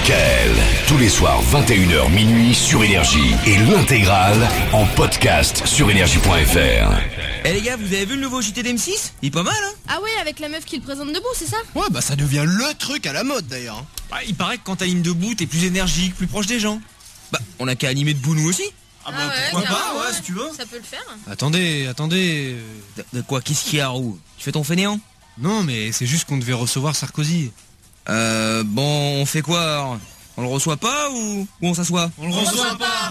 Michael. Tous les soirs 21h minuit sur Énergie et l'intégrale en podcast sur énergie.fr. Eh les gars, vous avez vu le nouveau JT d'M6 ? Il est pas mal hein ? Ah ouais, avec la meuf qui le présente debout, c'est ça ? Ouais, bah ça devient le truc à la mode d'ailleurs. Bah, il paraît que quand t'animes debout, t'es plus énergique, plus proche des gens. Bah, on a qu'à animer debout nous aussi. Ah bah pourquoi pas, ouais, si tu veux. Ça peut le faire. Attendez. De quoi ? Qu'est-ce qu'il y a, Roux ? Tu fais ton fainéant ? Non, mais c'est juste qu'on devait recevoir Sarkozy. Bon, on fait quoi alors ? On le reçoit pas ou on s'assoit ? On le reçoit pas.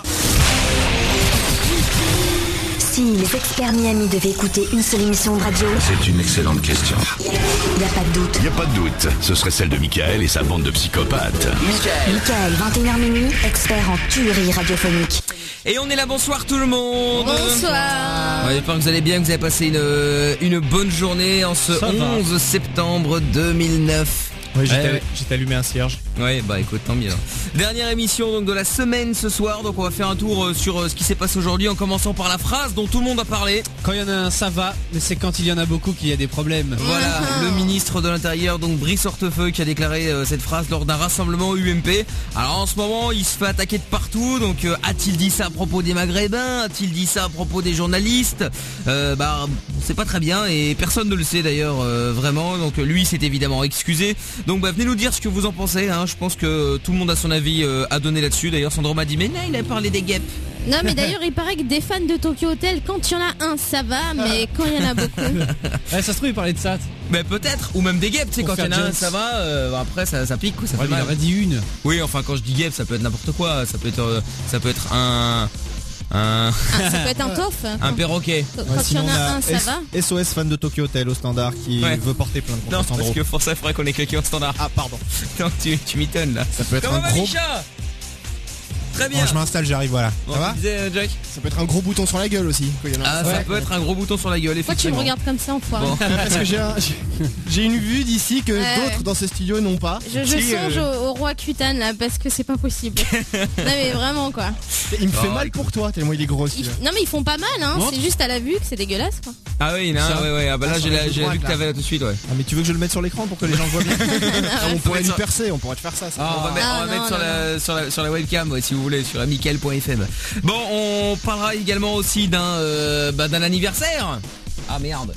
Si les experts Miami devaient écouter une seule émission de radio, C'est une excellente question. il n'y a pas de doute. Il n'y a pas de doute, ce serait celle de Michael et sa bande de psychopathes. Michael, 21h minuit, expert en tuerie radiophonique. Et on est là, bonsoir tout le monde. Bonsoir. Ouais, j'espère que vous allez bien, que vous avez passé une bonne journée en ce 11 septembre 2009. Oui, j'ai allumé un cierge. Ouais, bah écoute, tant mieux. Dernière émission donc de la semaine ce soir, donc on va faire un tour sur ce qui s'est passé aujourd'hui en commençant par la phrase dont tout le monde a parlé. Quand il y en a un, ça va, mais c'est quand il y en a beaucoup qu'il y a des problèmes. Voilà, le ministre de l'Intérieur, donc Brice Hortefeux, qui a déclaré cette phrase lors d'un rassemblement UMP. Alors en ce moment, il se fait attaquer de partout, donc a-t-il dit ça à propos des Maghrébins ? A-t-il dit ça à propos des journalistes ? Bah, on sait pas très bien et personne ne le sait d'ailleurs vraiment, donc lui s'est évidemment excusé. Donc bah venez nous dire ce que vous en pensez, hein. Je pense que tout le monde a son avis à donner là-dessus. D'ailleurs Sandro m'a dit mais non, il a parlé des guêpes. Non mais d'ailleurs il paraît que des fans de Tokyo Hotel, quand il y en a un ça va, mais quand il y en a beaucoup. Ouais, ça se trouve il parlait de ça. Mais peut-être, ou même des guêpes, tu sais, Pour quand il y en a faire un Jones. ça va, après ça pique quoi, ça Ouais, fait mais il mal. aurait dit une. Oui, enfin quand je dis guêpe ça peut être n'importe quoi, ça peut être un Ah, ça peut être un tof. un perroquet. Quand il y en a un ça va. SOS fan de Tokyo Hotel au standard qui Ouais. veut porter plainte contre Non, Sandro. parce que pour ça il faudrait qu'on ait quelqu'un au standard. Ah pardon. Non, tu m'étonnes là. Ça peut être Comment un va gros. Micha ? Très bien. Bon, je m'installe, j'arrive, voilà. Bon, Ça va tu disais, Jack ? Ça peut être un gros bouton sur la gueule aussi. Quand il y en a un. Ah, ça peut être un gros bouton sur la gueule, Pourquoi tu me effectivement. regardes comme ça, enfoiré ? Bon. Parce que j'ai une vue d'ici que Ouais. d'autres dans ce studio n'ont pas. Je Si, songe au roi Cutane là parce que c'est pas possible. Non mais vraiment quoi. Il me fait Oh, mal pour toi tellement il est gros aussi. Non mais ils font pas mal hein, Non. c'est juste à la vue que c'est dégueulasse quoi. Ah oui, non, Ça. ouais. Ah bah là Ah, j'ai sur la la joue droite, vue que là. t'avais là tout de suite, ouais. Ah mais tu veux que je le mette sur l'écran pour que les gens le voient bien On pourrait mettre lui percer, on pourrait te faire ça. On va Ah, mettre non, sur la webcam, ouais, si vous voulez, sur amical.fm. Bon, on parlera également aussi d'un anniversaire. Ah merde.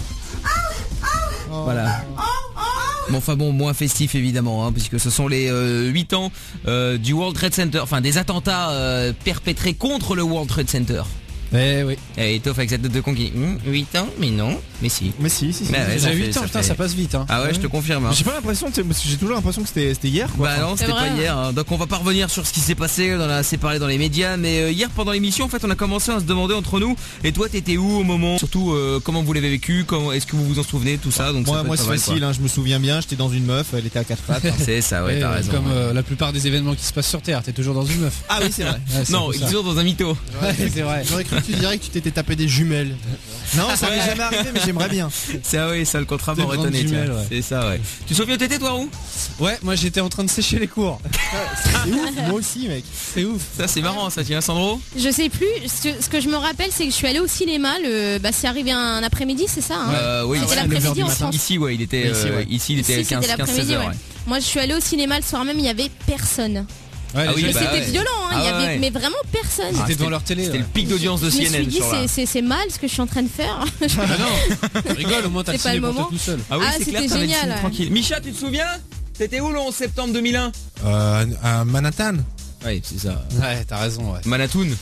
Voilà. Bon, enfin bon, moins festif évidemment, hein, puisque ce sont les 8 ans du World Trade Center, enfin des attentats perpétrés contre le World Trade Center. Oui. Et Toff avec cette note de con qui dit 8 ans, mais non, mais si. Mais si. Bah ouais, J'ai ça 8 fait- ans, ça putain, fait- ça passe vite hein. Ah ouais, je te confirme. Hein. J'ai pas l'impression, parce que j'ai toujours l'impression que c'était hier quoi. Bah non, c'était C'est pas vrai. hier, hein. Donc on va pas revenir sur ce qui s'est passé, on en a assez parlé dans les médias, mais hier pendant l'émission en fait on a commencé à se demander entre nous, et toi t'étais où au moment, surtout comment vous l'avez vécu, est-ce que vous vous en souvenez, tout ça, donc ça peut Moi être c'est pas mal, facile, hein, je me souviens bien, j'étais dans une meuf, elle était à 4 pattes. hein. quoi. C'est ça, ouais, Ouais, t'as raison. Comme ouais. la plupart des événements qui se passent sur Terre, t'es toujours dans une meuf. Ah oui c'est vrai. Ouais, c'est Non, pour ça. ils sont dans un mytho. Ouais, c'est vrai. J'aurais cru que tu dirais que tu t'étais tapé des jumelles. Non, ça m'est Ouais. jamais arrivé mais j'aimerais bien. C'est ah oui, ça le contrat Des m'aurait grandes étonné, tiens. jumelles, ouais. C'est ça, ouais. Tu te souviens où t'étais toi, Roux ? Ouais, moi j'étais en train de sécher les cours. C'est ouf, moi aussi mec. C'est ouf. Ça c'est marrant, ça tient, Sandro ? Je sais plus, ce que je me rappelle c'est que je suis allée au cinéma, c'est arrivé un après-midi c'est ça hein. Oui, C'était ici, l'après-midi en 9h du France. ici, ouais, il était, Ici, ouais. ici, il était Ici, c'était 15-16 l'après-midi, heures, ouais. ouais. Moi je suis allée au cinéma le soir même, il y avait personne. Ouais, Ah les oui, gens, Mais bah c'était ouais. violent hein, il y Ah avait ouais. mais vraiment personne. ils étaient c'était- devant leur télé. C'était ouais. le pic d'audience de Je me suis CNN dit sur là. c'est mal ce que je suis en train de faire. Ah non, tu rigoles, au moins t'as le C'est pas ciné le pour toi moment. tout seul. Ah oui, Ah, c'est clair, c'était t'avais le génial, film ouais. tranquille. Micha, tu te souviens ? T'étais où le 11 septembre 2001 À Manhattan. Oui, c'est ça. Ouais, t'as raison, ouais. Manatoun.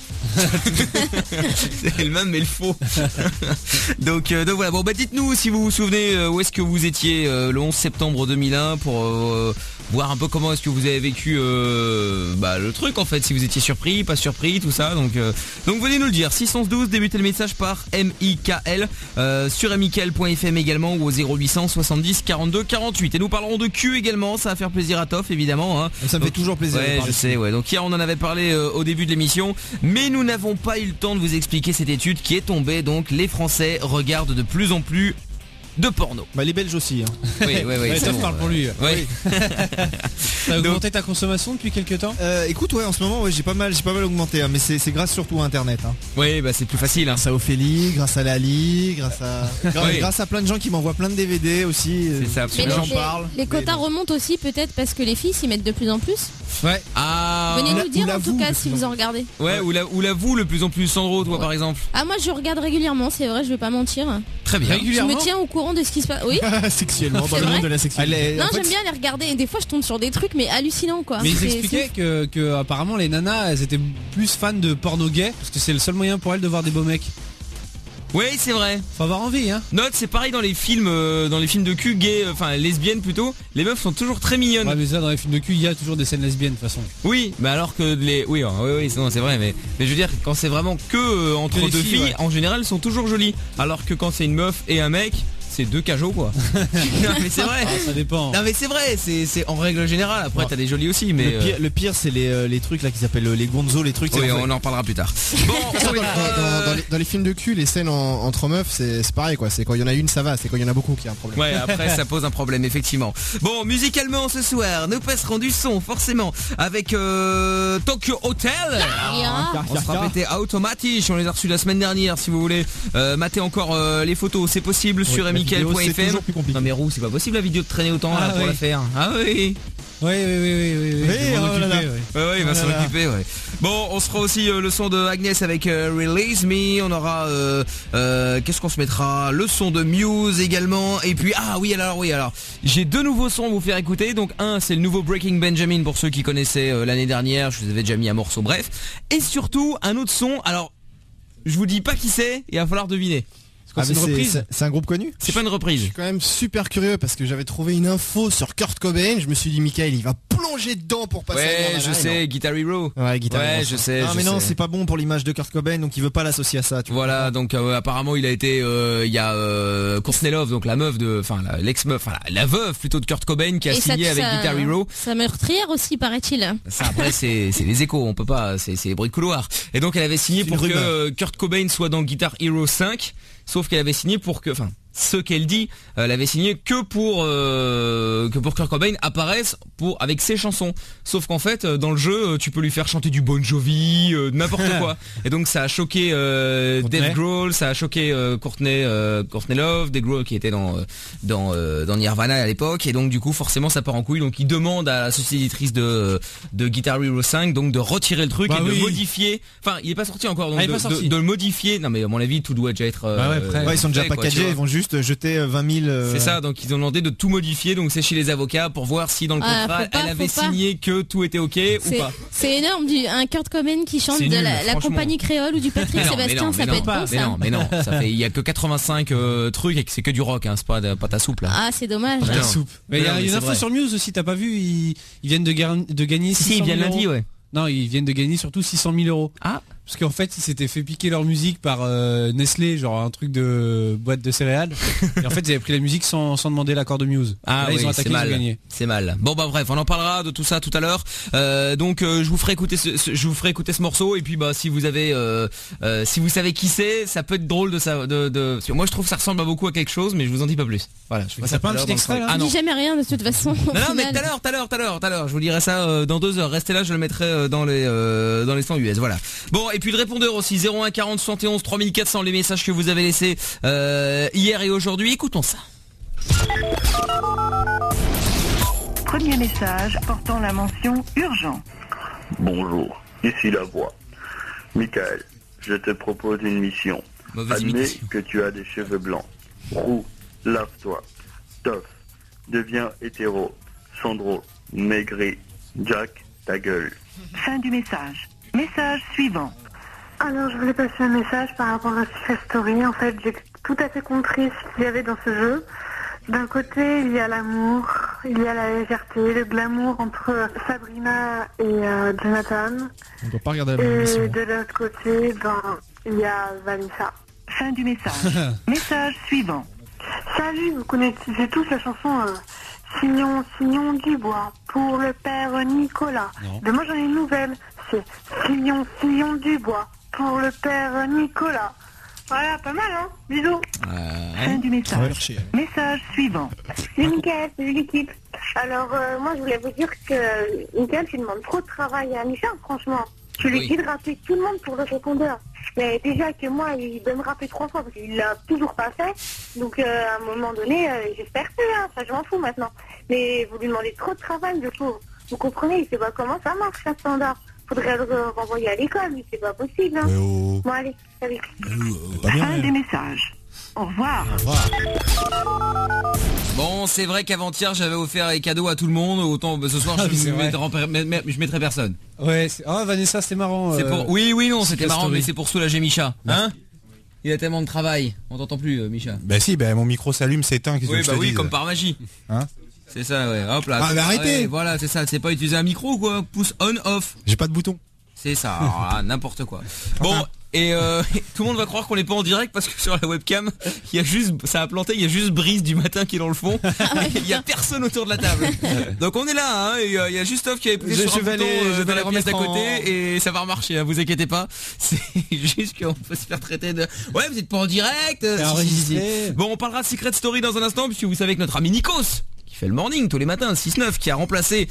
C'est le même mais le faux. donc voilà, bon bah dites-nous si vous vous souvenez où est-ce que vous étiez le 11 septembre 2001 pour voir un peu comment est-ce que vous avez vécu le truc en fait, si vous étiez surpris, pas surpris, tout ça. Donc venez nous le dire. 612, débutez le message par MIKL sur michael.fm également ou au 0800 70 42 48. Et nous parlerons de cul également, ça va faire plaisir à Toff évidemment hein. Ça me fait toujours plaisir. de Ouais, parler je sais, ouais. Donc hier on en avait parlé au début de l'émission, mais nous n'avons pas eu le temps de vous expliquer cette étude qui est tombée. Donc les Français regardent de plus en plus de porno. Bah les Belges aussi. Hein. Oui, Ouais, c'est Toff bon, parle pour lui. Oui. T'as augmenté ta consommation depuis quelques temps? Écoute, ouais, en ce moment, ouais, j'ai pas mal augmenté, hein, mais c'est grâce surtout à Internet. Hein. Oui, bah c'est plus facile. Hein. Grâce à Ophélie, grâce à Lali, Oui. grâce à plein de gens qui m'envoient plein de DVD aussi. C'est ça, Mais absolument. j'en parle. les quotas remontent aussi peut-être parce que les filles s'y mettent de plus en plus. Ouais. Ah. Venez nous dire ou en l'avoue, tout cas de si plus vous en en regardez. Ouais, ou l'avoue le plus en plus, Sandro, toi par exemple. Ah moi je regarde régulièrement, c'est vrai, je vais pas mentir. Très bien. Je Régulièrement. me tiens au courant de ce qui se passe. Oui. Sexuellement, dans C'est le vrai monde de la sexualité. Non, j'aime bien les regarder et des fois je tombe sur des trucs mais hallucinants quoi. Mais ils C'est- expliquaient que apparemment les nanas elles étaient plus fans de porno gay parce que c'est le seul moyen pour elles de voir des beaux mecs. Oui, c'est vrai. Faut avoir envie hein. Note, c'est pareil dans les films de cul gays, enfin lesbiennes plutôt. Les meufs sont toujours très mignonnes. Ouais mais ça dans les films de cul il y a toujours des scènes lesbiennes de toute façon. Oui, mais alors que oui, non, c'est vrai, mais je veux dire quand c'est vraiment que entre Que les deux filles, filles, ouais. en général, elles sont toujours jolies. Alors que quand c'est une meuf et un mec, c'est deux cajots quoi. Non mais c'est vrai. Ah, ça dépend. Non mais c'est vrai, c'est en règle générale. Après Ouais. t'as des jolis aussi, mais Le pire, c'est les trucs là qui s'appellent les gonzos, les trucs. oui, c'est- on en parlera plus tard. Bon, Dans les films de cul, les scènes entre meufs, c'est pareil quoi. C'est quand il y en a une, ça va. C'est quand il y en a beaucoup qu'il y a un problème. ouais, après ça pose un problème effectivement. Bon, musicalement ce soir, nous passerons du son forcément avec Tokyo Hotel. Yeah. On sera pété automatisch, on les a reçus la semaine dernière si vous voulez mater encore les photos, c'est possible sur la vidéo, c'est mickaël.fm. toujours plus compliqué. Non mais Roux, c'est pas possible la vidéo de traîner autant Ah là, pour oui. la faire. Ah oui. Oui. Je vais m'en oh là là. occuper, ouais. Ouais, il va Oh s'en là là. occuper, ouais. Bon, on se fera aussi le son de Agnès avec Release Me. On aura qu'est-ce qu'on se mettra? Le son de Muse également. Et puis alors, j'ai deux nouveaux sons à vous faire écouter. Donc un, c'est le nouveau Breaking Benjamin pour ceux qui connaissaient l'année dernière. Je vous avais déjà mis un morceau. Bref. Et surtout un autre son. Alors, je vous dis pas qui c'est. Il va falloir deviner. Ah, C'est mais une reprise. C'est un groupe connu. C'est pas une Je reprise. suis quand même super curieux parce que j'avais trouvé une info sur Kurt Cobain. Je me suis dit, Michael, il va plonger dedans pour passer. Ouais, à je sais, Guitar Hero. Ouais, guitare. Ouais, je sais. Non je mais non, sais. c'est pas bon pour l'image de Kurt Cobain, donc il veut pas l'associer à ça. Tu vois. Voilà, donc apparemment il a été, il y a Courtney Love, donc la meuf de, enfin l'ex-meuf, enfin la veuve plutôt de Kurt Cobain qui a Et ça- signé avec ça- Guitar Hero. Ça meurtrière aussi paraît-il. Ça après c'est les échos, on peut pas, c'est les bruits de couloir. Et donc elle avait signé C'est pour une que rumeur. Kurt Cobain soit dans Guitar Hero 5, sauf qu'elle avait signé pour que, enfin ce qu'elle dit, elle avait signé que pour Kurt Cobain apparaisse avec ses chansons. Sauf qu'en fait dans le jeu tu peux lui faire chanter du Bon Jovi, n'importe quoi. Et donc ça a choqué Dave Grohl, ça a choqué Courtney Love, Dave Grohl qui était dans Nirvana à l'époque. Et donc du coup forcément ça part en couille. Donc il demande à la société éditrice de Guitar Hero 5 donc de retirer le truc Bah et de oui. modifier. Enfin il est pas sorti encore donc Ah, il est pas sorti. de le modifier. Non mais à mon avis tout doit déjà être. Bah ouais, après. Ouais, ils sont déjà fait, quoi, tu packagés, vois. ils vont juste jeter 20 000. C'est ça, donc ils ont demandé de tout modifier, donc c'est chez les avocats pour voir si dans le Ah, contrat faut pas, elle avait faut pas. signé que tout était ok ou C'est pas. c'est énorme, un Kurt Cobain qui chante C'est de nul, la franchement. compagnie créole ou du Patrick Sébastien, ça peut être bon ça. mais non, ça fait il y a que 85 trucs et que c'est que du rock, hein, c'est pas ta soupe là. Ah c'est dommage. Putain. Soupe. Mais il y Non, a mais une c'est info vrai. sur Muse aussi, t'as pas vu, ils viennent de gagner 600 Si, il 000 vient euros. lundi, ouais. Non, ils viennent de gagner surtout 600 000 euros. Ah, Parce qu'en fait, ils s'étaient fait piquer leur musique par Nestlé, genre un truc de boîte de céréales. Et en fait, ils avaient pris la musique sans demander l'accord de Muse. ah Là, oui, ils ont c'est attaqué, ils ont mal. gagné. C'est mal. Bon bah bref, on en parlera de tout ça tout à l'heure. Donc je vous ferai écouter je vous ferai écouter ce morceau et puis bah si vous avez si vous savez qui c'est, ça peut être drôle de ça parce que moi je trouve que ça ressemble à beaucoup à quelque chose mais je vous en dis pas plus. Voilà, je fais Bah, ça t'as pas un tout à petit l'heure extrait, dans le là Ah Je non. dis jamais rien de toute façon. au Non, mais final. tout à l'heure, je vous dirai ça dans 2 heures. Restez là, je le mettrai dans les 100 US, voilà. Bon, et puis le répondeur aussi, 01 40 71 3400, les messages que vous avez laissés hier et aujourd'hui. Écoutons ça. Premier message portant la mention urgent. Bonjour, ici la voix. Michael, je te propose une mission. Mauvaise Admets imitation. que tu as des cheveux blancs. Roux, lave-toi. Toff, deviens hétéro. Sandro, maigri. Jack, ta gueule. Fin du message. Message suivant. Alors, je voulais passer un message par rapport à Secret Story. En fait, j'ai tout à fait compris ce qu'il y avait dans ce jeu. D'un côté, il y a l'amour, il y a la légèreté, le glamour entre Sabrina et Jonathan. On doit pas regarder la même Et émission. de l'autre côté, il y a Vanessa. Fin du message. Message suivant. Salut, vous connaissez tous la chanson Signon, Signon du bois pour le père Nicolas. Non. Mais moi j'en ai une nouvelle, c'est Signon, Signon du bois pour le père Nicolas. Voilà, pas mal, hein. Bisous. Fin du message. Message suivant. C'est Mickaël, c'est l'équipe. Alors, moi, je voulais vous dire que Mickaël, tu demandes trop de travail à Michel, franchement. Je lui dis de rappeler tout le monde pour le répondeur. Mais déjà que moi, il doit me rappeler 3 fois parce qu'il l'a toujours pas fait. Donc, à un moment donné, j'espère que ça, je m'en fous maintenant. Mais vous lui demandez trop de travail, le pauvre. Vous comprenez, il sait pas comment ça marche, un standard. Faudrait le renvoyer à l'école, mais c'est pas possible. Hein. Bon, allez, salut. Fin des messages. Au revoir. Bon, c'est vrai qu'avant-hier j'avais offert les cadeaux à tout le monde, autant ce soir je mettrai personne. Ouais, Vanessa, c'était marrant. C'est pour... Oui, non, c'était marrant, story. mais c'est pour soulager Micha. Hein? Il a tellement de travail. On t'entend plus, Micha. Bah si, mon micro s'allume, s'éteint. Oui, comme par magie. Hein? C'est ça, ouais. Hop là. Ah, mais arrêtez. Ouais, voilà, c'est ça. C'est pas utiliser un micro ou quoi? Pouce on/off. J'ai pas de bouton. C'est ça. Alors là, n'importe quoi. Bon. Et tout le monde va croire qu'on n'est pas en direct parce que sur la webcam, ça a planté, il y a juste Brice du matin qui est dans le fond. Il y a personne autour de la table. Donc on est là, hein, et il y a juste Off qui a appuyé sur un bouton dans la pièce d'à côté et ça va remarcher, hein, vous inquiétez pas. C'est juste qu'on peut se faire traiter de ouais, vous êtes pas en direct. Bon, on parlera de Secret Story dans un instant puisque vous savez que notre ami Nikos qui fait le morning tous les matins 6-9 qui a remplacé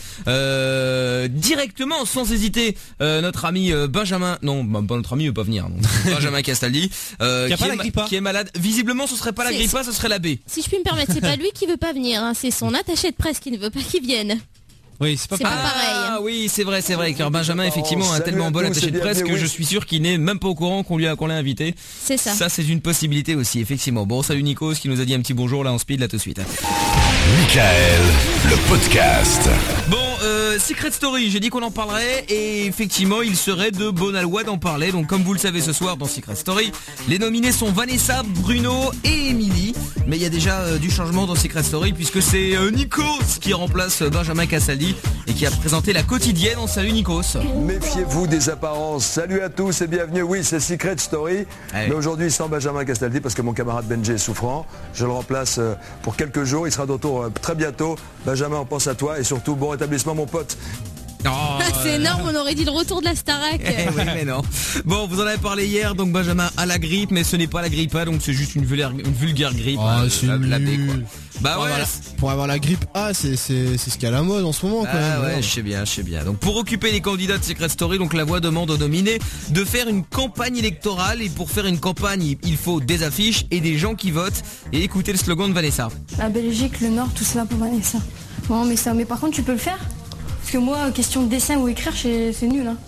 directement sans hésiter notre ami Benjamin, non pas notre ami, il veut pas venir, donc, Benjamin Castaldi qui est malade. Visiblement ce serait pas la grippa, ce serait la B. Si je puis me permettre, c'est pas lui qui veut pas venir, hein, c'est son attaché de presse qui ne veut pas qu'il vienne. Oui, c'est pas pareil. Ah oui, c'est vrai, car Benjamin effectivement a tellement bon attaché de presse que je suis sûr qu'il n'est même pas au courant qu'on l'a invité. C'est ça. Ça c'est une possibilité aussi, effectivement. Bon, salut Nikos qui nous a dit un petit bonjour là en speed là tout de suite. Michael, le podcast. Bon, Secret Story, j'ai dit qu'on en parlerait et effectivement il serait de bonne loi d'en parler. Donc comme vous le savez ce soir dans Secret Story, les nominés sont Vanessa, Bruno et Émilie. Mais il y a déjà du changement dans Secret Story puisque c'est Nikos qui remplace Benjamin Castaldi et qui a présenté la quotidienne. Salut Nikos. Méfiez-vous des apparences. Salut à tous et bienvenue. Oui, c'est Secret Story. Mais aujourd'hui sans Benjamin Castaldi parce que mon camarade Benji est souffrant. Je le remplace pour quelques jours. Il sera de retour très bientôt. Benjamin, on pense à toi et surtout bon rétablissement mon pote. Oh, c'est énorme, on aurait dit le retour de la Starac. Oui, mais non. Bon, vous en avez parlé hier, donc Benjamin a la grippe, mais ce n'est pas la grippe A, donc c'est juste une vulgaire grippe. La B, quoi. Bah ouais. Pour avoir la grippe A, c'est ce qu'il y a à la mode en ce moment. Quand même. Ouais, je sais bien. Donc pour occuper les candidats de Secret Story, donc la voix demande aux nominés de faire une campagne électorale. Et pour faire une campagne, il faut des affiches et des gens qui votent. Et écoutez le slogan de Vanessa. La Belgique, le Nord, tout cela pour Vanessa. Bon, mais par contre, tu peux le faire ? Parce que moi, question de dessin ou écrire, c'est nul. Hein.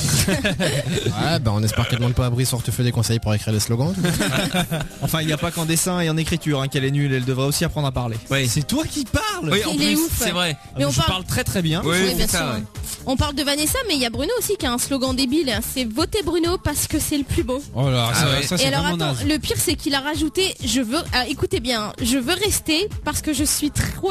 Ouais, on espère qu'elle demande pas à Brice on te fait des conseils pour écrire les slogans. Enfin, il n'y a pas qu'en dessin et en écriture qu'elle est nulle, elle devrait aussi apprendre à parler. Oui. C'est toi qui parles. Oui, en Il plus, est ouf. c'est vrai. Mais je parle très très bien. Oui, bien c'est sûr. ça, ouais. On parle de Vanessa, mais il y a Bruno aussi qui a un slogan débile. C'est voter Bruno parce que c'est le plus beau. Oh là, ça c'est Et alors vraiment attends, naze. le pire c'est qu'il a rajouté écoutez bien, je veux rester parce que je suis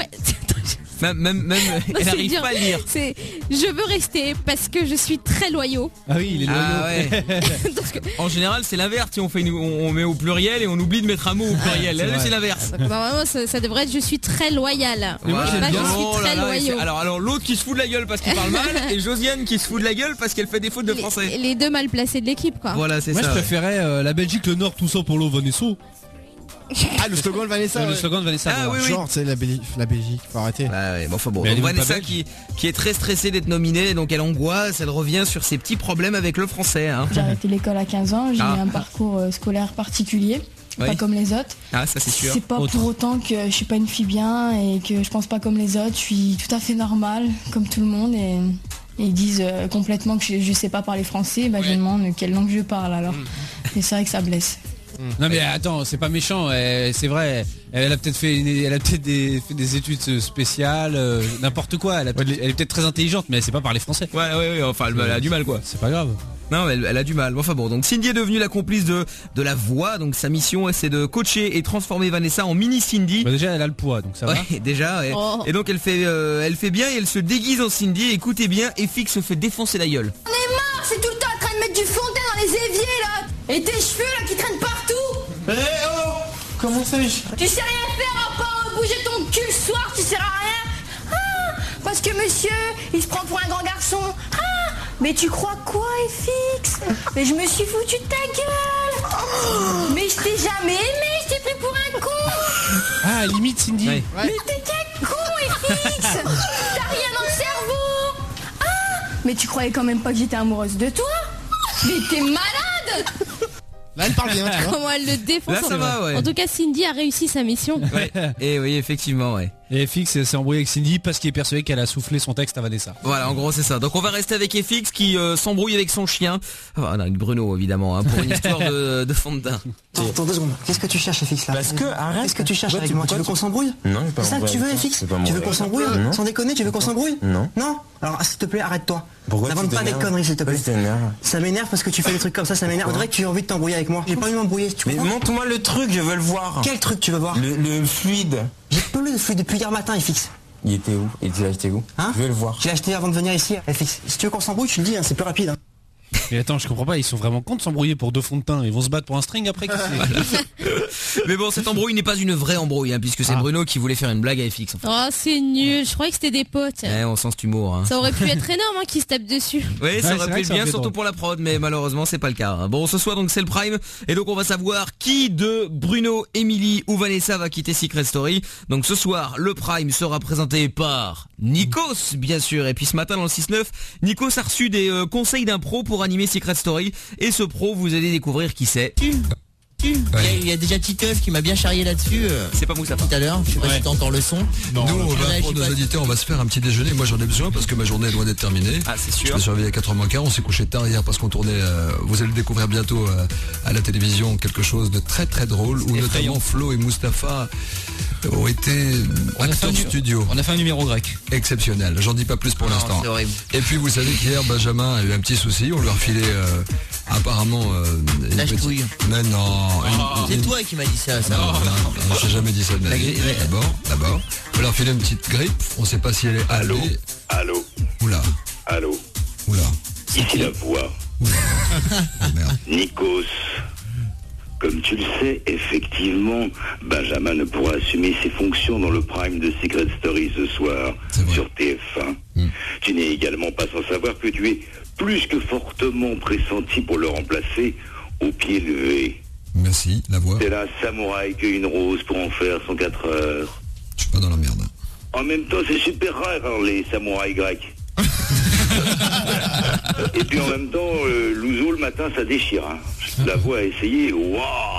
Même elle n'arrive pas à le lire. C'est je veux rester parce que je suis très loyaux. Ah oui, il est loyaux. Ah ouais. En général, c'est l'inverse. On met au pluriel et on oublie de mettre un mot au pluriel. Là, c'est l'inverse. Normalement, ça devrait être je suis très loyal. Mais moi, j'aime bien. Je suis très loyaux. Alors l'autre qui se fout de la gueule parce qu'il parle mal et Josiane qui se fout de la gueule parce qu'elle fait des fautes de français. Les deux mal placés de l'équipe, quoi. Voilà, c'est Moi, ça. je préférais la Belgique, le Nord, tout ça pour l'eau, Vanessa. Ah, le slogan de Vanessa. Le slogan de Vanessa. Ah, oui, oui. Genre, tu sais, la Belgique, faut arrêter. Ouais, bon, enfin bon. Mais elle Donc, est pas Vanessa belge. qui est très stressée d'être nominée, donc elle angoisse, elle revient sur ses petits problèmes avec le français. Hein. J'ai arrêté l'école à 15 ans, j'ai eu un parcours scolaire particulier, pas comme les autres. Ah, ça c'est sûr. C'est pas pour autant que je suis pas une fille bien et que je pense pas comme les autres. Je suis tout à fait normale, comme tout le monde. Et ils disent complètement que je sais pas parler français. Je demande quelle langue je parle alors. Et c'est vrai que ça blesse. Non mais attends, c'est pas méchant, c'est vrai. Elle a peut-être fait fait des études spéciales, n'importe quoi. Elle est peut-être très intelligente, mais elle sait pas parler français. Ouais, enfin elle a du mal quoi. C'est pas grave. Non, elle a du mal. Enfin bon, donc Cindy est devenue la complice de la voix. Donc sa mission, c'est de coacher et transformer Vanessa en mini Cindy. Déjà, elle a le poids, donc ça va. Ouais, déjà. Ouais. Oh. Et donc elle fait bien et elle se déguise en Cindy. Écoutez bien, FX se fait défoncer la gueule. On est marre, c'est tout le temps en train de mettre du fond de teint dans les éviers là. Et tes cheveux là qui traînent partout. Comment ça Tu sais rien faire à part bouger ton cul le soir, tu sers à rien. Parce que monsieur, il se prend pour un grand garçon. Mais tu crois quoi, FX? Mais je me suis foutu de ta gueule. Mais je t'ai jamais aimé, je t'ai pris pour un con. Ah, limite Cindy. Ouais. Mais t'es qu'un con, FX. T'as rien dans le cerveau. Ah, mais tu croyais quand même pas que j'étais amoureuse de toi? Mais t'es malade. Là, elle parle bien, tu vois. Comment elle le défonce. Là, ça va, ouais. En tout cas, Cindy a réussi sa mission. Ouais. Et oui, effectivement, ouais. Et FX s'est embrouillé avec Cindy parce qu'il est persuadé qu'elle a soufflé son texte à Vanessa. Voilà, en gros c'est ça. Donc on va rester avec FX qui s'embrouille avec son chien. Enfin, avec Bruno évidemment, hein, pour une histoire de fond de teint. Attends 2 secondes. Qu'est-ce que tu cherches, FX là? Parce que arrête. Qu'est-ce que tu cherches avec moi? Tu veux qu'on s'embrouille? Non, j'ai pas. C'est ça que tu veux, FX? Tu veux qu'on s'embrouille? Sans déconner, tu veux qu'on s'embrouille? Non. Non? Alors s'il te plaît, arrête-toi. Pourquoi N'invente pas des conneries, s'il te plaît. Ça m'énerve parce que tu fais des trucs comme ça m'énerve. On dirait que tu as envie de t'embrouiller avec moi. J'ai pas envie de m'embrouiller. Mais montre-moi le truc, je veux le voir. Quel truc tu veux voir? Le fluide. J'ai pas le fluide depuis hier matin, FX. Il était où? Il était acheté où? Hein? Je veux le voir. Je l'ai acheté avant de venir ici, FX. Si tu veux qu'on s'embrouille, tu le dis, hein, c'est plus rapide. Hein. Mais attends, je comprends pas, ils sont vraiment cons de s'embrouiller pour 2 fonds de teint. Ils vont se battre pour un string après. Mais bon, cette embrouille n'est pas une vraie embrouille, hein, puisque c'est Bruno qui voulait faire une blague à FX. Enfin. Oh, c'est nul. Je croyais que c'était des potes. On sent cet humour. Hein. Ça aurait pu être énorme qu'ils se tapent dessus. Oui, ça aurait pu être bien, surtout drôle. pour la prod, mais malheureusement c'est pas le cas. Hein. Bon, ce soir donc c'est le Prime, et donc on va savoir qui de Bruno, Émilie ou Vanessa va quitter Secret Story. Donc ce soir, le Prime sera présenté par Nikos, bien sûr. Et puis ce matin dans le 6-9, Nikos a reçu des conseils d'un pro pour animer Secret Story. Et ce pro, vous allez découvrir qui c'est. Il y a déjà Titeuf qui m'a bien charrié là-dessus. C'est pas Moustapha. Tout à l'heure, je sais pas si t'entends le son. Nous, on va, pour nos auditeurs, on va se faire un petit déjeuner. Moi, j'en ai besoin parce que ma journée est loin d'être terminée. Ah, c'est sûr. Je me suis réveillé à 4h15. On s'est couché tard hier parce qu'on tournait. Vous allez le découvrir bientôt à la télévision, quelque chose de très très drôle où notamment Flo et Moustapha ont été acteurs studio. On a fait un numéro grec. Exceptionnel. J'en dis pas plus pour l'instant. C'est horrible. Et puis vous savez qu'hier Benjamin a eu un petit souci. On lui a refilé apparemment une La petite... ch'touille. Mais non. C'est toi qui m'as dit ça. Non, j'ai jamais dit ça de ma vie. D'abord. On leur refilé une petite grippe. On sait pas si elle est Allô. Oula. Allô. Oula. Ici la voix. Oh, merde. Nikos. Comme tu le sais, effectivement, Benjamin ne pourra assumer ses fonctions dans le prime de Secret Story ce soir sur TF1. Tu n'es également pas sans savoir que tu es plus que fortement pressenti pour le remplacer au pied levé. Merci, la voix. C'est un samouraï cueille une rose pour en faire son 4 heures. Je suis pas dans la merde. En même temps, c'est super rare, hein, les samouraïs grecs. Et puis en même temps, l'ouzo le matin, ça déchire. Hein. La voix a essayé. Waouh.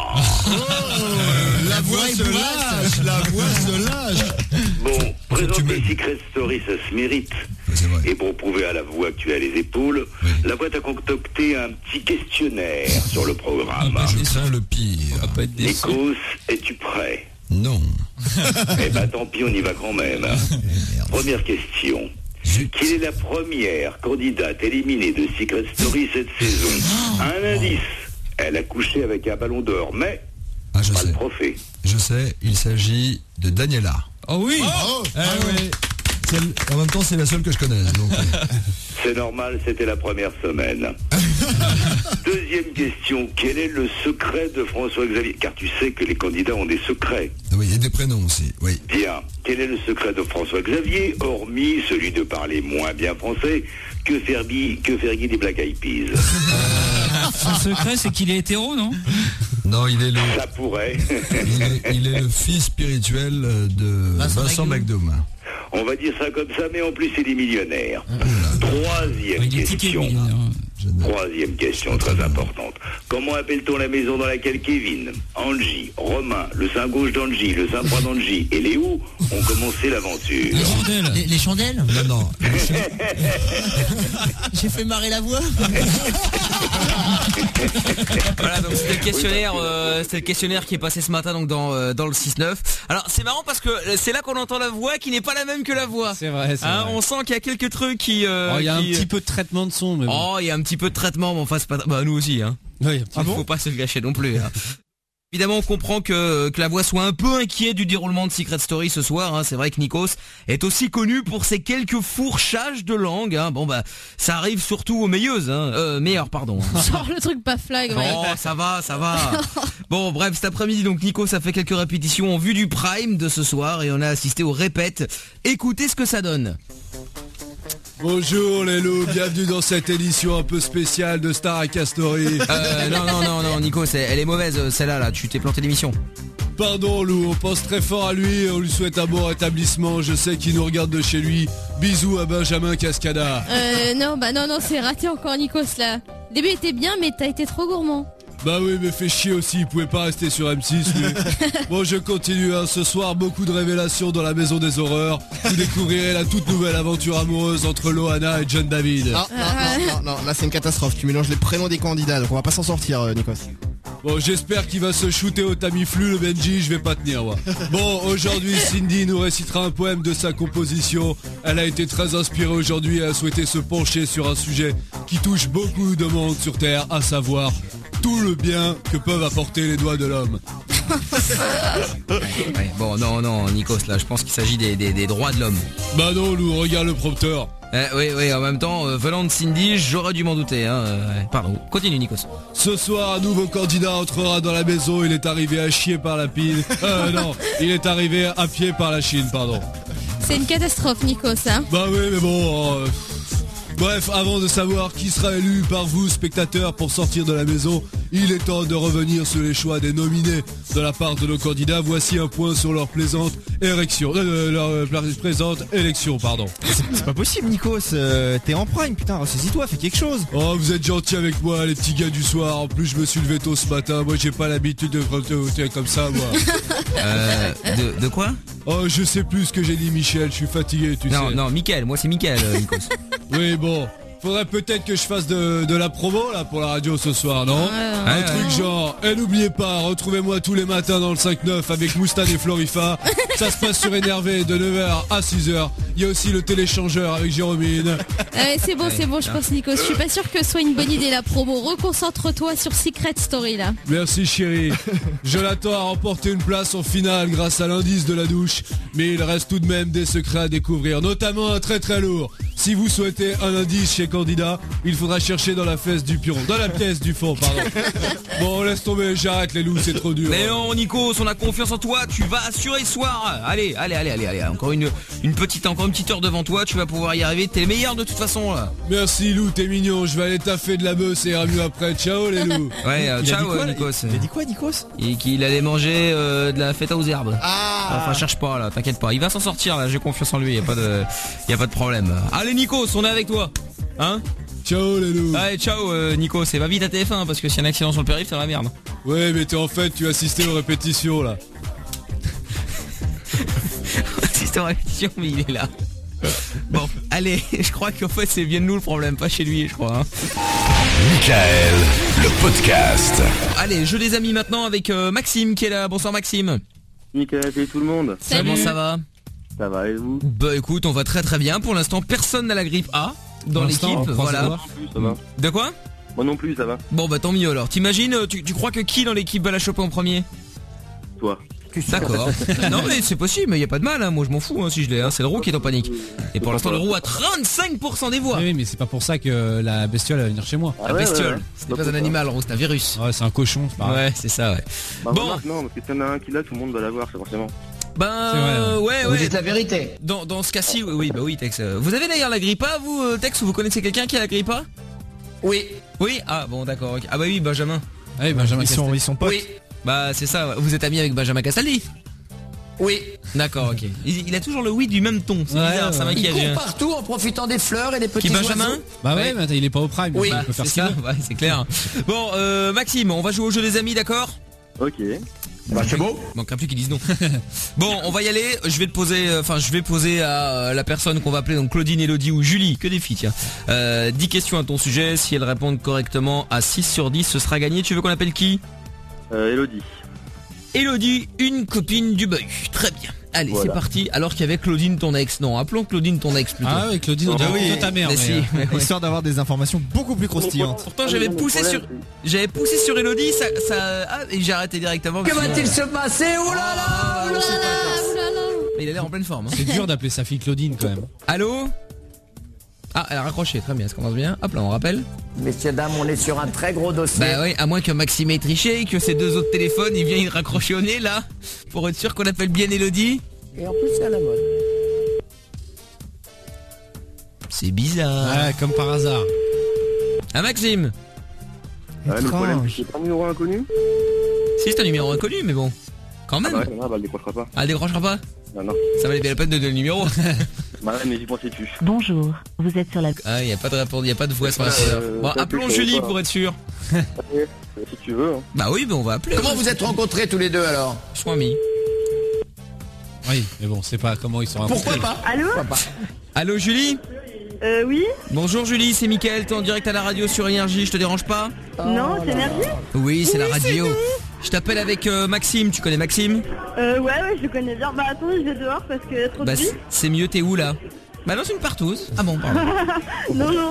La voix se lâche. Bon, présenter Secret Story, ça se mérite. Et pour prouver à la voix que tu as les épaules, la voix t'a concocté un petit questionnaire sur le programme. Je crains le pire. Nikos, es-tu prêt? Non. Eh ben tant pis, on y va quand même. Première question. Quelle est la première candidate éliminée de Secret Story cette saison? Un indice. Elle a couché avec un ballon d'or, mais pas le trophée. Je sais, il s'agit de Daniela. Oh oui. Oui. En même temps, c'est la seule que je connaisse. Donc... C'est normal, c'était la première semaine. Deuxième question. Quel est le secret de François-Xavier? Car tu sais que les candidats ont des secrets. Oui, et des prénoms aussi. Oui. Bien. Quel est le secret de François-Xavier, hormis celui de parler moins bien français que Fergie des Black Eyed Peas? Son secret, c'est qu'il est hétéro, non? Non, il est le... Ça pourrait. il est le fils spirituel de Vincent McDoom. On va dire ça comme ça, mais en plus, il est millionnaire. Troisième question. Troisième question très importante. Comment appelle-t-on la maison dans laquelle Kevin, Angie, Romain, le sein gauche d'Angie, le sein droit d'Angie et Léo ont commencé l'aventure? Les chandelles. Les chandelles? Non. J'ai fait marrer la voix. Voilà, donc c'était le questionnaire qui est passé ce matin donc dans le 6-9. Alors c'est marrant parce que c'est là qu'on entend la voix qui n'est pas la même que la voix. C'est vrai. Hein, on sent qu'il y a quelques trucs qui... il y a un petit peu de traitement de son. Mais bon. Oh, il y a un petit peu de traitement, mais enfin c'est pas... Bah nous aussi, hein. Oui, Faut pas se le gâcher non plus. Hein. Évidemment, on comprend que la voix soit un peu inquiet du déroulement de Secret Story ce soir. Hein. C'est vrai que Nikos est aussi connu pour ses quelques fourchages de langue. Hein. Bon bah, ça arrive surtout aux meilleuses. Hein. Meilleures, pardon. Genre le truc pas flag. Oh, ça va. Bon, bref, cet après-midi, donc Nikos a fait quelques répétitions en vue du Prime de ce soir et on a assisté aux répètes. Écoutez ce que ça donne. Bonjour les loups, bienvenue dans cette édition un peu spéciale de Staraca Story. Non, Nico, elle est mauvaise celle-là, là, tu t'es planté l'émission. Pardon Lou, on pense très fort à lui et on lui souhaite un bon rétablissement. Je sais qu'il nous regarde de chez lui. Bisous à Benjamin Cascada. Non, c'est raté encore Nikos là. Le début était bien mais t'as été trop gourmand. Bah oui, mais fait chier aussi, il pouvait pas rester sur M6 lui. Bon, je continue, hein. Ce soir, beaucoup de révélations dans la maison des horreurs. Vous découvrirez la toute nouvelle aventure amoureuse entre Loana et John David. Non, là c'est une catastrophe, tu mélanges les prénoms des candidats, donc on va pas s'en sortir Nikos. Bon, j'espère qu'il va se shooter au Tamiflu, le Benji, je vais pas tenir moi. Bon, aujourd'hui Cindy nous récitera un poème de sa composition. Elle a été très inspirée aujourd'hui et a souhaité se pencher sur un sujet qui touche beaucoup de monde sur Terre, à savoir tout le bien que peuvent apporter les doigts de l'homme. Ouais, bon, non, Nikos, là, je pense qu'il s'agit des droits de l'homme. Bah non, Lou, regarde le prompteur. Oui, en même temps, venant de Cindy, j'aurais dû m'en douter. Pardon, continue Nikos. Ce soir, un nouveau candidat entrera dans la maison. Il est arrivé à chier par la pile. Non, il est arrivé à pied par la Chine, pardon. C'est une catastrophe Nikos, hein. Bah oui, mais bon... Bref, avant de savoir qui sera élu par vous, spectateurs, pour sortir de la maison, il est temps de revenir sur les choix des nominés de la part de nos candidats. Voici un point sur leur plaisante élection. Pardon. C'est pas possible, Nikos. T'es en prime, putain, ressaisis-toi, fais quelque chose. Oh, vous êtes gentils avec moi, les petits gars du soir. En plus, je me suis levé tôt ce matin. Moi, j'ai pas l'habitude de voter comme ça, moi. De quoi? Oh, je sais plus ce que j'ai dit, Michel. Je suis fatigué, tu sais. Non, Mickaël. Moi, c'est Mickaël, Nikos. Oui, bon. Faudrait peut-être que je fasse de la promo là pour la radio ce soir, non? Un truc genre, n'oubliez pas, retrouvez-moi tous les matins dans le 5-9 avec Moustane et Florifa. Ça se passe sur Énervé de 9h à 6h. Il y a aussi le téléchangeur avec Jérômine. C'est bon, je pense Nikos. Je suis pas sûr que ce soit une bonne idée la promo. Reconcentre-toi sur Secret Story là. Merci chérie. Jonathan a remporté une place en finale grâce à l'indice de la douche. Mais il reste tout de même des secrets à découvrir, notamment un très très lourd. Si vous souhaitez un indice chez candidat, il faudra chercher dans la pièce du fond, pardon. Bon, laisse tomber, j'arrête les loups, c'est trop dur. Mais non, Nikos, on a confiance en toi, tu vas assurer ce soir. Allez. Encore une petite heure devant toi, tu vas pouvoir y arriver, t'es le meilleur de toute façon là. Merci Lou, t'es mignon, je vais aller taffer de la bœuf, ça ira mieux après. Ciao les loups. Ouais, ciao Nikos. Il a dit quoi, Nikos? Et qu'il allait manger de la feta aux herbes. Enfin, cherche pas là, t'inquiète pas, il va s'en sortir là, j'ai confiance en lui, y a pas de problème. Allez Nikos, on est avec toi. Hein? Ciao les loups. Allez, ciao Nikos, et va vite à TF1 parce que s'il y a un accident sur le périph', c'est la merde. Ouais, mais tu assistais aux répétitions là. Assisté aux répétitions, mais il est là. Bon, allez, je crois qu'en fait c'est bien de nous le problème, pas chez lui, je crois. Michael, le podcast. Allez, jeu des amis maintenant avec Maxime qui est là. Bonsoir Maxime. Michael, salut tout le monde. Salut. Comment ça va? Ça va et vous? Bah écoute, on va très très bien. Pour l'instant, personne n'a la grippe A dans l'équipe. Voilà. Ça va. De quoi? Moi non plus, ça va. Bon bah tant mieux alors. T'imagines, tu crois que qui dans l'équipe va la choper en premier? Toi. D'accord. Non mais c'est possible, mais y a pas de mal, hein. Moi je m'en fous si je l'ai, c'est le roux qui est en panique. Et pour l'instant le roux a 35% des voix. Oui, mais c'est pas pour ça que la bestiole va venir chez moi. La bestiole, ce n'est pas un animal, roux, c'est un virus. Ouais, c'est un cochon, c'est pareil. Ouais, c'est ça, ouais. Bah, bon, non, parce que s'il y en a un qui l'a, tout le monde va l'avoir, c'est forcément. Ben ouais. Vous dites la vérité. Dans ce cas-ci, oui, bah oui, Tex. Vous avez d'ailleurs la grippe A, vous, Tex, ou vous connaissez quelqu'un qui a la grippe A? Oui. Oui. Ah bon, d'accord. Okay. Ah bah oui, Benjamin. Ah oui, Benjamin. Ils sont potes. Oui. Bah c'est ça. Vous êtes ami avec Benjamin Castaldi? Oui. D'accord, ok. Il a toujours le oui du même ton. C'est bizarre, ça m'inquiète. Il court partout en profitant des fleurs et des petits oiseaux. Benjamin? Bah ouais, mais il est pas au prime. Oui, il peut faire c'est ça. Ouais, c'est clair. Bon, Maxime, on va jouer au jeu des amis, d'accord? Ok. Bah c'est beau. Manquerait plus qu'ils disent non. Bon, on va y aller. Je vais poser à la personne qu'on va appeler donc Claudine, Elodie ou Julie, que des filles, tiens. 10 questions à ton sujet. Si elles répondent correctement à 6 sur 10, ce sera gagné. Tu veux qu'on appelle qui? Elodie. Elodie, une copine du bahut. Très bien. Allez, voilà. C'est parti. Alors qu'il y avait Claudine, ton ex. Non, appelons Claudine, ton ex plutôt. Ah oui, Claudine, on dirait ta mère. Histoire d'avoir des informations beaucoup plus croustillantes. Pourtant, j'avais poussé sur Elodie, et j'ai arrêté directement. Que va-t-il se passer? Oh là là, oh là là. Mais il a l'air en pleine forme. C'est dur d'appeler sa fille Claudine quand même. Allô? Ah, elle a raccroché, très bien, ça commence bien. Hop là, on rappelle. Messieurs, dames, on est sur un très gros dossier. Bah oui, à moins que Maxime ait triché et que ces deux autres téléphones, ils viennent raccrocher au nez là, pour être sûr qu'on appelle bien Elodie. Et en plus, c'est à la mode. C'est bizarre. Ouais, comme par hasard. Ah Maxime. Ouais, mais le problème, c'est que c'est pas un numéro inconnu. Si, c'est un numéro inconnu, mais bon. Quand même. Ah bah, ouais, elle décrochera pas. Ah, elle décrochera pas. Non. Ça valait bien la peine de donner le numéro. Bah ouais, mais j'y pensais plus. Bonjour, vous êtes sur la... Ah, y a pas de réponse, y a pas de voix sur la serveur. Bon, appelons Julie pour être sûr. Si tu veux. Hein. Bah oui, on va appeler. Comment vous êtes rencontrés tous les deux alors? Ils sont amis. Oui, mais bon, c'est pas comment ils sont rencontrés. Pourquoi pas? Allô? Allô Julie? Oui? Bonjour Julie, c'est Mickaël, t'es en direct à la radio sur Énergie, je te dérange pas? Non, c'est Énergie? Oui, c'est la radio. Je t'appelle avec Maxime, tu connais Maxime? Ouais, je le connais bien. Bah attendez, je vais dehors parce que y a trop de Bah bruit. c'est mieux, t'es où là? Bah dans une partouze. Ah bon, pardon. Non.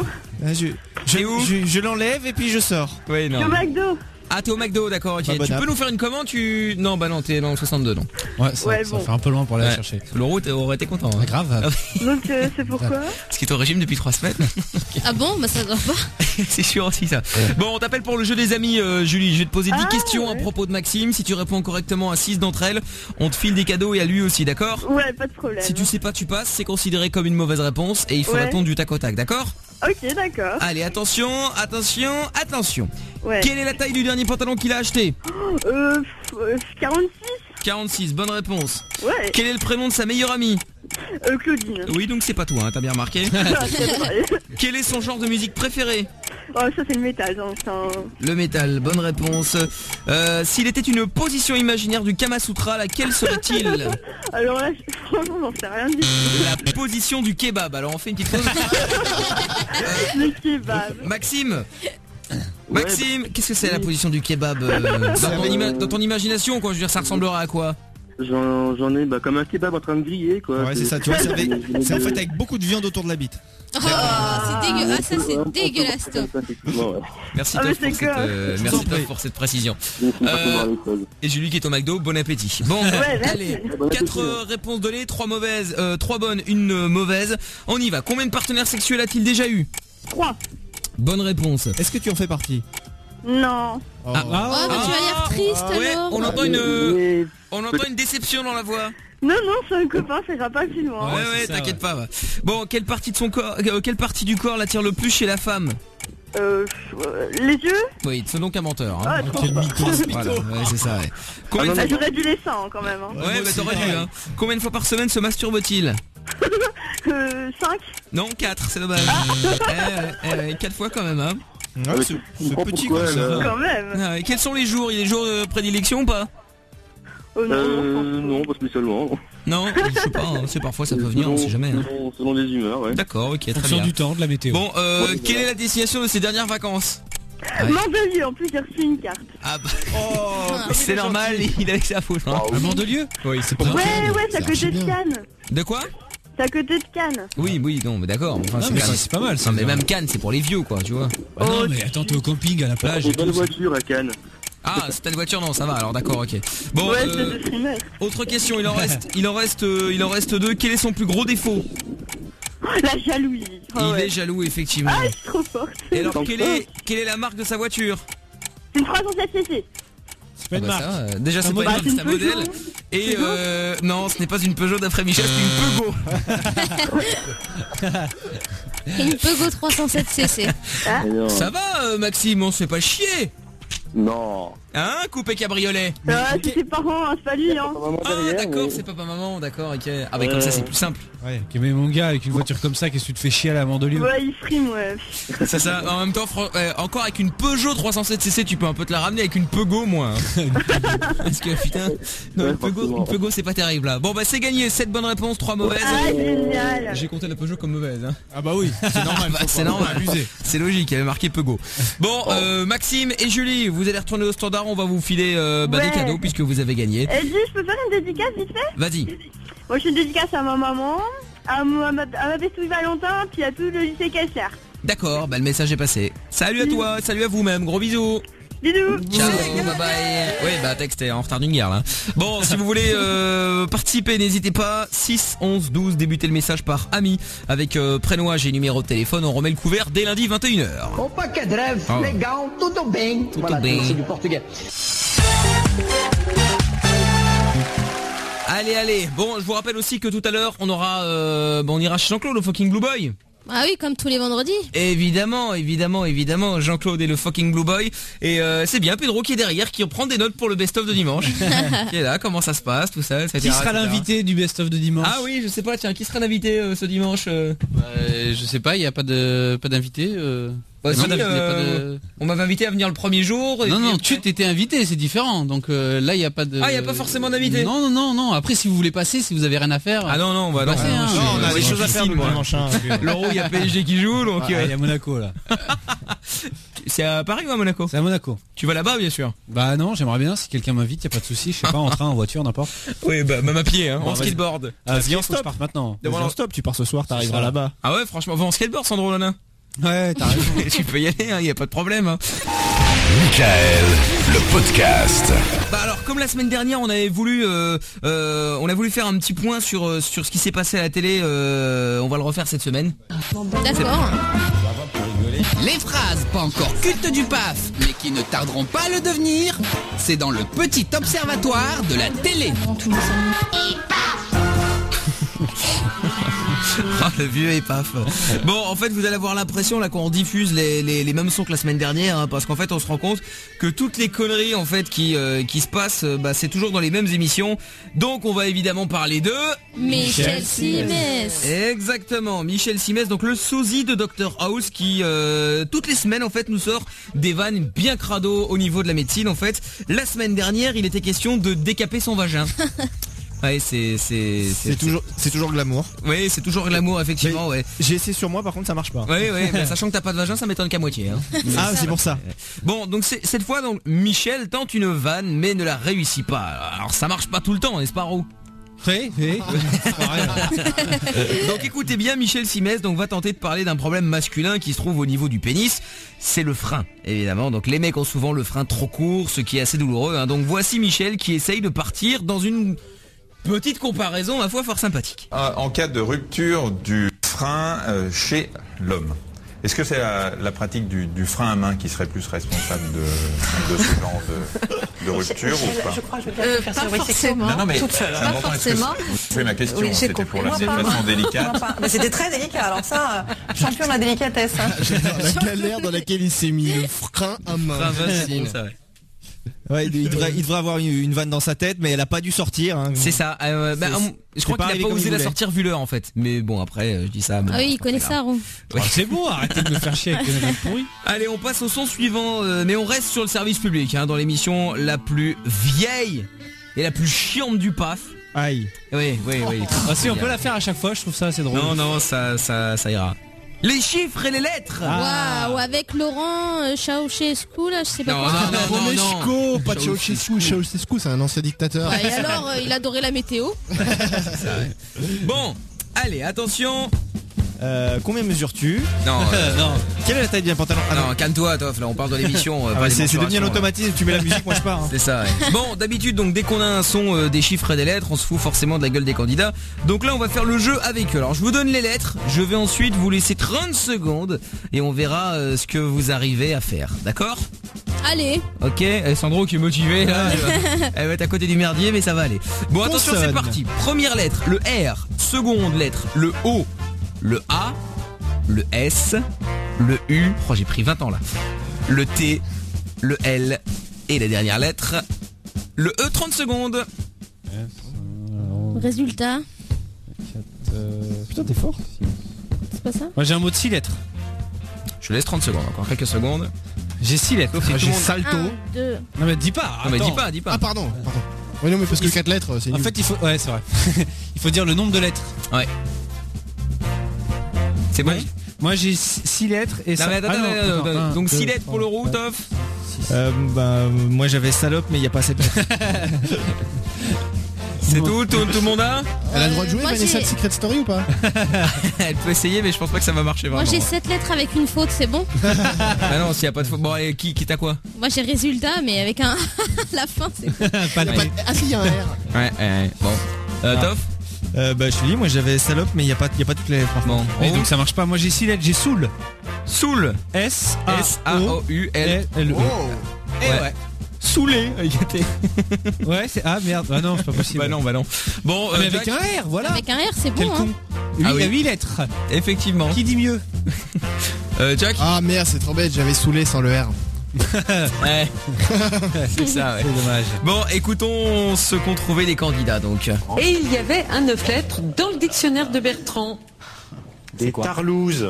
Je l'enlève et puis je sors. Oui, non. Je suis au McDo. Ah, t'es au McDo, d'accord, ok. Bah, Tu peux nous faire une commande, Non, bah non, t'es dans le 62, non. Ouais, ça fait un peu loin pour aller la chercher. L'euro aurait été content. Hein. Grave. Donc c'est pourquoi? Parce qu'il est au régime depuis 3 semaines. Ah bon? Bah ça doit pas. C'est sûr aussi ça. Bon, on t'appelle pour le jeu des amis, Julie. Je vais te poser 10 questions à propos de Maxime. Si tu réponds correctement à 6 d'entre elles, on te file des cadeaux et à lui aussi, d'accord? Ouais, pas de problème. Si tu sais pas, tu passes. C'est considéré comme une mauvaise réponse et il faut répondre du tac au tac, d'accord? Ok, d'accord. Allez, attention. Ouais. Quelle est la taille du dernier pantalon qu'il a acheté? 46. 46, bonne réponse. Ouais. Quel est le prénom de sa meilleure amie? Claudine. Oui, donc c'est pas toi, hein, t'as bien remarqué. Quel est son genre de musique préféré? Oh, ça c'est le métal, hein, Le métal, bonne réponse. S'il était une position imaginaire du Kama Sutra, laquelle serait-il? Alors là, franchement, j'en sais rien du tout. La position du kebab. Alors on fait une petite pause. Le kebab. Maxime, qu'est-ce que c'est la position du kebab dans ton imagination, quoi? Je veux dire, ça ressemblera à quoi? J'en ai comme un kebab en train de griller, quoi. Ouais, c'est ça, tu vois, c'est en fait avec beaucoup de viande autour de la bite. Oh, c'est dégueulasse. Ah, ça c'est dégueulasse, Top. Merci Top pour cette précision. Et Julie qui est au McDo, bon appétit. Bon, allez, 4 réponses données, 3 mauvaises, 3 bonnes, 1 mauvaise. On y va. Combien de partenaires sexuels a-t-il déjà eu? 3. Bonne réponse. Est-ce que tu en fais partie? Non. Oh, bah tu as l'air triste alors. On entend une déception dans la voix. Non, c'est un copain, ça ira pas plus loin. Ouais, t'inquiète pas. Va. Bon, quelle partie de son corps, quelle partie du corps l'attire le plus chez la femme? Les yeux? Oui, c'est donc un menteur. Ah, Quel mytho. Voilà, ouais, c'est ça. Ouais. Combien de fois... J'aurais dû les seins quand même. Hein. Ouais, bah t'aurais dû. Hein. Combien de fois par semaine se masturbe-t-il? 5. Non, 4, c'est dommage. 4 fois quand même, hein. Ouais, c'est petit quoi, ça. Quand même. Quels sont les jours? Il y a des jours de prédilection ou pas? Non, pas spécialement. Non, je sais pas, hein, c'est parfois ça peut venir, on sait jamais. Hein. Selon les humeurs, ouais. D'accord, ok, très bien. Du temps, de la météo. Bon, quelle est la destination de ces dernières vacances? Mandelieu, en plus j'ai reçu une carte. Ah bah, c'est normal, il a avec sa faute. Hein. À Mandelieu? Oui, c'est pas Ouais, c'est à côté de Cannes. De quoi? C'est à côté de Cannes. Oui, non, mais d'accord. Enfin, c'est pas mal. Non, mais même Cannes, c'est pour les vieux, quoi, tu vois. Bah non, mais attends, t'es au camping, à la plage. J'ai pas de voiture à Cannes. Ah, c'est ta voiture, non, ça va, alors d'accord, ok. Bon, ouais, c'est autre question, il en reste 2. Quel est son plus gros défaut? La jalousie. Il est jaloux, effectivement. Ah, je suis trop forte. Et alors, quelle est la marque de sa voiture? C'est une 307 cc. C'est pas une marque. Ça, déjà, c'est pas une marque, c'est un modèle. Et non, ce n'est pas une Peugeot d'après Michel, c'est une Peugeot. Une Peugeot 307 cc. Ça va, Maxime, on se fait pas chier. Non. Hein, coupé cabriolet. C'est ses parents, c'est pas lui, hein. Ah, d'accord, c'est papa maman, d'accord, ok. Ah, bah comme ça, c'est plus simple. Ouais, mais mon gars, avec une voiture comme ça, qu'est-ce que tu te fais chier à la Mandelieu? Ouais, il frime, ouais. C'est ça, en même temps, encore avec une Peugeot 307cc, tu peux un peu te la ramener avec une Peugeot, moi. Parce que putain, non, une Peugeot, c'est pas terrible là. Bon, bah, c'est gagné, 7 bonnes réponses, 3 mauvaises. Ah, génial. J'ai compté la Peugeot comme mauvaise, hein. Ah, bah oui, c'est normal. C'est normal, c'est logique, il y avait marqué Peugeot. Bon, Maxime et Julie, vous allez retourner au standard, on va vous filer des cadeaux puisque vous avez gagné. Dis, je peux faire une dédicace vite fait? Vas-y. Moi, je fais une dédicace à ma maman, à ma bestouille Valentin, puis à tout le lycée Kessler. D'accord, bah le message est passé. Salut à toi, salut à vous même, gros bisous. Bisous. Ciao, bye bye. Oui, bah texte, t'es en retard d'une guerre là. Bon, si vous voulez participer, n'hésitez pas. 6 11 12, débutez le message par ami avec prénom, âge et numéro de téléphone. On remet le couvert dès lundi 21h. Opa, que dreve, legal, tudo bem. Tudo bem. C'est du portugais. Allez. Bon, je vous rappelle aussi que tout à l'heure, on ira chez Jean-Claude au fucking Blue Boy. Ah oui, comme tous les vendredis. Évidemment, Jean-Claude est le fucking Blue Boy. Et c'est bien, Pedro qui est derrière, qui reprend des notes pour le best-of de dimanche. Qui est là, comment ça se passe, tout ça, etc. Qui sera l'invité du best-of de dimanche? Ah oui, je sais pas, tiens, qui sera l'invité ce dimanche Je sais pas, il n'y a pas d'invité. On m'avait invité à venir le premier jour. Non, tu t'étais invité, c'est différent. Donc là, il n'y a pas de... Ah, il n'y a pas forcément d'invité. Non. Après, si vous voulez passer, si vous avez rien à faire... Ah non, bah non. On a des choses à faire dimanche. L'Euro, il y a PSG qui joue, donc... Il y a Monaco, là. C'est à Paris ou à Monaco? C'est à Monaco. Tu vas là-bas, bien sûr? Bah non, j'aimerais bien, si quelqu'un m'invite, y a pas de souci. Je sais pas, en train, en voiture, n'importe. Oui, bah même à pied, en skateboard. Viens, faut que je parte maintenant. En stop, tu pars ce soir, t'arriveras là-bas. Ah ouais, franchement, va en skateboard, Sandro Lana. Ouais, t'as raison. Tu peux y aller, y a pas de problème. Michael, le podcast. Bah alors, comme la semaine dernière, on a voulu faire un petit point sur ce qui s'est passé à la télé. On va le refaire cette semaine. D'accord. Les phrases pas encore cultes du PAF, mais qui ne tarderont pas à le devenir, c'est dans le petit observatoire de la télé. Ah, le vieux épaf. Bon, en fait, vous allez avoir l'impression là qu'on diffuse les mêmes sons que la semaine dernière, hein, parce qu'en fait, on se rend compte que toutes les conneries en fait qui se passent, c'est toujours dans les mêmes émissions. Donc, on va évidemment parler de Michel Simès. Exactement, Michel Simès, donc le sosie de Dr House qui toutes les semaines en fait nous sort des vannes bien crado au niveau de la médecine. En fait, la semaine dernière, il était question de décaper son vagin. Ouais, c'est toujours glamour. Oui, c'est toujours glamour, effectivement. Ouais. J'ai essayé sur moi, par contre, ça marche pas. Oui, mais sachant que t'as pas de vagin, ça m'étonne qu'à moitié. Hein. Ah, c'est pour ça. Bon, donc cette fois, donc Michel tente une vanne, mais ne la réussit pas. Alors ça marche pas tout le temps, n'est-ce pas, Roux? Oui. Donc écoutez bien, Michel Simès va tenter de parler d'un problème masculin qui se trouve au niveau du pénis. C'est le frein, évidemment. Donc les mecs ont souvent le frein trop court, ce qui est assez douloureux. Hein. Donc voici Michel qui essaye de partir dans une petite comparaison, ma foi, fort sympathique. En cas de rupture du frein chez l'homme, est-ce que c'est la pratique du frein à main qui serait plus responsable de ce genre de rupture ou pas? Je crois que je veux bien pas forcément. Non, mais toute seule. Pas forcément. C'est ma question, Oui, c'était pour la situation délicate. Mais c'était très délicat, alors ça, champion de la délicatesse. Hein. La galère dans laquelle il s'est mis, le frein à main. Ouais, il devrait avoir une vanne dans sa tête, mais elle a pas dû sortir. Hein. C'est ça. Je crois qu'il a pas osé la sortir vu l'heure en fait. Mais bon, après, je dis ça. Ah oui, il connaît ça, Ron. Ouais. Oh, c'est bon, arrêtez de me faire chier avec les vannes pourries. Allez, on passe au son suivant, mais on reste sur le service public, hein, dans l'émission la plus vieille et la plus chiante du PAF. Aïe. Oui. Ah si, on peut la faire à chaque fois, je trouve ça assez drôle. Non, ça ira. Les chiffres et les lettres. Waouh, avec Laurent Ceausescu, là, je sais pas quoi. Non, pas Ceausescu. Ceausescu, c'est un ancien dictateur. Et alors, il adorait la météo. Bon, allez, attention. Combien mesures-tu? Non. Quelle est la taille d'un pantalon? Non, calme-toi, Toff, là on parle de l'émission. C'est devenu un automatisme, tu mets la musique, moi je pars. Hein. C'est ça, ouais. Bon, d'habitude, donc dès qu'on a un son des chiffres et des lettres, on se fout forcément de la gueule des candidats. Donc là, on va faire le jeu avec eux. Alors je vous donne les lettres, je vais ensuite vous laisser 30 secondes et on verra ce que vous arrivez à faire. D'accord? Allez. Ok, Sandro qui est motivé là. Elle va être à côté du merdier, mais ça va aller. Bon, attention, c'est parti. Première lettre, le R. Seconde lettre, le O. Le A, le S, le U, j'ai pris 20 ans là, le T, le L et la dernière lettre, le E, 30 secondes. Résultat. Putain, t'es fort. C'est pas ça? Moi j'ai un mot de 6 lettres. Je laisse 30 secondes, encore quelques secondes. J'ai 6 lettres. J'ai salto. 1, 2. Non mais dis pas. Non mais dis pas. Ah pardon. Oui non mais parce que 4 lettres, c'est nul. En fait il faut... Ouais c'est vrai. Il faut dire le nombre de lettres. Ouais. C'est bon. Moi j'ai 6 lettres et ça. Donc 6 lettres pour le roux, Toff. Moi j'avais salope, mais il n'y a pas assez de lettres. C'est tout le monde a. Elle a le droit de jouer, Vanessa de Secret Story ou pas? Elle peut essayer, mais je pense pas que ça va marcher vraiment. Moi j'ai 7 lettres avec une faute, c'est bon? Ah non, s'il n'y a pas de faute. Bon, et qui t'a quoi? Moi j'ai résultat, mais avec un. La fin, c'est. Pas de Ah si, il y a un R. Ouais. Bon. Toff? Je te dis, moi j'avais salope, mais il n'y a pas toutes les lettres. Bon. Et donc ça marche pas. Moi j'ai 6 lettres, j'ai Soul. Soul. S-A-O-U-L-L-E. Ouais. Saoulé avec un T. Ouais, c'est ah merde. Ah non, c'est pas possible. Bah non. Bon, mais avec un R, voilà. Avec un R, c'est Quel bon. con. Hein. Il y a 8 lettres. Effectivement. Qui dit mieux? Jack. Ah merde, c'est trop bête, j'avais saoulé sans le R. Ouais. C'est ça, ouais. C'est dommage. Bon, écoutons ce qu'ont trouvé les candidats donc. Et il y avait un 9 lettres dans le dictionnaire de Bertrand. Des tarlouses.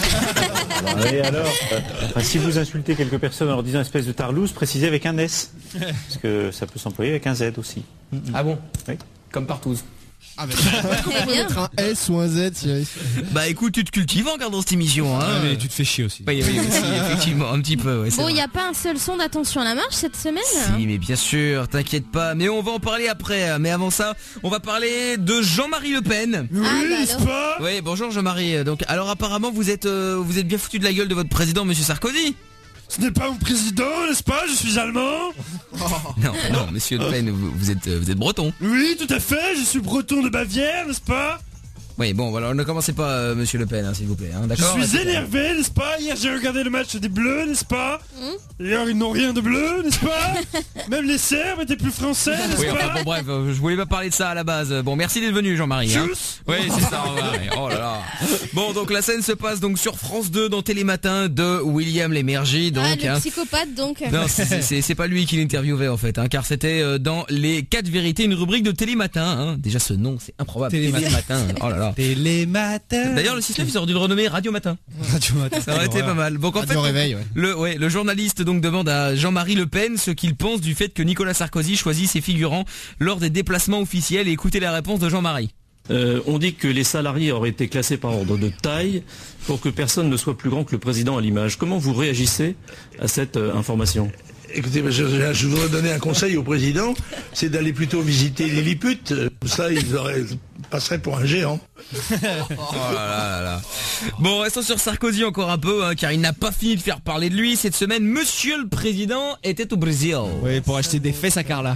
Et alors, si vous insultez quelques personnes en leur disant espèce de tarlouse, précisez avec un S. Parce que ça peut s'employer avec un Z aussi. Ah bon? Oui. Comme partout. Ah bah comment mettre un S ou un Z, Thierry? Bah écoute, tu te cultives en regardant cette émission, hein. Mais tu te fais chier aussi. Bah, oui, aussi, effectivement, un petit peu, ouais. Bon, il n'y a pas un seul son d'attention à la marche cette semaine? Si, mais bien sûr, t'inquiète pas. Mais on va en parler après. Mais avant ça, on va parler de Jean-Marie Le Pen. Oui, n'est-ce pas? Oui, bonjour Jean-Marie. Donc, alors apparemment, vous êtes bien foutu de la gueule de votre président, Monsieur Sarkozy. Ce n'est pas mon président, n'est-ce pas? Je suis allemand. Non, Monsieur Le Pen, vous êtes breton. Oui, tout à fait. Je suis breton de Bavière, n'est-ce pas? Oui, bon, alors ne commencez pas, Monsieur Le Pen, hein, s'il vous plaît. Hein, d'accord? Je suis énervé, n'est-ce pas? Hier, j'ai regardé le match des Bleus, n'est-ce pas? D'ailleurs, ils n'ont rien de bleu, n'est-ce pas? Même les Serbes étaient plus français, n'est-ce Oui, pas? enfin, bon, bref, je voulais pas parler de ça à la base. Bon, merci d'être venu, Jean-Marie. Hein. Oui, c'est ça. Ouais. Oh là là. Bon, donc la scène se passe donc sur France 2 dans Télématin de William Lémergie. Donc, le psychopathe, donc. Non, c'est pas lui qui l'interviewait en fait, hein, car c'était dans les 4 vérités, une rubrique de Télématin. Hein. Déjà ce nom, c'est improbable. Télématin. Oh là là. Télématin. D'ailleurs, le système, ils auraient dû le renommer Radio Matin. Radio Matin. Ça aurait été pas mal. Donc en fait, réveil, ouais. le journaliste donc demande à Jean-Marie Le Pen ce qu'il pense du fait que Nicolas Sarkozy choisit ses figurants lors des déplacements officiels, et écoutez la réponse de Jean-Marie. On dit que les salariés auraient été classés par ordre de taille pour que personne ne soit plus grand que le président à l'image. Comment vous réagissez à cette information ? Écoutez, je voudrais donner un conseil au président, c'est d'aller plutôt visiter les Lilliput. Ça, ils passeraient pour un géant. Oh là là. Bon, restons sur Sarkozy encore un peu, hein, car il n'a pas fini de faire parler de lui. Cette semaine, Monsieur le Président était au Brésil. Oui, pour acheter des fesses à Carla.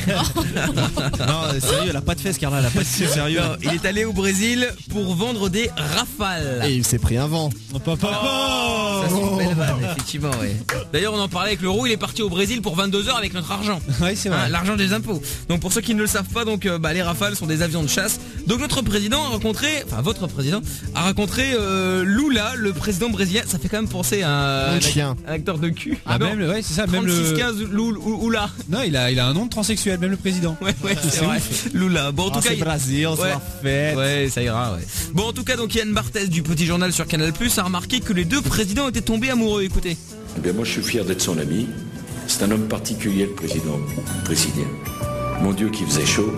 Non, sérieux, elle a pas de fesses, Carla, elle a pas de fesses, sérieux. Non, il est allé au Brésil pour vendre des Rafales. Et il s'est pris un vent. Ça c'est une belle vanne, effectivement, ouais. D'ailleurs, on en parlait avec l'euro, il est parti au Brésil pour 22 heures avec notre argent. Oui, c'est vrai. Hein, l'argent des impôts. Donc pour ceux qui ne le savent pas, donc les Rafales sont des avions de chasse. Donc notre président a rencontré, enfin votre président a rencontré Lula, le président brésilien. Ça fait quand même penser à un acteur de cul. Ah même, ouais, c'est ça, même le 3615 Lula. Non, il a un nom de transsexuel, même le président. Ouais, c'est vrai. Lula. Bon, en tout cas, Brésil, c'est la fête. Ouais, ça ira, ouais. Bon, en tout cas, donc Yann Barthès du Petit Journal sur Canal+ a remarqué que les deux présidents étaient tombés amoureux. Écoutez. Eh bien, moi, je suis fier d'être son ami. C'est un homme particulier, le président brésilien. Mon Dieu, qu'il faisait chaud.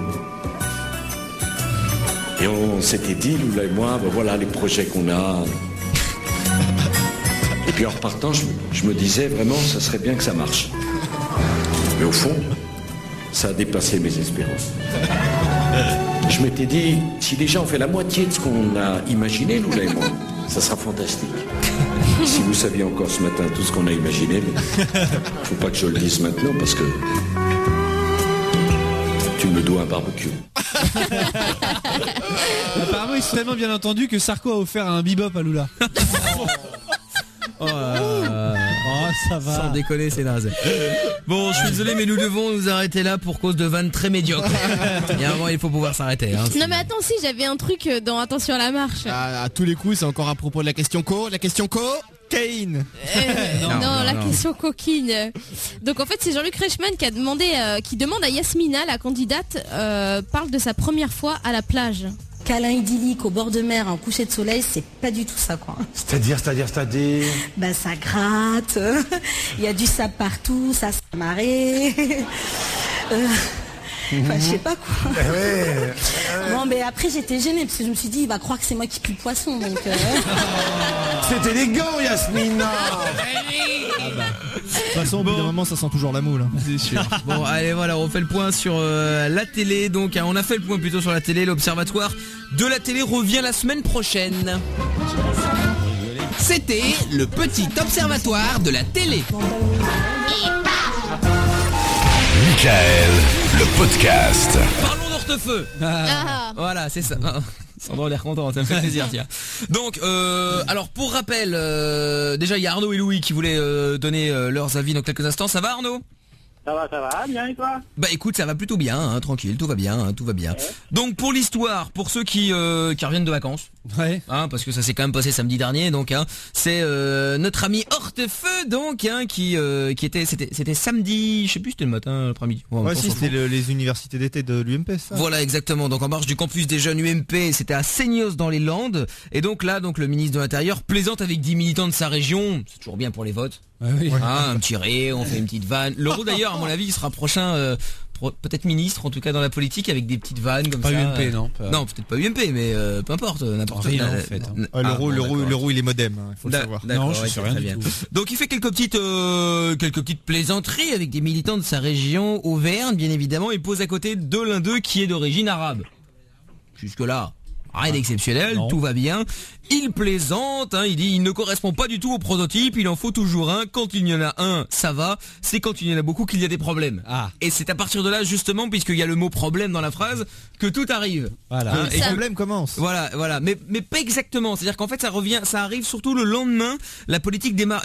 Et on s'était dit, Lula et moi, ben voilà les projets qu'on a. Et puis en repartant, je me disais vraiment, ça serait bien que ça marche. Mais au fond, ça a dépassé mes espérances. Je m'étais dit, si déjà on fait la moitié de ce qu'on a imaginé, Lula et moi, ça sera fantastique. Si vous saviez encore ce matin tout ce qu'on a imaginé, mais faut pas que je le dise maintenant parce que tu me dois un barbecue. Apparemment, ils sont tellement bien entendus que Sarko a offert un bebop à Lula. Oh, ça va. Sans déconner, c'est naze. Bon, je suis désolé, mais nous devons nous arrêter là pour cause de vannes très médiocres. Et à un moment, il faut pouvoir s'arrêter. Hein. Non mais attends, si j'avais un truc dans Attention à la marche. À tous les coups, c'est encore à propos de la question Kane. Non, la question coquine. Donc en fait, c'est Jean-Luc Reichmann qui a demandé, qui demande à Yasmina, la candidate, parle de sa première fois à la plage. Câlin idyllique au bord de mer, en coucher de soleil, c'est pas du tout ça, quoi. C'est-à-dire Bah ça gratte, il y a du sable partout, ça se marée. Enfin, je sais pas quoi. Bon, mais après j'étais gênée parce que je me suis dit, il va croire que c'est moi qui pue le poisson, donc. C'est élégant, Yasmina. De toute façon, au bout d'un moment, ça sent toujours la moule. C'est sûr. Bon, allez, voilà, on fait le point sur la télé. Donc, on a fait le point plutôt sur la télé. L'Observatoire de la télé revient la semaine prochaine. C'était le Petit Observatoire de la télé. Michael, le podcast. Parlons d'Hortefeux. Voilà, c'est ça. Sandro a l'air content, ça me fait plaisir, tiens. Donc, alors pour rappel, déjà il y a Arnaud et Louis qui voulaient donner leurs avis dans quelques instants. Ça va, Arnaud ? Ça va, bien et toi? Bah écoute, ça va plutôt bien, hein, tranquille, tout va bien, hein, tout va bien. Ouais. Donc pour l'histoire, pour ceux qui reviennent de vacances, parce que ça s'est quand même passé samedi dernier, donc c'est notre ami Hortefeux, donc qui était, c'était samedi, je sais plus, c'était le matin, l'après-midi. C'était les universités d'été de l'UMP, ça. Voilà, exactement. Donc en marge du campus des jeunes UMP, c'était à Seignos dans les Landes, et donc là, le ministre de l'Intérieur plaisante avec 10 militants de sa région, c'est toujours bien pour les votes. Un petit rire, on fait une petite vanne. L'Euro d'ailleurs, à mon avis, il sera prochain peut-être ministre, en tout le cas dans la politique, avec des petites vannes comme pas ça. UMP, non. Non, peut-être pas UMP, mais peu importe, n'importe rien en fait. L'euro, il est modem, il faut le savoir. Non, je sais rien du tout. Donc il fait quelques petites plaisanteries avec des militants de sa région Auvergne, bien évidemment, et pose à côté de l'un d'eux qui est d'origine arabe. Jusque là. Rien d'exceptionnel, tout va bien. Il plaisante, il dit il ne correspond pas du tout au prototype, il en faut toujours un. Quand il y en a un, ça va. C'est quand il y en a beaucoup qu'il y a des problèmes. Et c'est à partir de là, justement, puisqu'il y a le mot problème dans la phrase, que tout arrive. Voilà. Et le problème commence. Voilà. Mais pas exactement. C'est-à-dire qu'en fait, ça arrive surtout le lendemain. La polémique démarre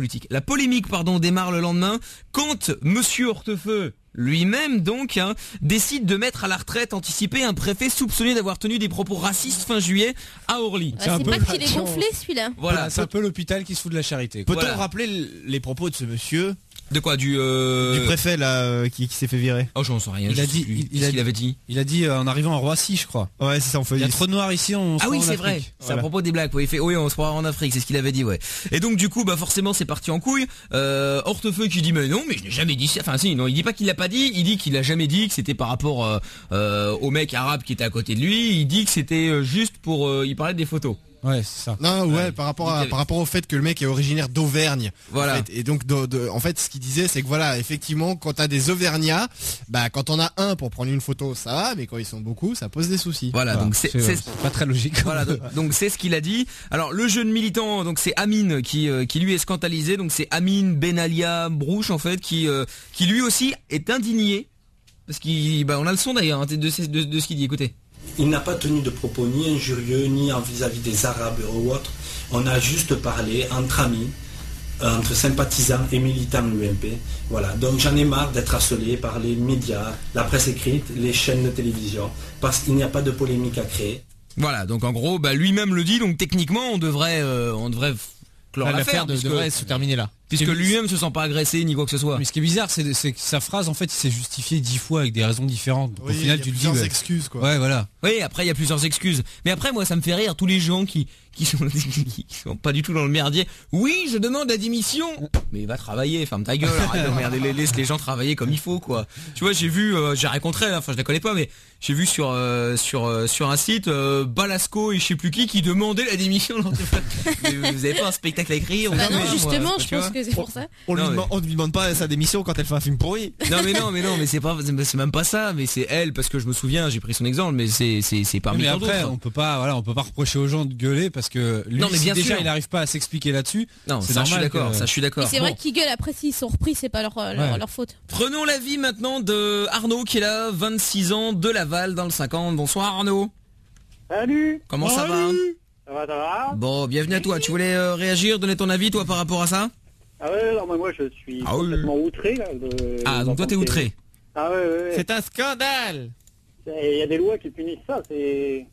le lendemain quand Monsieur Hortefeux lui-même donc décide de mettre à la retraite anticipée un préfet soupçonné d'avoir tenu des propos racistes fin juillet à Orly. C'est pas qu'il est gonflé celui-là. Voilà, c'est un peu l'hôpital qui se fout de la charité. Peut-on rappeler les propos de ce monsieur? De quoi, du préfet là qui s'est fait virer? Oh, j'en sais rien. Il avait dit en arrivant à Roissy, je crois. Ouais, c'est ça. Il y a trop de noirs ici. C'est vrai. C'est à propos des blagues. Il fait on se croira en Afrique. C'est ce qu'il avait dit. Ouais. Et donc du coup, forcément, c'est parti en couille. Hortefeux qui dit mais je n'ai jamais dit ça. Enfin si, non, il dit pas qu'il l'a pas dit. Il dit qu'il a jamais dit que c'était par rapport au mec arabe qui était à côté de lui. Il dit que c'était juste pour. Il parlait des photos. Ouais, c'est ça. Non, par rapport au fait que le mec est originaire d'Auvergne. Voilà. En fait, et donc, en fait, ce qu'il disait, c'est que voilà, effectivement, quand t'as des Auvergnats, quand on a un pour prendre une photo, ça va, mais quand ils sont beaucoup, ça pose des soucis. Voilà. Donc c'est pas très logique. Voilà. Donc c'est ce qu'il a dit. Alors le jeune militant, donc c'est Amine qui lui est scandalisé. Donc c'est Amine Benalia Brouche en fait qui lui aussi est indigné parce on a le son d'ailleurs de ce qu'il dit. Écoutez. Il n'a pas tenu de propos ni injurieux, ni vis-à-vis des Arabes ou autres. On a juste parlé entre amis, entre sympathisants et militants de l'UMP. Voilà. Donc j'en ai marre d'être harcelé par les médias, la presse écrite, les chaînes de télévision, parce qu'il n'y a pas de polémique à créer. Voilà. Donc en gros, lui-même le dit. Donc techniquement, on devrait clore l'affaire devrait se terminer là. Puisque lui-même se sent pas agressé ni quoi que ce soit. Mais ce qui est bizarre, c'est que sa phrase, en fait, il s'est justifié 10 fois avec des raisons différentes. Donc, au final, tu le dis. Plusieurs excuses, quoi. Ouais, voilà. Oui, après, il y a plusieurs excuses. Mais après, moi, ça me fait rire tous les gens qui sont pas du tout dans le merdier. Oui, je demande la démission. Mais va travailler, ferme ta gueule, arrête de regarder, laisse les gens travailler comme il faut, quoi. Tu vois, j'ai vu, j'ai rencontré, enfin, je la connais pas, mais j'ai vu sur un site, Balasco et je sais plus qui demandait la démission. Mais vous avez pas un spectacle à écrire? Non, justement, je pense que c'est pour ça. On ne lui demande pas sa démission quand elle fait un film pourri. Non, mais c'est même pas ça, mais c'est elle, parce que je me souviens, j'ai pris son exemple, mais c'est parmi tant d'autres. Mais après, on peut pas reprocher aux gens de gueuler parce que lui, déjà il n'arrive pas à s'expliquer là-dessus. Non, ça je suis d'accord. C'est vrai qu'ils gueulent après s'ils sont repris, c'est pas leur faute. Prenons l'avis maintenant de Arnaud qui est là, 26 ans, de Laval dans le 50. Bonsoir Arnaud. Salut. Comment ça va? Ça va. Bon, bienvenue à toi. Tu voulais réagir, donner ton avis toi par rapport à ça? Ah ouais, alors moi je suis complètement outré là. Donc toi t'es outré. Ah ouais. C'est un scandale. Il y a des lois qui punissent ça, c'est...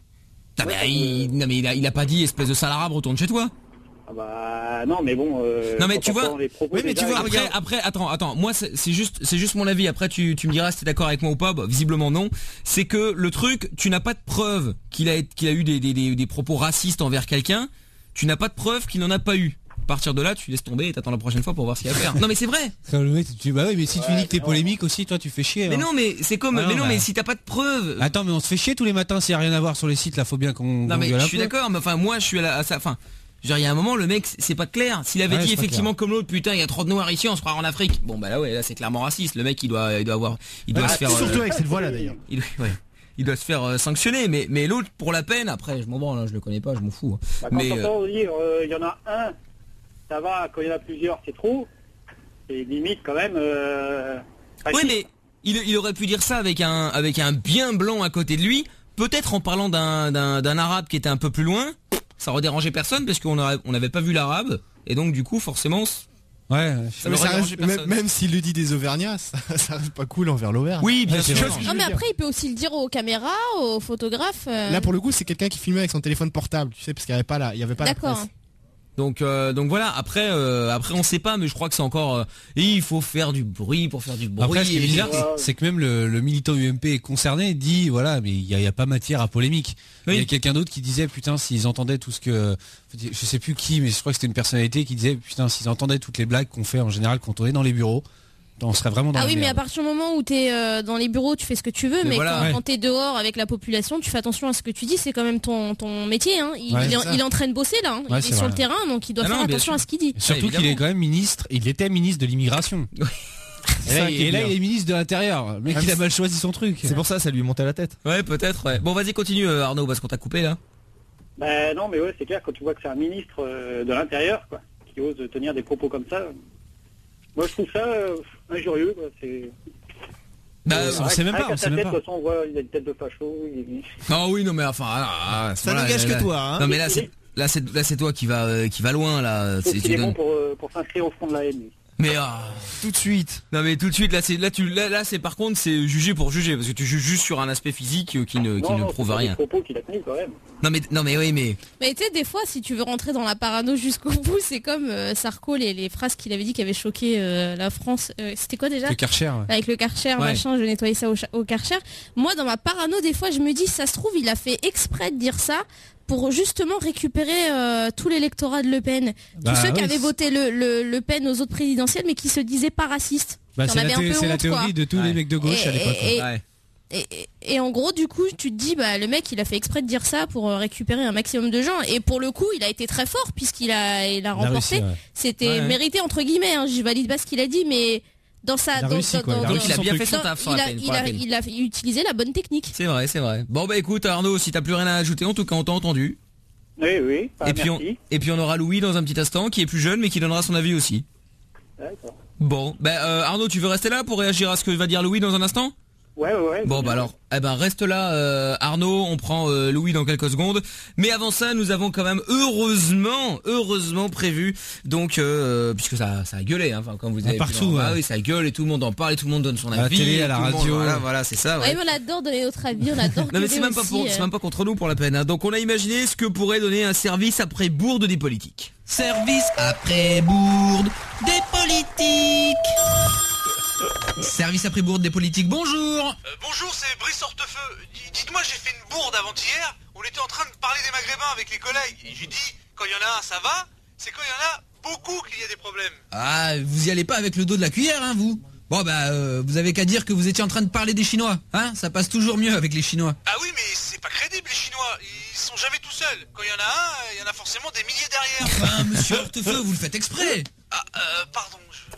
il a pas dit espèce de sale arabe, retourne chez toi. Ah bah non mais bon. Non mais tu vois. Oui mais tu vois après attends moi c'est juste mon avis. Après tu me diras si t'es d'accord avec moi ou pas. Bah, visiblement non. C'est que le truc, tu n'as pas de preuve qu'il a eu des propos racistes envers quelqu'un. Tu n'as pas de preuve qu'il n'en a pas eu. À partir de là, tu laisses tomber et t'attends la prochaine fois pour voir ce qu'il y a à faire. Non mais c'est vrai. Mais si tu dis que t'es polémique aussi, toi tu fais chier. Mais non mais c'est comme mais si t'as pas de preuves. Attends mais on se fait chier tous les matins s'il y a rien à voir sur les sites là, faut bien qu'on. Non mais je suis d'accord, mais enfin moi je suis à ça. Enfin, genre il y a un moment le mec c'est pas clair. S'il avait dit effectivement comme l'autre, putain il y a trop de noirs ici, on se croirait en Afrique. Bon bah là c'est clairement raciste. Le mec il doit se faire. Surtout avec cette voix là d'ailleurs. Il doit se faire sanctionner, mais l'autre pour la peine. Après je m'en branle, je le connais pas, je m'en fous. Quand on entend dire il y en a un. Ça va, quand il y en a plusieurs, c'est trop. C'est limite quand même. Oui, mais il aurait pu dire ça avec un bien blanc à côté de lui. Peut-être en parlant d'un arabe qui était un peu plus loin. Ça aurait dérangé personne parce qu'on n'avait pas vu l'arabe. Et donc du coup, forcément, Ouais. Mais ça reste, même s'il lui dit des Auvergnats, ça reste pas cool envers l'Auvergne. Oui, bien sûr. Non mais après il peut aussi le dire aux caméras, aux photographes. Là pour le coup c'est quelqu'un qui filmait avec son téléphone portable, tu sais, parce qu'il n'y avait pas la D'accord. presse. Donc voilà. Après on sait pas, mais je crois que c'est encore. Il faut faire du bruit pour faire du bruit. Après, ce qui est bizarre, c'est que même le militant UMP concerné dit voilà, mais il y a pas matière à polémique. Il y a quelqu'un d'autre qui disait putain, s'ils entendaient tout ce que, je sais plus qui, mais je crois que c'était une personnalité qui disait putain, s'ils entendaient toutes les blagues qu'on fait en général quand on est dans les bureaux, on serait vraiment dans la oui, merde. mais à partir du moment où t'es dans les bureaux, tu fais ce que tu veux, mais voilà, quand t'es dehors avec la population, tu fais attention à ce que tu dis, c'est quand même ton métier. Hein. Il est en train de bosser là, il est sur le terrain, donc il doit faire attention à ce qu'il dit. Surtout qu'il est quand même ministre, il était ministre de l'immigration. Et là il est ministre de l'Intérieur. Le mec il a mal choisi son truc. C'est pour ça lui montait à la tête. Ouais, peut-être. Ouais. Bon, vas-y, continue Arnaud, parce qu'on t'a coupé là. Ben non, mais ouais, c'est clair, quand tu vois que c'est un ministre de l'Intérieur, quoi, qui ose tenir des propos comme ça. Moi je trouve ça injurieux, quoi. C'est. On sait même pas. De toute façon, on voit, il a une tête de facho. Ah oui, non mais enfin, ça n'engage que toi. Hein. Non mais là c'est toi qui va loin là. Il est bon pour s'inscrire au front de la haine. Mais tout de suite. Non mais tout de suite là c'est par contre c'est juger pour juger parce que tu juges juste sur un aspect physique qui ne prouve rien. C'est propos qu'il a tenu quand même. Non mais oui mais. Mais tu sais des fois si tu veux rentrer dans la parano jusqu'au bout c'est comme Sarko les phrases qu'il avait dit qui avaient choqué la France. C'était quoi déjà? Le Karcher. Ouais. Avec le Karcher machin, je nettoyais ça au Karcher. Moi dans ma parano des fois je me dis ça se trouve il a fait exprès de dire ça pour justement récupérer tout l'électorat de Le Pen. Tous ceux qui avaient voté Le Pen aux autres présidentielles mais qui se disaient pas racistes. C'est la théorie de tous les mecs de gauche à l'époque. Et en gros du coup tu te dis le mec il a fait exprès de dire ça pour récupérer un maximum de gens et pour le coup il a été très fort puisqu'il a remporté. C'était mérité entre guillemets, hein. Je valide pas ce qu'il a dit mais dans sa donc il a bien fait son taf. Il a utilisé la bonne technique. C'est vrai. Bon bah écoute Arnaud, si t'as plus rien à ajouter, en tout cas on t'a entendu. Oui. Et puis on aura Louis dans un petit instant qui est plus jeune mais qui donnera son avis aussi. D'accord. Bon, Arnaud, tu veux rester là pour réagir à ce que va dire Louis dans un instant? Ouais. Bon bah alors, reste là Arnaud, on prend Louis dans quelques secondes. Mais avant ça, nous avons quand même heureusement prévu. Donc puisque ça a gueulé, hein, comme vous avez partout. Oui, ça gueule et tout le monde en parle et tout le monde donne son avis. À la télé, à la radio. Voilà, c'est ça. Ouais, on adore donner notre avis, on adore. Non mais c'est même pas contre nous pour la peine. Hein. Donc on a imaginé ce que pourrait donner un service après bourde des politiques. Service après bourde des politiques. Service après bourde des politiques, bonjour. Bonjour, c'est Brice Hortefeux. Dites-moi, j'ai fait une bourde avant-hier. On était en train de parler des Maghrébins avec les collègues. Et j'ai dit, quand il y en a un, ça va. C'est quand il y en a beaucoup qu'il y a des problèmes. Ah, vous y allez pas avec le dos de la cuillère, hein, vous. Bon, vous avez qu'à dire que vous étiez en train de parler des Chinois. Hein, ça passe toujours mieux avec les Chinois. Ah oui, mais c'est pas crédible, les Chinois. Ils sont jamais tout seuls. Quand il y en a un, il y en a forcément des milliers derrière. Enfin, monsieur Hortefeux, vous le faites exprès. Pardon.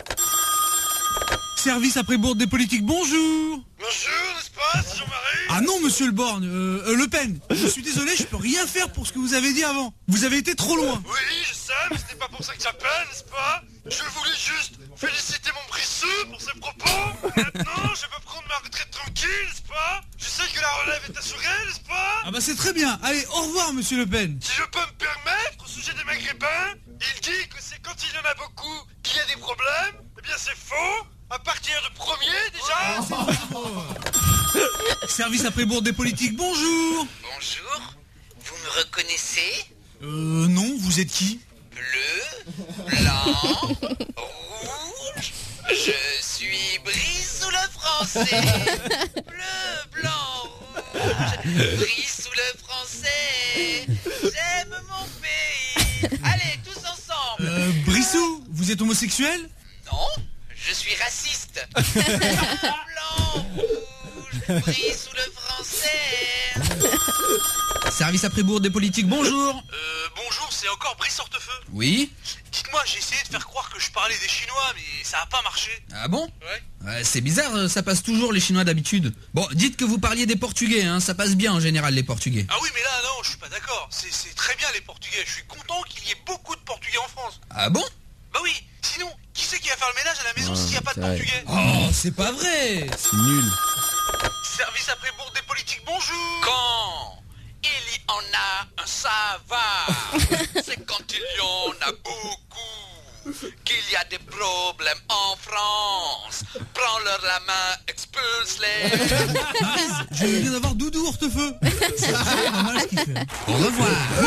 Service après bourde des politiques, bonjour. Bonjour, n'est-ce pas, c'est Jean-Marie? Ah non, monsieur Le Borgne, Le Pen, je suis désolé, je peux rien faire pour ce que vous avez dit avant. Vous avez été trop loin. Oui, je sais, mais ce n'est pas pour ça que j'appelle, n'est-ce pas? Je voulais juste féliciter mon Brisseux pour ses propos. Maintenant, je peux prendre ma retraite tranquille, n'est-ce pas? Je sais que la relève est assurée, n'est-ce pas? Ah bah c'est très bien. Allez, au revoir, monsieur Le Pen. Si je peux me permettre, au sujet des Maghrébins, il dit que c'est quand il y en a beaucoup qu'il y a des problèmes. Eh bien, c'est faux. À partir de premier, déjà. Service après bourde des politiques, bonjour. Bonjour. Vous me reconnaissez? Non, vous êtes qui? Bleu, blanc, rouge. Je suis Brice ou le français. Bleu, blanc, rouge. Brice ou le français. J'aime mon pays. Allez, tous ensemble. Brissou, vous êtes homosexuel? Non, je suis raciste. Blanc, rouge, Brice ou le français. Service après bourde des politiques, bonjour. Bonjour, c'est encore Brice Hortefeux. Oui. Dites-moi, j'ai essayé de faire croire que je parlais des Chinois, mais ça a pas marché. Ah bon? Ouais. C'est bizarre, ça passe toujours les Chinois d'habitude. Bon, dites que vous parliez des Portugais, hein, ça passe bien en général les Portugais. Ah oui, mais là, non, je suis pas d'accord. C'est très bien les Portugais. Je suis content qu'il y ait beaucoup de Portugais en France. Ah bon? Bah oui, sinon, qui c'est qui va faire le ménage à la maison s'il n'y a pas de Portugais? Oh, c'est pas vrai. C'est nul. Service après bourde des politiques, bonjour. Quand il y en a un, ça va. C'est quand il y en a beaucoup qu'il y a des problèmes en France. Prends-leur la main, expulse-les. Je viens d'avoir Doudou Hortefeux. C'est pas mal ce qu'il fait. Au revoir.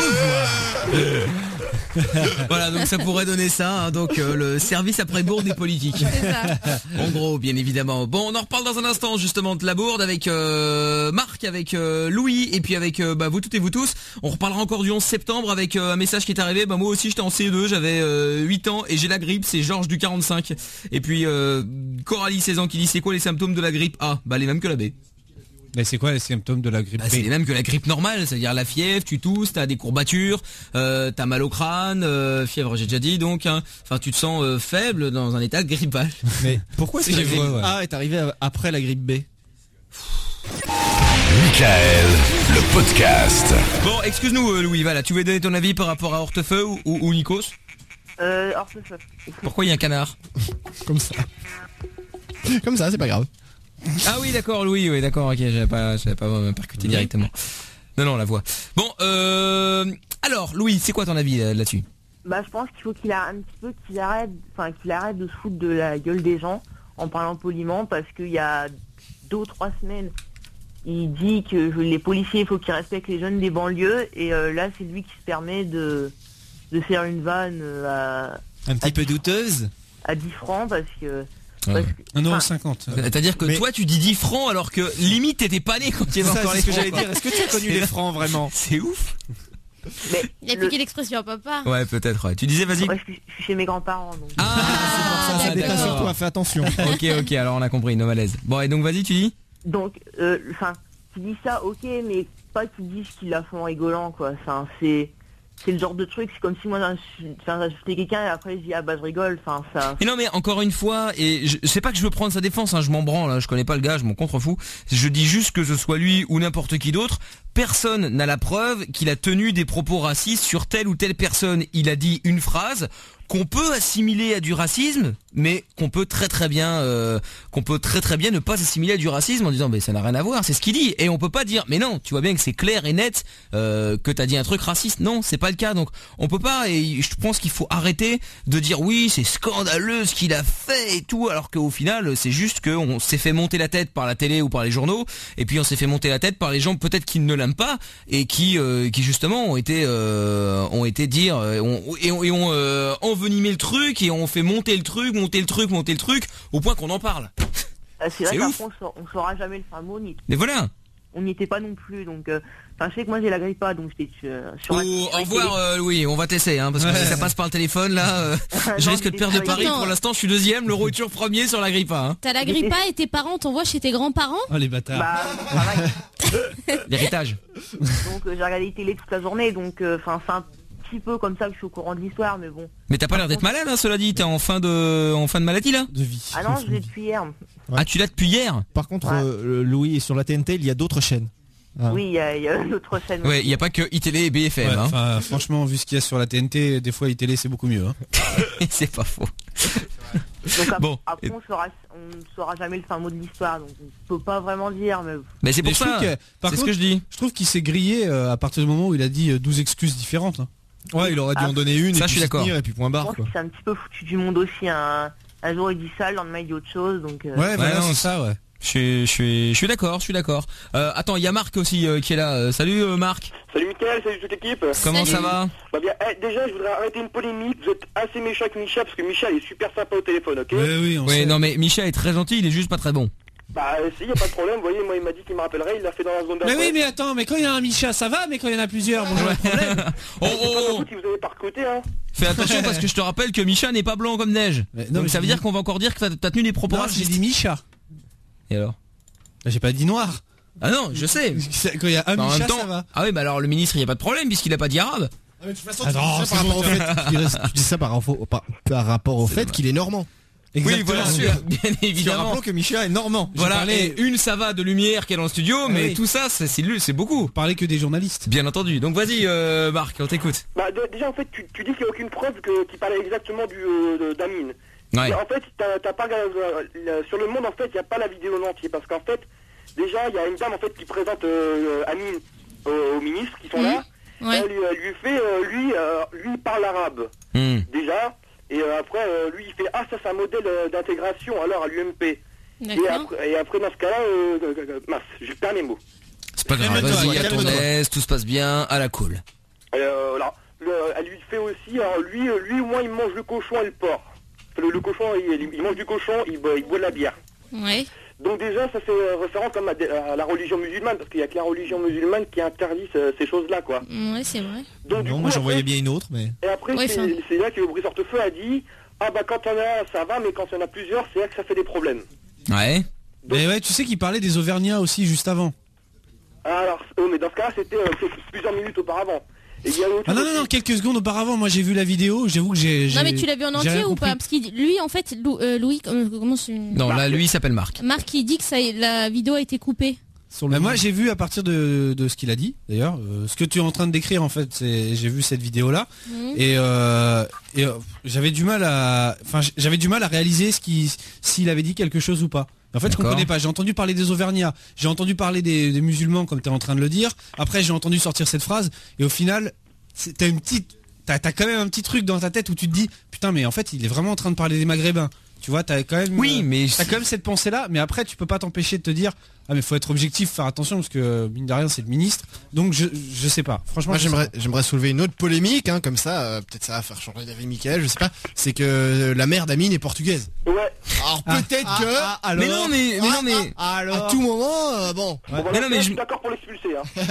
Voilà, donc ça pourrait donner ça, hein, donc le service après bourde des politiques. C'est ça. En gros, bien évidemment. Bon, on en reparle dans un instant justement de la bourde avec Marc, avec Louis et puis avec vous toutes et vous tous. On reparlera encore du 11 septembre avec un message qui est arrivé. Moi aussi j'étais en CE2, j'avais 8 ans et j'ai la grippe, c'est Georges du 45. Et puis Coralie 16 ans qui dit c'est quoi les symptômes de la grippe A? Bah les mêmes que la B. Mais c'est quoi les symptômes de la grippe B? C'est les mêmes que la grippe normale, c'est-à-dire la fièvre, tu tousses, t'as des courbatures, t'as mal au crâne, fièvre j'ai déjà dit donc, hein. Enfin tu te sens faible dans un état grippal. Mais pourquoi est-ce que la grippe A est arrivée après la grippe B? Michael, le podcast. Bon, excuse-nous Louis, voilà, tu veux donner ton avis par rapport à Hortefeux ou Nikos? Hortefeux. Pourquoi il y a un canard? Comme ça. Comme ça, c'est pas grave. Ah oui d'accord Louis, oui d'accord, ok, j'avais pas percuté directement. Non on la voit. Bon alors Louis, c'est quoi ton avis là-dessus? Bah je pense qu'il faut qu'il arrête de se foutre de la gueule des gens en parlant poliment, parce qu'il y a 2 ou 3 semaines il dit que les policiers il faut qu'ils respectent les jeunes des banlieues, et là c'est lui qui se permet de faire une vanne un petit peu douteuse à 10 francs parce que 1,50€. C'est-à-dire que toi tu dis 10 francs alors que limite t'étais pas né quand il y avait encore les francs. Est-ce que tu as connu les francs vraiment? C'est ouf. Il a piqué l'expression à papa. Ouais peut-être, ouais. Tu disais vas-y. Ouais, je suis chez mes grands-parents donc. C'est pour ça, ça dépasse sur toi, fais attention. Ok, alors on a compris, no malaise. Bon et donc vas-y tu dis. Donc tu dis ça ok, mais pas qu'ils disent qu'ils la font rigolant quoi. Enfin c'est le genre de truc, c'est comme si moi j'insultais quelqu'un et après je dis ah bah je rigole, enfin ça. Et non mais encore une fois, et je sais pas que je veux prendre sa défense, hein, je m'en branle, hein, je connais pas le gars, je m'en contrefous. Je dis juste que ce soit lui ou n'importe qui d'autre, personne n'a la preuve qu'il a tenu des propos racistes sur telle ou telle personne. Il a dit une phrase qu'on peut assimiler à du racisme, mais qu'on peut très bien ne pas assimiler à du racisme en disant mais ça n'a rien à voir, c'est ce qu'il dit, et on peut pas dire mais non, tu vois bien que c'est clair et net que t'as dit un truc raciste. Non, c'est pas le cas, donc on peut pas, et je pense qu'il faut arrêter de dire oui c'est scandaleux ce qu'il a fait et tout, alors qu'au final c'est juste qu'on s'est fait monter la tête par la télé ou par les journaux, et puis on s'est fait monter la tête par les gens peut-être qui ne l'aiment pas et qui justement ont été dire et ont envenimé le truc et on fait monter le truc au point qu'on en parle. C'est vrai qu'après on saura jamais le fin mot ni. Mais voilà. On n'y était pas non plus, donc je sais que moi j'ai la grippe pas, donc j'étais sur au revoir Louis, on va t'essayer parce que si ça passe par le téléphone là, je risque de perdre de Paris. Pour l'instant je suis deuxième, l'euro est toujours premier sur la grippe A. T'as la grippe A et tes parents t'envoient chez tes grands-parents? Oh les bâtards. L'héritage. Donc j'ai regardé télé toute la journée, donc c'est un petit peu comme ça que je suis au courant de l'histoire, mais bon. Mais t'as pas l'air d'être malade, hein, cela dit, t'es en fin de maladie là? De vie. Ah non, je l'ai depuis hier. Ouais. Ah tu l'as depuis hier? Par contre Louis, sur la TNT il y a d'autres chaînes. Ah. Oui, il y a d'autres chaînes. Ouais, il y a pas que iTélé et BFM. Ouais, hein. Franchement, vu ce qu'il y a sur la TNT, des fois iTélé c'est beaucoup mieux. Hein. C'est pas faux. Donc après on saura jamais le fin mot de l'histoire, donc on peut pas vraiment dire. Mais c'est pour ça. C'est ce que je dis. Je trouve qu'il s'est grillé à partir du moment où il a dit 12 excuses différentes. Hein. Ouais, il aurait dû en donner une. Ça, et je suis d'accord. Et puis point barre. C'est un petit peu foutu du monde aussi. Un jour il dit ça, le lendemain il dit autre chose, donc. Ouais, voilà, c'est ça, ouais. Je suis d'accord. Attends, il y a Marc aussi qui est là. Salut Marc. Salut Mickaël, salut toute l'équipe. Comment ça va? Bah bien, déjà je voudrais arrêter une polémique. Vous êtes assez méchant avec Micha parce que Micha il est super sympa au téléphone, ok? Oui, non mais Micha est très gentil, il est juste pas très bon. Bah si, y a pas de problème, vous voyez, moi il m'a dit qu'il me rappellerait, il l'a fait dans la seconde d'après. Mais oui, mais attends, mais quand il y a un Micha ça va, mais quand il y en a plusieurs, bon, j'ai un problème. Si vous avez pas recruté, hein. Fais attention parce que je te rappelle que Micha n'est pas blanc comme neige. Donc ça veut dire qu'on va encore dire que t'as tenu des propos racistes. J'ai dit Micha. Et alors? J'ai pas dit noir. Ah non, je sais. Quand il y a un Micha, ça va. Ah oui, bah alors le ministre il y a pas de problème puisqu'il a pas dit arabe. Ah mais de toute façon, tu dis ça par rapport au fait qu'il est normand. Exactement. Oui, voilà, sûr, bien évidemment. Rappelons que Micha est normand. Voilà, et une ça va de lumière qui est dans le studio, mais tout ça, c'est beaucoup. Parler que des journalistes. Bien entendu. Donc vas-y, Marc, on t'écoute. Bah déjà en fait, tu dis qu'il n'y a aucune preuve qu'il parlait exactement d'Amine. Ouais. En fait, t'as pas sur le Monde en fait, il n'y a pas la vidéo en entier parce qu'en fait, déjà il y a une dame en fait qui présente Amine aux ministres qui sont là. Ouais. Elle lui fait lui parle arabe. Déjà. Et après, lui, il fait, ça c'est un modèle d'intégration alors à l'UMP. Et après, dans ce cas-là, je perds mes mots. C'est pas grave, vas-y, à ton aise, tout se passe bien, à la cool. Voilà. Elle lui fait aussi, alors lui au moins il mange le cochon et le porc. Le cochon, il mange du cochon, il boit de la bière. Ouais. Donc déjà, ça fait référent comme à la religion musulmane, parce qu'il y a que la religion musulmane qui interdit ces choses-là, quoi. Ouais, c'est vrai. Donc, non, moi j'en voyais bien une autre, mais... Et après, c'est là que Brice Hortefeux a dit, quand on a, ça va, mais quand il y en a plusieurs, c'est là que ça fait des problèmes. Ouais. Mais ouais, tu sais qu'il parlait des Auvergnats aussi juste avant. Alors, mais dans ce cas-là, c'était plusieurs minutes auparavant. Et il y a non, quelques secondes auparavant, moi j'ai vu la vidéo, j'avoue que j'ai... Non mais tu l'as vu en entier ou pas? Parce que lui, en fait, Louis, comment c'est... Non, là, lui, il s'appelle Marc. Marc, il dit que la vidéo a été coupée. Moi j'ai vu à partir de ce qu'il a dit, d'ailleurs, ce que tu es en train de décrire en fait, j'ai vu cette vidéo-là, et j'avais du mal à réaliser s'il avait dit quelque chose ou pas. En fait, je comprenais pas. J'ai entendu parler des Auvergnats, j'ai entendu parler des musulmans comme tu es en train de le dire. Après, j'ai entendu sortir cette phrase et au final, t'as quand même un petit truc dans ta tête où tu te dis putain, mais en fait, il est vraiment en train de parler des Maghrébins. Tu vois, t'as quand même t'as quand même cette pensée là, mais après tu peux pas t'empêcher de te dire mais faut être objectif, faire attention parce que mine de rien c'est le ministre. Donc je sais pas. Franchement, moi j'aimerais soulever une autre polémique, comme ça, peut-être ça va faire changer d'avis Mickaël, je sais pas. C'est que la mère d'Amine est portugaise. Ouais. Alors peut-être que. Alors, mais non mais alors, à tout moment, bon. Ouais. Mais non mais je suis d'accord pour l'expulser.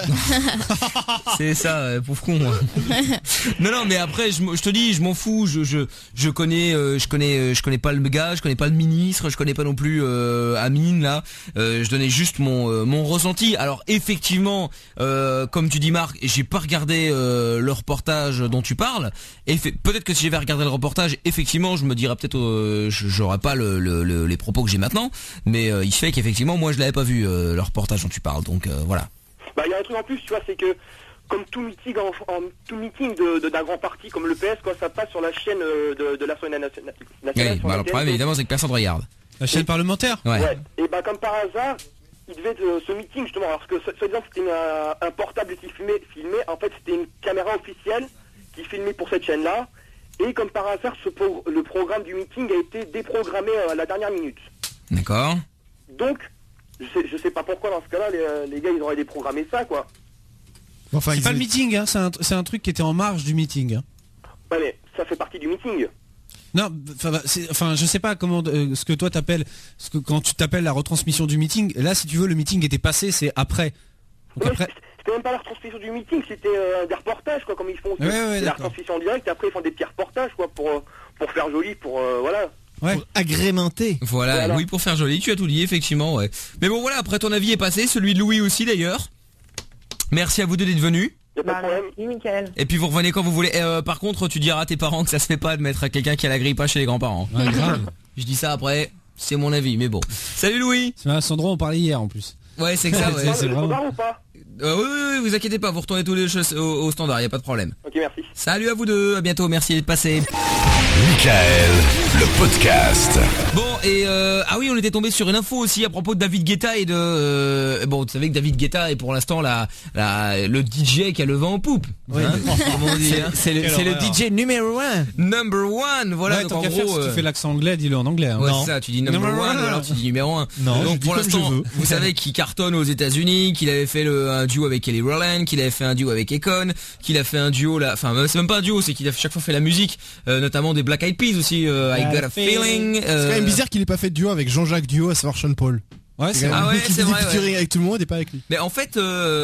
C'est ça, pauvre con. non mais après je te dis, je m'en fous. Je connais pas le gars, je connais pas le ministre, je connais pas non plus Amine là. Je donnais juste mon ressenti. Alors effectivement, comme tu dis Marc, j'ai pas regardé le reportage dont tu parles. Et peut-être que si j'avais regardé le reportage, effectivement, je me dirais peut-être, j'aurais pas les propos que j'ai maintenant. Mais il se fait qu'effectivement, moi, je l'avais pas vu le reportage dont tu parles. Donc voilà. Bah il y a un truc en plus, tu vois, c'est que comme tout meeting d'un grand parti comme le PS, quoi, ça passe sur la chaîne de l'Assemblée nationale. Oui, bah, le problème évidemment, c'est que personne ne regarde. La chaîne parlementaire. Ouais. Et bah comme par hasard, il devait ce meeting justement, parce que soi-disant c'était un portable qui filmait, en fait c'était une caméra officielle qui filmait pour cette chaîne-là, et comme par hasard le programme du meeting a été déprogrammé à la dernière minute. D'accord. Donc, je sais pas pourquoi dans ce cas-là les gars ils auraient déprogrammé ça, quoi. Enfin, c'est pas le meeting, c'est un truc qui était en marge du meeting. Ouais, mais ça fait partie du meeting. Non, je sais pas comment ce que toi t'appelles, quand tu t'appelles la retransmission du meeting. Là, si tu veux, le meeting était passé, c'est après. Donc après... C'était même pas la retransmission du meeting, c'était des reportages, quoi, comme ils font. Ouais, la retransmission en direct, et après ils font des petits reportages, quoi, pour faire joli, pour voilà. Ouais. Pour agrémenter. Voilà, oui, pour faire joli, tu as tout dit, effectivement, ouais. Mais bon, voilà, après ton avis est passé, celui de Louis aussi d'ailleurs. Merci à vous deux d'être venus. Merci Mickaël. Et puis vous revenez quand vous voulez. Par contre, tu diras à tes parents que ça se fait pas de mettre quelqu'un qui a la grippa chez les grands-parents. Ouais, grave. Je dis ça après, c'est mon avis, mais bon. Salut Louis. Sandro, on parlait hier en plus. Ouais, c'est que ça, ouais. C'est vraiment... ou pas oui, vous inquiétez pas, vous retournez tous les deux au standard, y a pas de problème. Ok, merci. Salut à vous deux, à bientôt, merci d'être passés. Mickaël, le podcast. Bon, et oui, on était tombé sur une info aussi à propos de David Guetta et de... bon, vous savez que David Guetta est pour l'instant le DJ qui a le vent en poupe. Oui. Hein, comment on dit, c'est le DJ numéro 1. Number one, voilà. Ouais, donc tant en qu'à faire, gros, si tu fais l'accent anglais, dis-le en anglais. Hein. Ouais, Non. c'est ça, tu dis number one, ou alors tu dis numéro 1. Non, donc pour l'instant, vous savez qu'il cartonne aux États-Unis, qu'il avait fait un duo avec Kelly Rowland, qu'il avait fait un duo avec Akon, qu'il a fait un duo là, enfin c'est même pas un duo, c'est qu'il a chaque fois fait la musique, notamment des Black Eyed Peas aussi, I Got a Feeling. C'est quand même bizarre qu'il ait pas fait de duo avec Jean-Jacques Duo, à savoir Sean Paul. Ouais, c'est vrai. C'est vrai. Featuring avec tout le monde et pas avec lui. Mais en fait,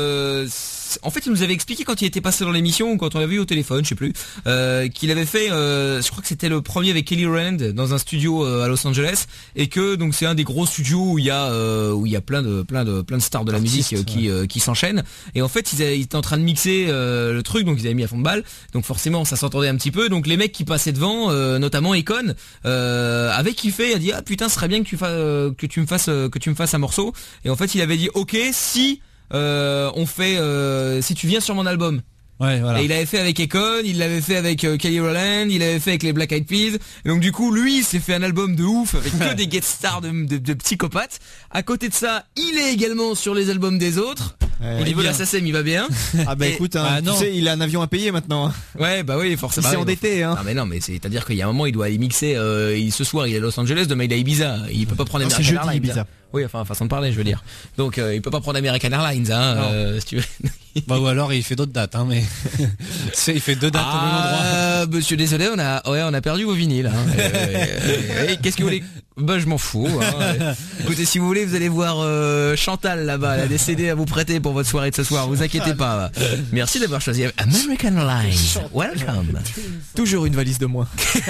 il nous avait expliqué quand il était passé dans l'émission ou quand on l'a vu au téléphone, je sais plus, qu'il avait fait, je crois que c'était le premier avec Kelly Rowland dans un studio à Los Angeles, et que donc c'est un des gros studios où il y a plein de stars de la musique qui s'enchaînent. Et en fait, ils étaient en train de mixer le truc, donc ils avaient mis à fond de balle, donc forcément ça s'entendait un petit peu. Donc les mecs qui passaient devant, notamment Akon, avaient kiffé, a dit ah putain, ce serait bien que tu me fasses un morceau. Et en fait, il avait dit ok si on fait si tu viens sur mon album. Ouais, voilà. Et il avait fait avec Akon, il l'avait fait avec Kelly Rowland, il l'avait fait avec les Black Eyed Peas. Et donc du coup, lui, il s'est fait un album de ouf avec que des guest stars de psychopathes. À côté de ça, il est également sur les albums des autres. Au niveau de la SACEM, il va bien. Ah bah écoute, tu sais, il a un avion à payer maintenant. Ouais, bah oui, forcément. Il s'est endetté, hein. Non mais c'est-à-dire qu'il y a un moment, il doit aller mixer. Ce soir, il est à Los Angeles, demain il est à Ibiza. Il peut pas prendre American Airlines. Ibiza. Oui, enfin façon de parler, je veux dire. Donc il peut pas prendre American Airlines, si tu veux. Bah ou alors il fait d'autres dates, hein, mais tu sais, il fait 2 dates au même endroit. Monsieur, désolé, on a perdu vos vinyles. Qu'est-ce que vous voulez? Bah je m'en fous. Écoutez, si vous voulez, vous allez voir Chantal là-bas, elle a des CD à vous prêter pour votre soirée de ce soir. Vous inquiétez pas. Merci d'avoir choisi American Airlines. Welcome. Toujours une valise de moins.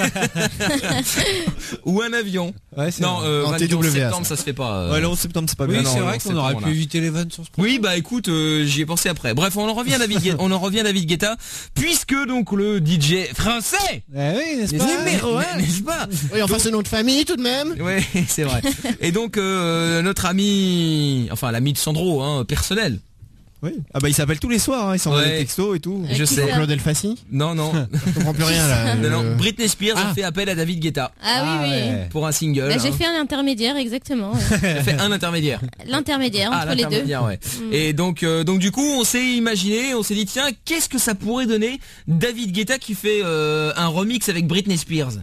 Ou un avion. Ouais, c'est non, en 11 TWA, septembre, ça se fait pas. Ouais, le 11 septembre, c'est pas Oui, bien. c'est Non, vrai qu'on aurait pu éviter les vannes sur ce point. Oui, bah écoute, j'y ai pensé après. Bref, on en revient à David Guetta, puisque donc le DJ français, oui, n'est-ce pas, numéro 1, n'est-ce pas? Oui, enfin c'est notre famille tout de même. Oui, c'est vrai. Et donc notre ami, enfin l'ami de Sandro, personnel. Oui. Ah bah il s'appelle tous les soirs, hein. Il s'envoie des textos et tout. Je sais. Claude Elfassi. Non. Je comprends plus rien là. Non. Britney Spears a fait appel à David Guetta. Ah oui. Pour un single. Bah, j'ai fait un intermédiaire, exactement. J'ai fait un intermédiaire. L'intermédiaire entre les deux. Ouais. Et donc du coup, on s'est dit tiens, qu'est-ce que ça pourrait donner David Guetta qui fait un remix avec Britney Spears.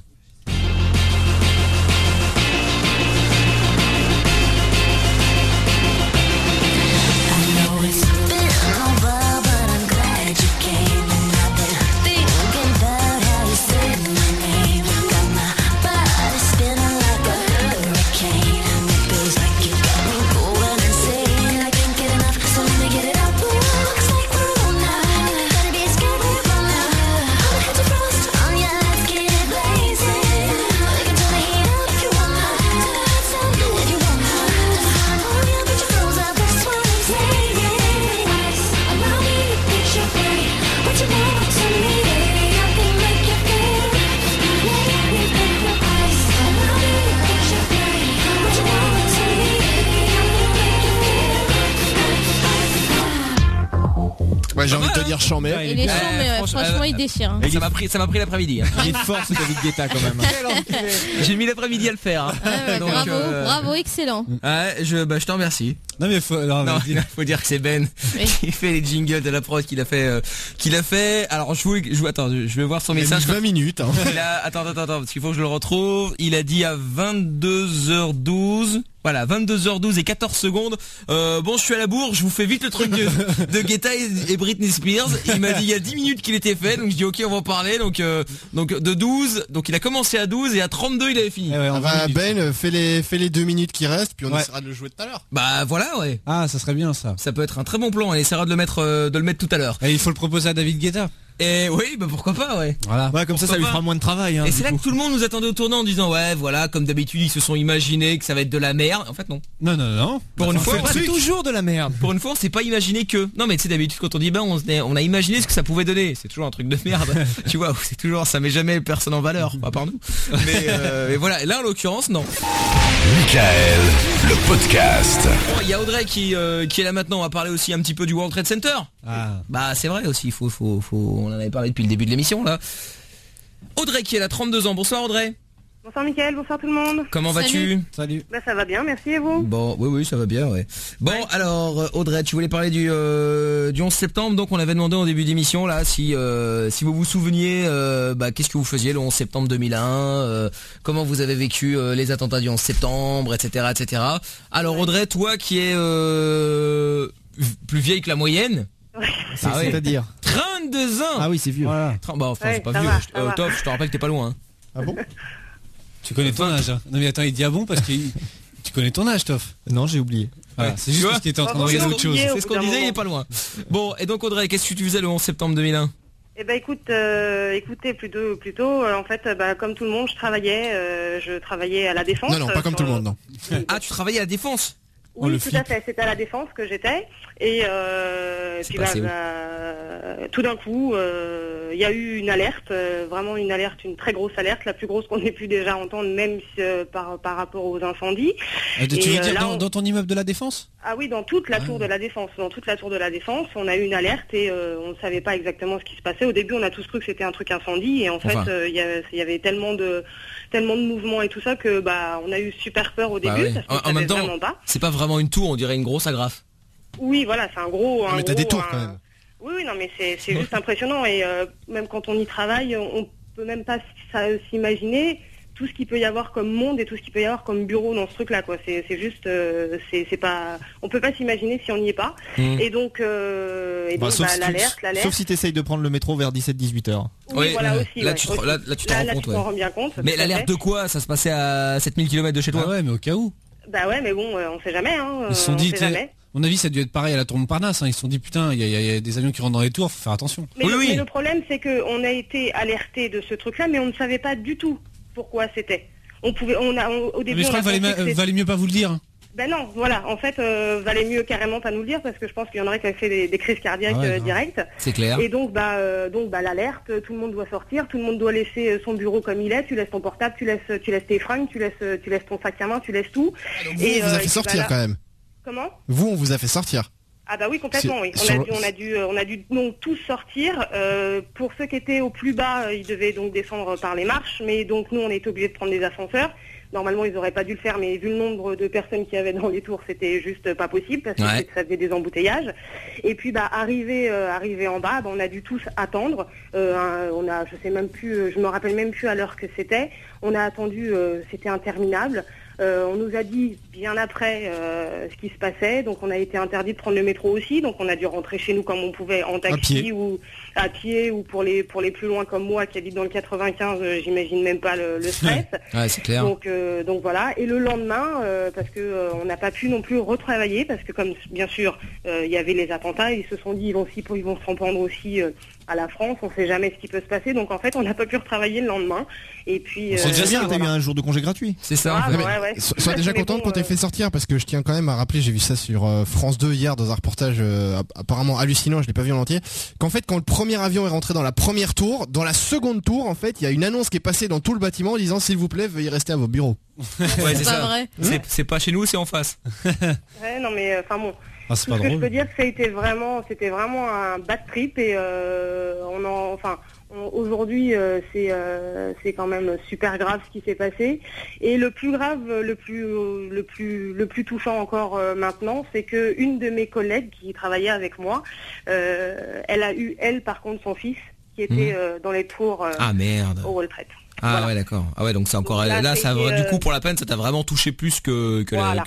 Ouais, j'ai envie de te dire chambé. Il est chambé, franchement il déchire. Et ça m'a pris l'après-midi. Il est fort ce David Guetta quand même. J'ai mis l'après-midi à le faire. Donc, bravo, excellent. Je te remercie. Non mais faut dire que c'est Ben qui fait les jingles de la prod qu'il a fait. Alors je vais voir son message. 20 minutes. Hein. Attends, parce qu'il faut que je le retrouve. Il a dit à 22h12. Voilà, 22h12 et 14 secondes. Bon, je suis à la bourre, je vous fais vite le truc de Guetta et Britney Spears. Il m'a dit il y a 10 minutes qu'il était fait, donc je dis ok, on va en parler. Donc de 12, donc il a commencé à 12 et à 32 il avait fini. Ben, fais les 2 minutes qui restent, puis on essaiera de le jouer tout à l'heure. Bah voilà, ouais. Ah, ça serait bien ça. Ça peut être un très bon plan. On essaiera de le mettre tout à l'heure. Et il faut le proposer à David Guetta. Et oui, bah pourquoi pas, ouais. Voilà. Ouais, comme ça lui fera moins de travail. Hein, et c'est là que tout le monde nous attendait au tournant en disant ouais, voilà, comme d'habitude ils se sont imaginés que ça va être de la merde. En fait non. Non. Pour une fois, c'est toujours de la merde. Pour une fois, on s'est pas imaginé que. Non mais tu sais d'habitude quand on dit on a imaginé ce que ça pouvait donner. C'est toujours un truc de merde. Tu vois, c'est toujours ça met jamais personne en valeur, à part nous. Mais voilà, là en l'occurrence non. Michael, le podcast. Bon, il y a Audrey qui est là maintenant. On va parler aussi un petit peu du World Trade Center. Ah. Bah c'est vrai aussi. On en avait parlé depuis le début de l'émission là. Audrey qui est là, 32 ans. Bonsoir Audrey. Bonsoir Mickaël, bonsoir tout le monde. Comment vas-tu? Salut. Bah ça va bien, merci et vous? Bon, oui, ça va bien, ouais. Bon, alors Audrey, tu voulais parler du 11 septembre, donc on avait demandé au début d'émission là si vous vous souveniez qu'est-ce que vous faisiez le 11 septembre 2001, comment vous avez vécu les attentats du 11 septembre, etc. Alors Audrey, toi qui es plus vieille que la moyenne. C'est-à-dire 32 ans. Ah oui, c'est vieux. Voilà. C'est pas vieux. Top, je te rappelle que t'es pas loin. Hein. Ah bon? Tu connais ton âge. Hein. Non mais attends, il dit ah bon parce que tu connais ton âge, Toff. Non, j'ai oublié. Voilà, c'est juste parce qu'il était en train de regarder autre chose. C'est ce qu'on disait, il est pas loin. Bon, et donc Audrey, qu'est-ce que tu faisais le 11 septembre 2001? Eh ben écoutez plutôt en fait comme tout le monde je travaillais à la Défense. Non, pas comme tout le monde, non. Ah, tu travaillais à la Défense? Oui, tout à fait. C'était à la Défense que j'étais. Et puis tout d'un coup, il y a eu une alerte, vraiment une alerte, une très grosse alerte, la plus grosse qu'on ait pu déjà entendre, même par rapport aux incendies. Tu veux dire là, dans ton immeuble de la Défense? Ah oui, dans toute la tour de la Défense. Dans toute la tour de la Défense, on a eu une alerte et on ne savait pas exactement ce qui se passait. Au début, on a tous cru que c'était un truc incendie et en fait, il y avait tellement de mouvements et tout ça que on a eu super peur au début. Parce qu'on en même temps, vraiment pas. c'est pas vraiment une tour, on dirait une grosse agrafe. Oui, voilà, c'est un gros. Mais t'as des tours quand même. Oui, non, mais c'est juste impressionnant et même quand on y travaille, on peut même pas s'imaginer tout ce qu'il peut y avoir comme monde et tout ce qu'il peut y avoir comme bureau dans ce truc-là, quoi. C'est juste, c'est pas, on peut pas s'imaginer si on n'y est pas. Et donc, l'alerte. Sauf si t'essayes de prendre le métro vers 17-18 heures. Oui, voilà aussi. Là, tu t'en rends bien compte. Mais l'alerte de quoi? Ça se passait à 7000 km de chez toi? Ah ouais, mais au cas où. Bah ouais, mais bon, on sait jamais, hein. Ils se sont dit, à mon avis, ça a dû être pareil à la tour Montparnasse. Hein. Ils se sont dit, putain, il y a des avions qui rentrent dans les tours, faut faire attention. Mais le problème, c'est qu'on a été alerté de ce truc-là, mais on ne savait pas du tout pourquoi c'était. Au début, mais je crois qu'il valait mieux pas vous le dire. Hein. Ben non, voilà. En fait, valait mieux carrément pas nous le dire parce que je pense qu'il y en aurait qui avaient fait des crises cardiaques directes. C'est clair. Et donc, l'alerte, tout le monde doit sortir, tout le monde doit laisser son bureau comme il est. Tu laisses ton portable, tu laisses tes fringues, tu laisses ton sac à main, tu laisses tout. Donc vous, on vous a fait sortir quand même. Comment? Vous, on vous a fait sortir. Ah bah oui, complètement, oui. On a dû donc tous sortir. Pour ceux qui étaient au plus bas, ils devaient donc descendre par les marches, mais donc nous on était obligés de prendre des ascenseurs. Normalement ils n'auraient pas dû le faire, mais vu le nombre de personnes qu'il y avait dans les tours, c'était juste pas possible parce que ça faisait des embouteillages. Et puis arrivé en bas, on a dû tous attendre. Je me rappelle même plus à l'heure que c'était. On a attendu, c'était interminable. On nous a dit bien après ce qui se passait, donc on a été interdit de prendre le métro aussi, donc on a dû rentrer chez nous comme on pouvait en taxi ou à pied ou pour les plus loin comme moi qui habite dans le 95, j'imagine même pas le stress. Ouais, c'est clair. Donc voilà. Et le lendemain, parce que on n'a pas pu non plus retravailler parce que comme bien sûr il y avait les attentats, ils se sont dit ils vont s'en prendre aussi à la France, on sait jamais ce qui peut se passer, donc en fait on n'a pas pu retravailler le lendemain. Et puis c'est déjà bien, t'as eu un jour de congé gratuit. C'est ça. Sois déjà contente qu'on t'ait fait sortir parce que je tiens quand même à rappeler, j'ai vu ça sur France 2 hier dans un reportage apparemment hallucinant, je l'ai pas vu en entier, qu'en fait quand le premier avion est rentré dans la première tour, dans la seconde tour en fait il y a une annonce qui est passée dans tout le bâtiment en disant s'il vous plaît veuillez rester à vos bureaux. Ouais, c'est ça. Vrai. C'est pas chez nous, c'est en face. Ouais, non mais enfin bon. Ah, ce que je peux dire, c'était vraiment un bad trip et aujourd'hui c'est quand même super grave ce qui s'est passé. Et le plus grave, le plus touchant encore maintenant, c'est que une de mes collègues qui travaillait avec moi, elle a eu par contre son fils qui était dans les tours au World Trade. Ah voilà. ouais, d'accord. Ah ouais, donc c'est encore là ça du coup pour la peine ça t'a vraiment touché plus que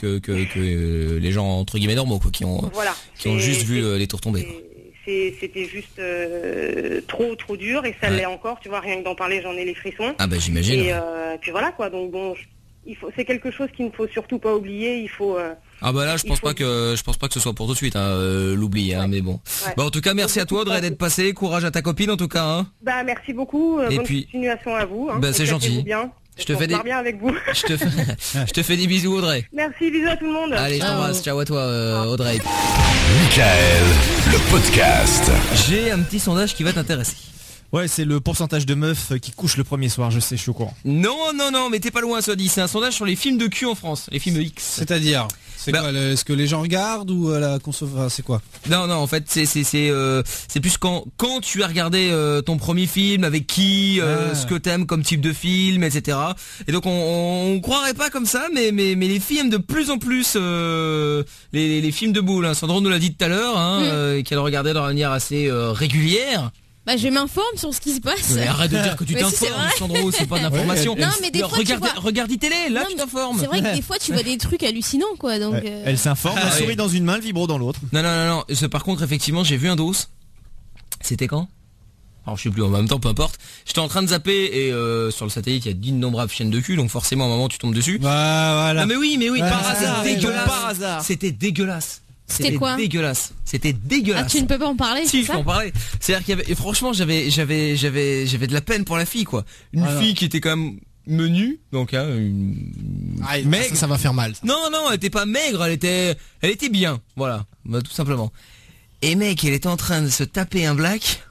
les gens entre guillemets normaux quoi qui ont juste vu les tours tomber. C'était juste trop dur et ça l'est encore, tu vois, rien que d'en parler j'en ai les frissons. Ah bah j'imagine. Et puis voilà quoi, donc bon c'est quelque chose qu'il ne faut surtout pas oublier, il faut ah bah là je pense pas que ce soit pour tout de suite l'oubli mais bon. Ouais. Bah en tout cas merci à toi Audrey d'être passé, courage à ta copine en tout cas hein. Bah merci beaucoup, bonne continuation à vous hein. Bah c'est gentil. Bien. Je te fais bien avec vous. je te fais des bisous Audrey. Merci, bisous à tout le monde. Allez, je t'embrasse, ciao à toi Audrey. Michael, le podcast. J'ai un petit sondage qui va t'intéresser. Ouais, c'est le pourcentage de meufs qui couchent le premier soir, je sais, je suis au courant. Non, mais t'es pas loin, ça dit. C'est un sondage sur les films de cul en France, les films de X. C'est-à-dire quoi, est-ce que les gens regardent ou la consommation, c'est quoi? Non, en fait, c'est plus quand tu as regardé ton premier film, avec qui, ce que t'aimes comme type de film, etc. Et donc on croirait pas comme ça, mais les filles aiment de plus en plus les films de boule. Hein. Sandro nous l'a dit tout à l'heure, qu'elle regardait de manière assez régulière. Bah je m'informe sur ce qui se passe. Mais arrête de dire que tu t'informes, Sandro, c'est pas d'information. Non mais des fois regarde télé, là tu t'informes. C'est vrai que des fois tu vois des trucs hallucinants quoi. Donc elle s'informe, la souris dans une main, le vibro dans l'autre. Non. Par contre effectivement j'ai vu un dos. C'était quand? Alors je sais plus, en même temps peu importe. J'étais en train de zapper et sur le satellite il y a d'innombrables chaînes de cul, donc forcément à un moment tu tombes dessus. Voilà. Non mais oui, par hasard, dégueulasse. Par hasard. C'était dégueulasse. C'était quoi? C'était dégueulasse. Ah, tu ne peux pas en parler? Si, je peux en parler. C'est-à-dire qu'il y avait, et franchement, j'avais de la peine pour la fille, quoi. Une fille qui était quand même menue, donc maigre. Ça va faire mal. Ça. Non, elle était pas maigre, elle était bien, voilà, tout simplement. Et mec, elle était en train de se taper un black.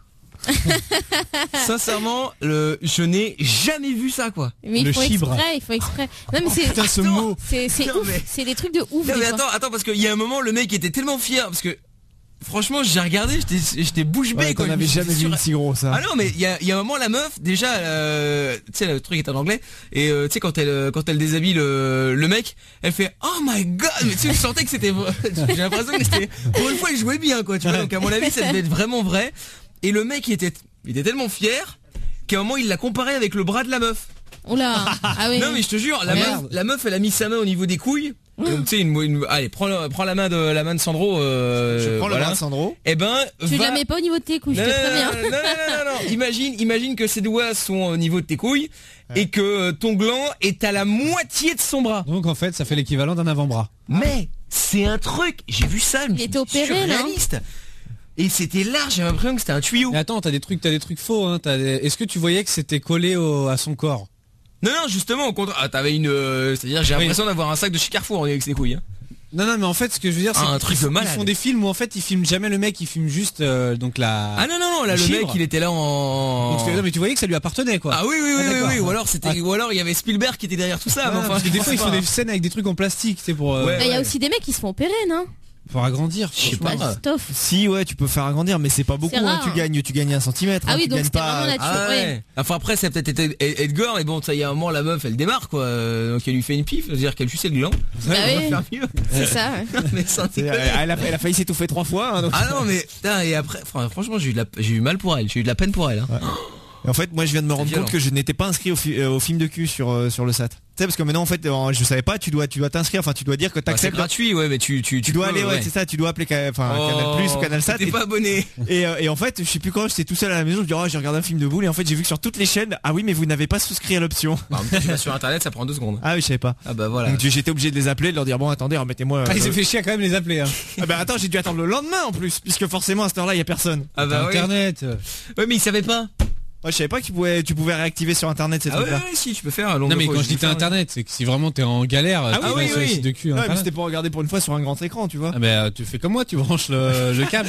Sincèrement, je n'ai jamais vu ça quoi. Mais il faut exprès. Non mais c'est putain, ce mot. C'est ouf, c'est des trucs de ouf. Non mais attends parce qu'il y a un moment le mec était tellement fier parce que franchement, j'ai regardé, j'étais bouche bée. Qu'on n'avait jamais vu une si grosse. Ah non, mais il y a un moment, la meuf, déjà, tu sais, le truc est en anglais, et tu sais, quand elle déshabille le mec, elle fait oh my god, mais tu sais, je sentais que c'était vrai. J'ai l'impression que c'était, pour une fois, il jouait bien, quoi, tu vois. Donc à mon avis, ça devait être vraiment vrai. Et le mec, il était tellement fier qu'à un moment, il l'a comparé avec le bras de la meuf. Oula. Ah oui. Non mais je te jure, la meuf elle a mis sa main au niveau des couilles. Donc tu sais allez, prends la main de Sandro. Je prends le bras de Sandro. Eh ben tu la mets pas au niveau de tes couilles, je te préviens. Non. Imagine que ses doigts sont au niveau de tes couilles et que ton gland est à la moitié de son bras. Donc en fait, ça fait l'équivalent d'un avant-bras. Mais c'est un truc, j'ai vu ça, il était opéré là. Et c'était large, j'ai l'impression que c'était un tuyau. Mais attends, t'as des trucs faux hein, Est-ce que tu voyais que c'était collé à son corps? Non, justement, au contraire. Ah, t'avais c'est-à-dire, j'ai l'impression d'avoir un sac de chez Carrefour avec ses couilles. Hein. Non, mais en fait, ce que je veux dire, c'est un truc de malade. Ils font des films où en fait, ils filment jamais le mec, ils filment juste donc la. Ah non, là, le mec, il était là en. Donc, non, mais tu voyais que ça lui appartenait, quoi. Ah oui. Ou alors ou alors il y avait Spielberg qui était derrière tout ça. Enfin, parce que des fois, ils font des scènes avec des trucs en plastique, c'est pour. Il y a aussi des mecs qui se font opérer, non? Pour agrandir, je sais pas. Si tu peux faire agrandir, mais c'est pas beaucoup. Hein, tu gagnes 1 centimètre. Ah oui, donc c'était pas. vraiment naturel. Enfin après, ça a peut-être été Edgar, et bon, ça y a un moment, la meuf, elle démarre quoi. Donc elle lui fait une pif, c'est-à-dire qu'elle suçait le gland. Bah oui. Faire mieux. C'est ça. Mais elle a failli s'étouffer 3 fois. Hein, donc... Ah non, mais et après, franchement, j'ai eu mal pour elle. J'ai eu de la peine pour elle. Hein. Ouais. Et en fait, moi, je viens de me rendre compte que je n'étais pas inscrit au film de cul sur le SAT. Tu sais, parce que maintenant, en fait, je savais pas, tu dois t'inscrire, enfin, tu dois dire que t'acceptes. C'est gratuit, ouais, mais tu dois aller, c'est ça, tu dois appeler, Canal Plus ou Canal Sat. T'es pas abonné. Et en fait, je sais plus quand, j'étais tout seul à la maison, je dis, j'ai regardé un film de boule, et en fait, j'ai vu que sur toutes les chaînes, ah oui, mais vous n'avez pas souscrit à l'option. Sur internet, ça prend 2 secondes. Ah oui, je savais pas. Ah bah voilà. Donc j'étais obligé de les appeler, de leur dire, bon, attendez, remettez-moi. Ah, ils ont fait chier à quand même les appeler, hein. Ah bah attends, j'ai dû attendre le lendemain en plus, puisque forcément, à cette heure-là, il y a personne. Ah bah internet. Ouais, mais ils savaient pas. Ouais, je savais pas que tu pouvais réactiver sur internet ces trucs-là. Ouais, si, tu peux faire. Non, mais quand je dis t'as internet, c'est que si vraiment t'es en galère, tu vas sur le site de cul. Ouais, mais c'était pour regarder pour une fois sur un grand écran, tu vois. Ah, bah, tu fais comme moi, tu branches le câble.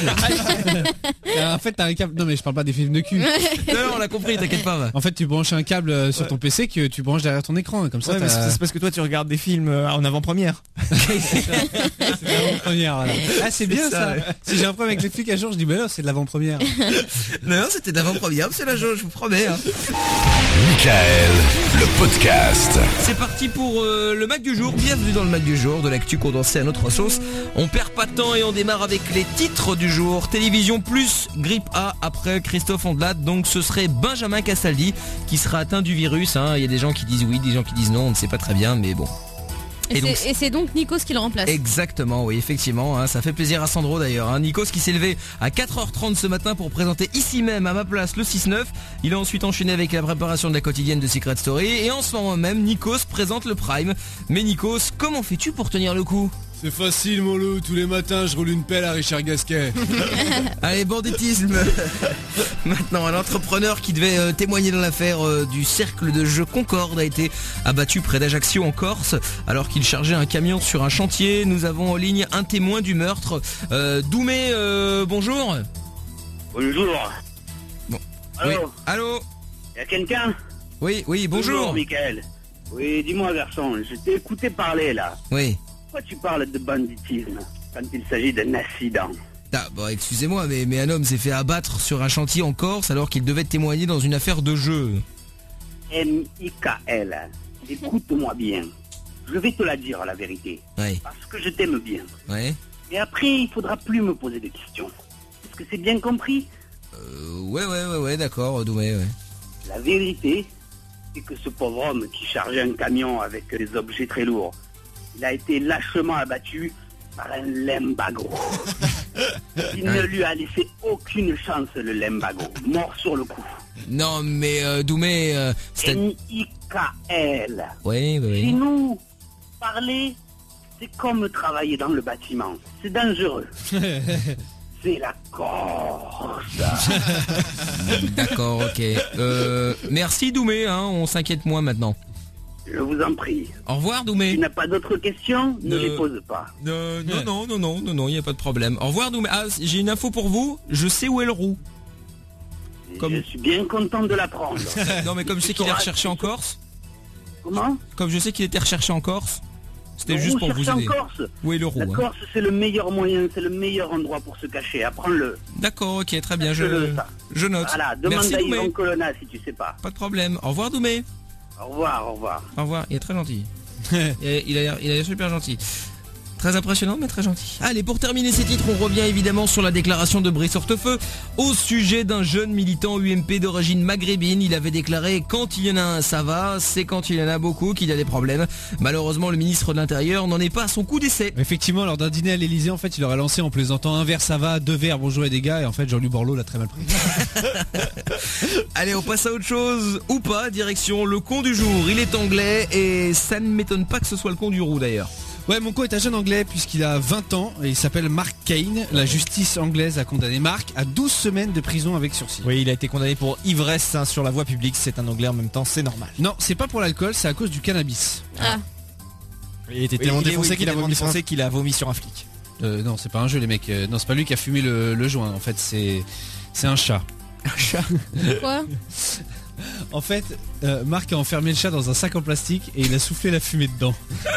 En fait, t'as un câble. Non, mais je parle pas des films de cul. Non, on l'a compris, t'inquiète pas. En fait, tu branches un câble sur ton PC que tu branches derrière ton écran. Comme ça, c'est parce que toi, tu regardes des films en avant-première. C'est l'avant-première. Voilà. Ah, c'est bien ça. Si j'ai un problème avec Netflix à jour, je dis, bah non, c'est de l'avant-première. Non, c'était de l'avant-première, c'est la joie, je vous promets. Hein. Michael, le podcast. C'est parti pour le Mac du jour. Bienvenue dans le Mac du jour, de l'actu condensée à notre sauce. On perd pas de temps et on démarre avec les titres du jour. Télévision plus grippe A après Christophe Ondelat. Donc ce serait Benjamin Castaldi qui sera atteint du virus. Hein. Il y a des gens qui disent oui, des gens qui disent non. On ne sait pas très bien, mais bon. Et c'est donc Nikos qui le remplace. Exactement, oui, effectivement, hein, ça fait plaisir à Sandro d'ailleurs. Hein. Nikos qui s'est levé à 4h30 ce matin pour présenter ici même à ma place le 6-9. Il a ensuite enchaîné avec la préparation de la quotidienne de Secret Story. Et en ce moment même, Nikos présente le Prime. Mais Nikos, comment fais-tu pour tenir le coup ? C'est facile mon loup, tous les matins je roule une pelle à Richard Gasquet. Allez, banditisme. Maintenant, un entrepreneur qui devait témoigner dans l'affaire du cercle de jeux Concorde a été abattu près d'Ajaccio en Corse alors qu'il chargeait un camion sur un chantier. Nous avons en ligne un témoin du meurtre. Doumé, bonjour. Bonjour. Bon. Allô. Oui. Allô. Y a quelqu'un? Oui, bonjour. Bonjour, Michael. Oui, dis-moi garçon, je t'ai écouté parler là. Oui. Pourquoi tu parles de banditisme quand il s'agit d'un accident? Ah, bon, excusez-moi, mais un homme s'est fait abattre sur un chantier en Corse alors qu'il devait témoigner dans une affaire de jeu. Michael, écoute-moi bien. Je vais te la dire la vérité. Ouais. Parce que je t'aime bien. Ouais. Et après, il faudra plus me poser de questions. Est-ce que c'est bien compris? Ouais, d'accord, Doumé, ouais. La vérité, c'est que ce pauvre homme qui chargeait un camion avec des objets très lourds, il a été lâchement abattu par un limbago. Il ne lui a laissé aucune chance, le limbago. Mort sur le coup. Non, mais Doumé... Michael. Oui. Chez nous, parler, c'est comme travailler dans le bâtiment. C'est dangereux. C'est la Corse. D'accord, ok. Merci Doumé, hein, on s'inquiète moins maintenant. Je vous en prie. Au revoir Doumé. Si tu n'as pas d'autres questions, ne les pose pas. Non, il n'y a pas de problème. Au revoir Doumé. Ah, j'ai une info pour vous, je sais où est le roux. Je suis bien content de l'apprendre. Non mais comme je sais qu'il est recherché en Corse. Comment? Comme je sais qu'il était recherché en Corse, C'était juste pour vous aider. Corse. Oui, le roux. La Corse, c'est le meilleur moyen, c'est le meilleur endroit pour se cacher. Apprends-le. D'accord, ok, très bien, je note. Voilà, demande Merci, à Doumé. Yvan Colonna si tu sais pas. Pas de problème. Au revoir, Doumé. Au revoir, au revoir. Au revoir, il est très gentil. il a l'air super gentil. Très impressionnant mais très gentil. Allez, pour terminer ces titres, on revient évidemment sur la déclaration de Brice Hortefeux au sujet d'un jeune militant UMP d'origine maghrébine. Il avait déclaré: quand il y en a un ça va, c'est quand il y en a beaucoup qu'il y a des problèmes. Malheureusement, le ministre de l'Intérieur n'en est pas à son coup d'essai. Effectivement, lors d'un dîner à l'Elysée, en fait, il aurait lancé en plaisantant: un verre ça va, deux verres bonjour et des gars, et en fait Jean-Louis Borloo l'a très mal pris. Allez, on passe à autre chose ou pas, direction le con du jour. Il est anglais et ça ne m'étonne pas que ce soit le con du roux d'ailleurs. Ouais, mon co est un jeune anglais puisqu'il a 20 ans et il s'appelle Mark Kane. La justice anglaise a condamné Mark à 12 semaines de prison avec sursis. Oui, il a été condamné pour ivresse sur la voie publique. C'est un anglais en même temps, c'est normal. Non, c'est pas pour l'alcool, c'est à cause du cannabis. Ah. Il était tellement défoncé qu'il a vomi sur un flic. Non, c'est pas un jeu les mecs. Non, c'est pas lui qui a fumé le joint. En fait, c'est un chat. Un chat. Quoi? En fait, Marc a enfermé le chat dans un sac en plastique et il a soufflé la fumée dedans.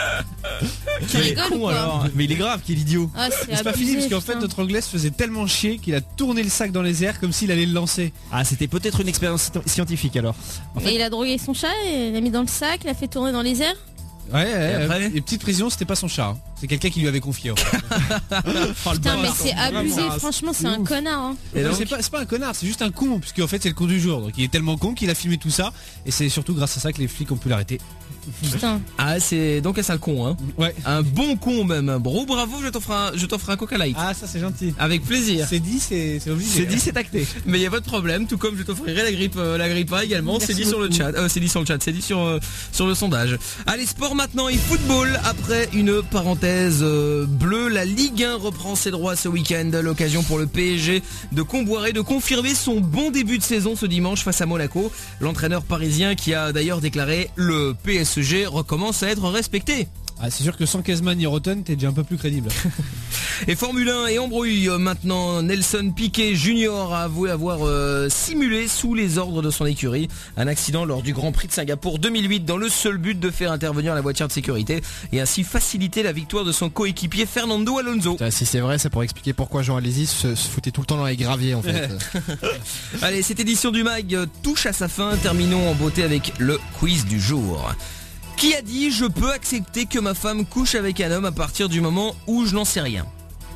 Tu rigoles ou quoi? Alors. Mais il est grave, quel idiot. Ah, c'est pas fini parce qu'en fait notre anglais se faisait tellement chier qu'il a tourné le sac dans les airs comme s'il allait le lancer. Ah, c'était peut-être une expérience scientifique alors. Mais il a drogué son chat, il l'a mis dans le sac, il l'a fait tourner dans les airs. Ouais, et petite précision, c'était pas son chat, hein. C'est quelqu'un qui lui avait confié. Putain, mais c'est abusé, franchement, c'est un connard. Hein. Et donc, c'est pas un connard, c'est juste un con, puisque en fait c'est le con du jour. Donc il est tellement con qu'il a filmé tout ça, et c'est surtout grâce à ça que les flics ont pu l'arrêter. Putain. Ah, c'est donc un sale con, hein. Ouais. Un bon con même. Bravo, je t'offre un Coca Light. Ah, ça c'est gentil. Avec plaisir. C'est dit, c'est obligé. C'est dit, c'est acté. Mais il y a pas de problème. Tout comme je t'offrirai la grippa également. Merci c'est dit beaucoup. sur le chat. C'est dit sur le chat. C'est dit sur le sondage. Allez, sport maintenant et football. Après une parenthèse bleue, la Ligue 1 reprend ses droits ce week-end. L'occasion pour le PSG de Comboiré de confirmer son bon début de saison ce dimanche face à Monaco. L'entraîneur parisien qui a d'ailleurs déclaré: le PSG recommence à être respecté. Ah, c'est sûr que sans Kezman ni Rotten, t'es déjà un peu plus crédible. Et Formule 1 et embrouille maintenant. Nelson Piquet Jr. a avoué avoir simulé sous les ordres de son écurie un accident lors du Grand Prix de Singapour 2008 dans le seul but de faire intervenir la voiture de sécurité et ainsi faciliter la victoire de son coéquipier Fernando Alonso. Putain, si c'est vrai, ça pourrait expliquer pourquoi Jean Alési se foutait tout le temps dans les graviers en fait. Allez, cette édition du MAG touche à sa fin. Terminons en beauté avec le quiz du jour. Qui a dit: je peux accepter que ma femme couche avec un homme à partir du moment où je n'en sais rien?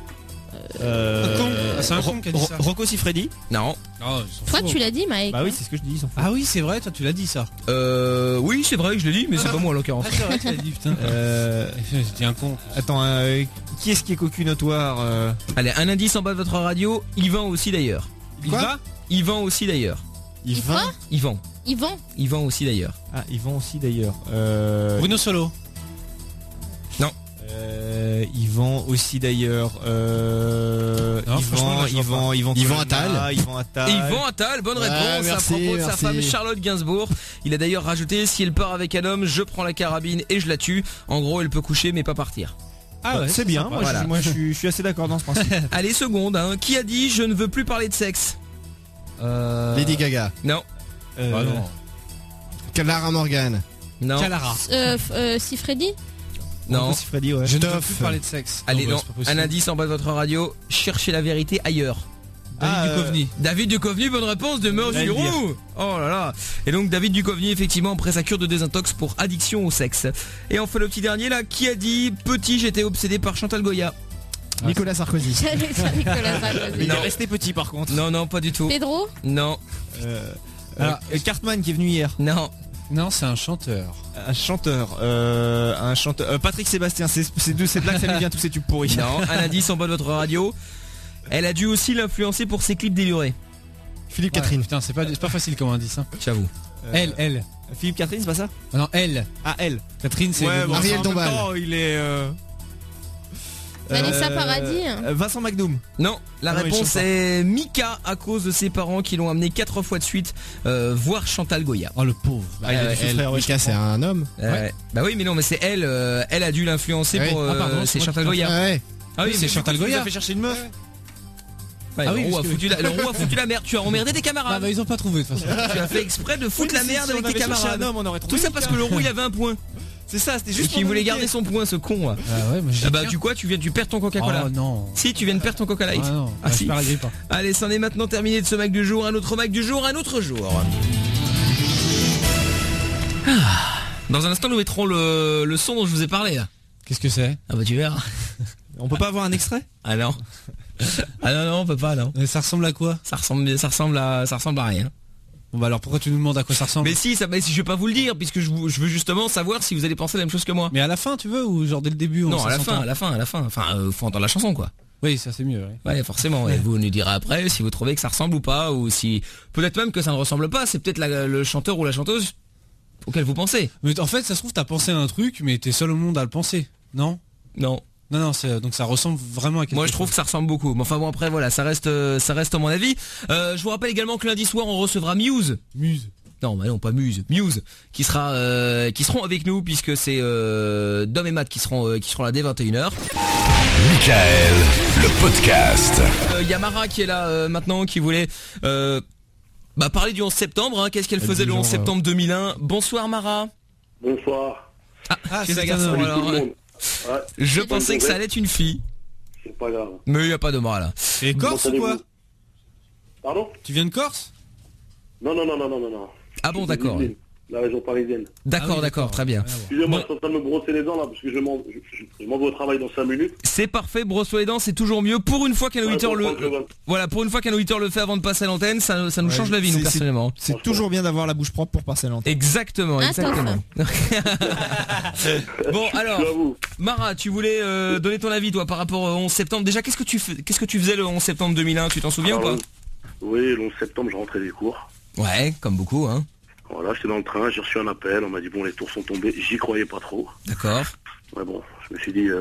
C'est un con qui a dit ça. Rocco Siffredi? Non. Toi tu l'as dit, Mike. Bah oui, c'est ce que je dis. Ah oui, c'est vrai, toi tu l'as dit ça. Oui, c'est vrai que je l'ai dit, mais c'est pas moi en l'occurrence. Ah, c'est vrai, tu l'as dit, putain. C'était un con. Attends, qui est-ce qui est cocu notoire Allez, un indice en bas de votre radio. Yvan aussi d'ailleurs. Yvan aussi d'ailleurs. Yvan. Yvan aussi d'ailleurs. Ah, Yvan aussi d'ailleurs. Bruno Solo. Non. Yvan aussi d'ailleurs. Yvan Attal. Yvan Attal, bonne réponse. Merci, à propos de sa merci. femme Charlotte Gainsbourg. Il a d'ailleurs rajouté: si elle part avec un homme, je prends la carabine et je la tue. En gros, elle peut coucher mais pas partir. Ah ouais, c'est bien. Sympa. Moi, je suis assez d'accord dans ce principe. Allez, seconde. Qui a dit: je ne veux plus parler de sexe? Lady Gaga. Non. Ah non. Clara Morgan. Non. Calara. Si Freddy. Non. Siffredi, ouais. Je ne veux plus parler de sexe. Allez, bah, non. c'est pas possible. Un indice en bas de votre radio. Cherchez la vérité ailleurs. David Duchovny. David Duchovny, bonne réponse de Meurtre du Roux. Oh là là. Et donc David Duchovny, effectivement, après sa cure de désintox pour addiction au sexe. Et enfin le petit dernier là, qui a dit: petit, j'étais obsédé par Chantal Goya? Nicolas Sarkozy. J'allais dire Nicolas Sarkozy. Il est resté petit par contre. Non, pas du tout. Pedro. Non. Cartman qui est venu hier. Non, c'est un chanteur. Un chanteur. Patrick Sébastien, c'est de cette blague, ça lui vient tous ces tubes pourris. Non, un indice en bas de votre radio. Elle a dû aussi l'influencer pour ses clips délurés. Philippe Catherine. Putain, c'est pas facile comme indice. Hein. J'avoue. Elle. Philippe Catherine, c'est pas ça? Ah non, elle. Ah, elle. Catherine, c'est Ariel Dombal. Il est. Vanessa Paradis. Vincent McDoom. Non, la réponse est Mika, à cause de ses parents qui l'ont amené 4 fois de suite voir Chantal Goya. Oh le pauvre. Mika, c'est un homme. Bah oui, mais non, mais c'est elle. Elle a dû l'influencer pour. C'est Chantal Goya. Ah oui, c'est Chantal Goya. Il a fait chercher une meuf. Ouais, le roux a foutu la merde. Tu as emmerdé tes camarades. Bah ils ont pas trouvé de toute façon. Tu as fait exprès de foutre la merde avec tes camarades. Un homme, on aurait tout ça parce que le roux il avait un point. C'est ça, c'était juste. Qui voulait garder son point, ce con. Là. Ah ouais, moi tu perds ton Coca-Cola. Oh non. Si, tu viens de perdre ton Coca Light. Ah non. Si. Je parlerai pas. Allez, c'en est maintenant terminé de ce Mac du jour. Un autre Mac du jour, un autre jour. Dans un instant, nous mettrons le son dont je vous ai parlé. Là. Qu'est-ce que c'est? Ah bah tu verras. On peut pas avoir un extrait? Ah non. Ah non, on peut pas, non. Ça ressemble à quoi? Ça ressemble à rien. Bon bah alors pourquoi tu nous demandes à quoi ça ressemble? Mais si, je vais pas vous le dire, puisque je veux justement savoir si vous allez penser la même chose que moi. Mais à la fin, tu veux, ou genre dès le début? Non, à la fin. Enfin, faut entendre la chanson, quoi. Oui, ça c'est mieux. Ouais, forcément. Ouais. Vous nous direz après si vous trouvez que ça ressemble ou pas, ou si peut-être même que ça ne ressemble pas. C'est peut-être le chanteur ou la chanteuse auquel vous pensez. Mais en fait, ça se trouve t'as pensé à un truc, mais t'es seul au monde à le penser, non? Non. Non, donc ça ressemble vraiment à quelque chose. Moi je trouve que ça ressemble beaucoup. Mais enfin bon, après voilà, ça reste à mon avis. Je vous rappelle également que lundi soir on recevra Muse. Non, bah non, pas Muse. Qui seront avec nous puisque c'est Dom et Matt qui seront là dès 21h. Michael, le podcast. Y a Mara qui est là maintenant, qui voulait parler du 11 septembre. Hein. Qu'est-ce qu'elle faisait le 11 septembre 2001? Bonsoir Mara. Bonsoir. C'est un garçon alors. Ouais. Je pensais que ça allait être une fille. C'est pas grave. Mais il n'y a pas de mal là. Et Corse ou quoi? Pardon? Tu viens de Corse? Non. Ah bon, d'accord. La région parisienne. D'accord, très bien. Excusez-moi, je suis en train de me brosser les dents là, parce que je m'en vais au travail dans 5 minutes. C'est parfait, brosse les dents, c'est toujours mieux. Pour une fois qu'un auditeur pour une fois qu'un auditeur le fait avant de passer à l'antenne, ça nous change la vie, nous, personnellement. C'est toujours bien d'avoir la bouche propre pour passer à l'antenne. Exactement. Bon, alors, Mara, tu voulais donner ton avis, toi, par rapport au 11 septembre. Déjà, qu'est-ce que tu faisais le 11 septembre 2001? Tu t'en souviens ou pas? Oui, le 11 septembre, je rentrais des cours. Ouais, comme beaucoup, hein. Voilà, j'étais dans le train, j'ai reçu un appel, on m'a dit bon, les tours sont tombés, j'y croyais pas trop. D'accord. Ouais, bon, je me suis dit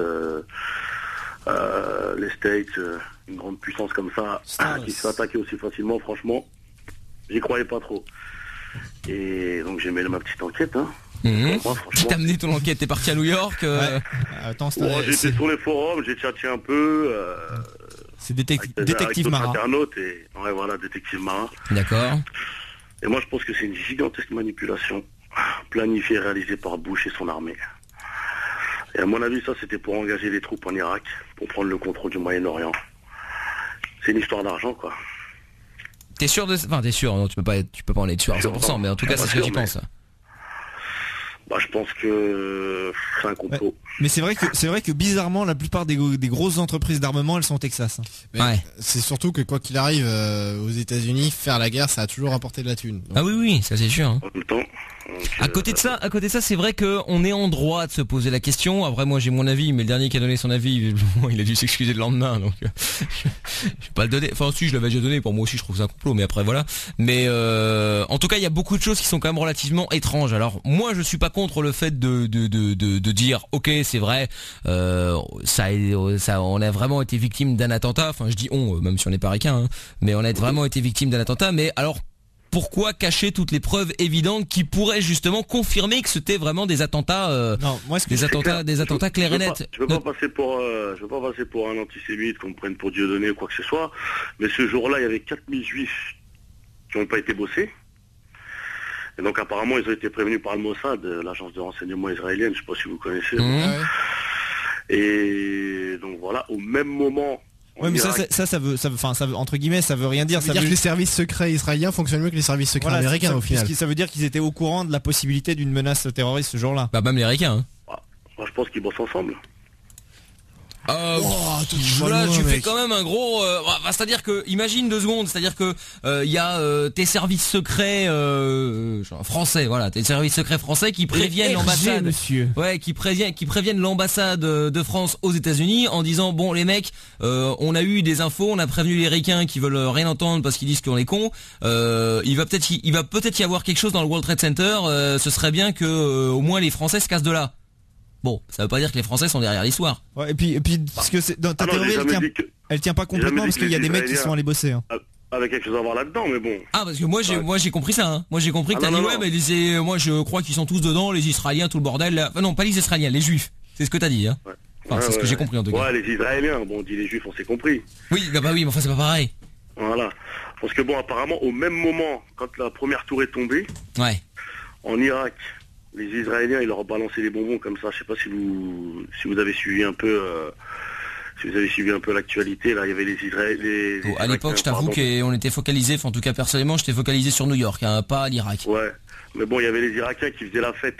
les States, une grande puissance comme ça, qui se fait attaquer aussi facilement, franchement, j'y croyais pas trop. Et donc j'ai mené ma petite enquête, hein. Qui t'a amené ton enquête? T'es parti à New York? Attends, j'étais sur les forums, j'ai tchatché un peu. C'est détective Mara. Internaute et ouais, voilà, détective Mara. D'accord. Et moi, je pense que c'est une gigantesque manipulation planifiée et réalisée par Bush et son armée. Et à mon avis, ça, c'était pour engager les troupes en Irak, pour prendre le contrôle du Moyen-Orient. C'est une histoire d'argent, quoi. T'es sûr de... Enfin, t'es sûr, non, tu peux pas en être sûr à 100%, mais en tout cas, c'est ce que tu penses. Bah, je pense que c'est un complot. Mais c'est vrai que bizarrement, la plupart des grosses entreprises d'armement, elles sont au Texas. Ouais. C'est surtout que quoi qu'il arrive aux États-Unis, faire la guerre, ça a toujours apporté de la thune. Donc... Ah oui, ça c'est sûr. Hein. En même temps. À côté de ça, c'est vrai que on est en droit de se poser la question. Après, moi, j'ai mon avis, mais le dernier qui a donné son avis, il a dû s'excuser le lendemain, donc je vais pas le donner. Enfin, si, je l'avais déjà donné. Pour moi aussi, je trouve ça un complot, mais après voilà. Mais en tout cas, il y a beaucoup de choses qui sont quand même relativement étranges. Alors, moi, je suis pas contre le fait de dire, ok, c'est vrai, on a vraiment été victime d'un attentat. Enfin, je dis on, même si on n'est pas ricain, hein, mais on a vraiment été victime d'un attentat. Mais alors, pourquoi cacher toutes les preuves évidentes qui pourraient justement confirmer que c'était vraiment des attentats, des attentats clairs et nets. Je veux pas passer pour un antisémite, qu'on me prenne pour Dieudonné ou quoi que ce soit, mais ce jour-là, il y avait 4000 juifs qui n'ont pas été bossés. Et donc apparemment, ils ont été prévenus par le Mossad, l'agence de renseignement israélienne, je sais pas si vous connaissez. Et donc voilà, au même moment... Ouais, mais ça veut, entre guillemets, ça veut rien dire. Ça veut dire que les services secrets israéliens fonctionnent mieux que les services secrets américains au final. Ça veut dire qu'ils étaient au courant de la possibilité d'une menace terroriste ce jour-là. Bah même les ricains. Moi je pense qu'ils bossent ensemble. Là, tu fais quand même un gros. C'est-à-dire que, imagine 2 secondes, c'est-à-dire que il y a tes services secrets français, voilà, tes services secrets français qui préviennent l'ambassade, qui préviennent l'ambassade de France aux États-Unis en disant bon les mecs, on a eu des infos, on a prévenu les ricains qui veulent rien entendre parce qu'ils disent qu'on est cons. Il va peut-être y avoir quelque chose dans le World Trade Center. Ce serait bien que au moins les Français se cassent de là. Bon, ça veut pas dire que les Français sont derrière l'histoire. Ouais, et puis parce que c'est dans ta théorie, elle tient pas complètement parce qu'il y a des mecs qui sont allés bosser. Hein. Avec quelque chose à voir là-dedans, mais bon. Ah, parce que moi j'ai compris ça. Hein. Moi j'ai compris que t'as dit mais moi je crois qu'ils sont tous dedans, les Israéliens, tout le bordel. Enfin, non, pas les Israéliens, les Juifs. C'est ce que t'as dit. Hein. Ouais. Enfin, c'est ce que j'ai compris en tout cas. Ouais, les Israéliens. Bon, on dit les Juifs, on s'est compris. Oui, bah oui, mais enfin c'est pas pareil. Voilà. Parce que bon, apparemment, au même moment, quand la première tour est tombée, en Irak. les Israéliens, ils leur balançaient des bonbons comme ça. Je sais pas si vous avez suivi un peu. Si vous avez suivi un peu l'actualité, là, il y avait les Israéliens. À l'époque, je t'avoue qu'on était focalisé, en tout cas personnellement, j'étais focalisé sur New York, hein, pas à l'Irak. Ouais, mais bon, il y avait les Irakiens qui faisaient la fête.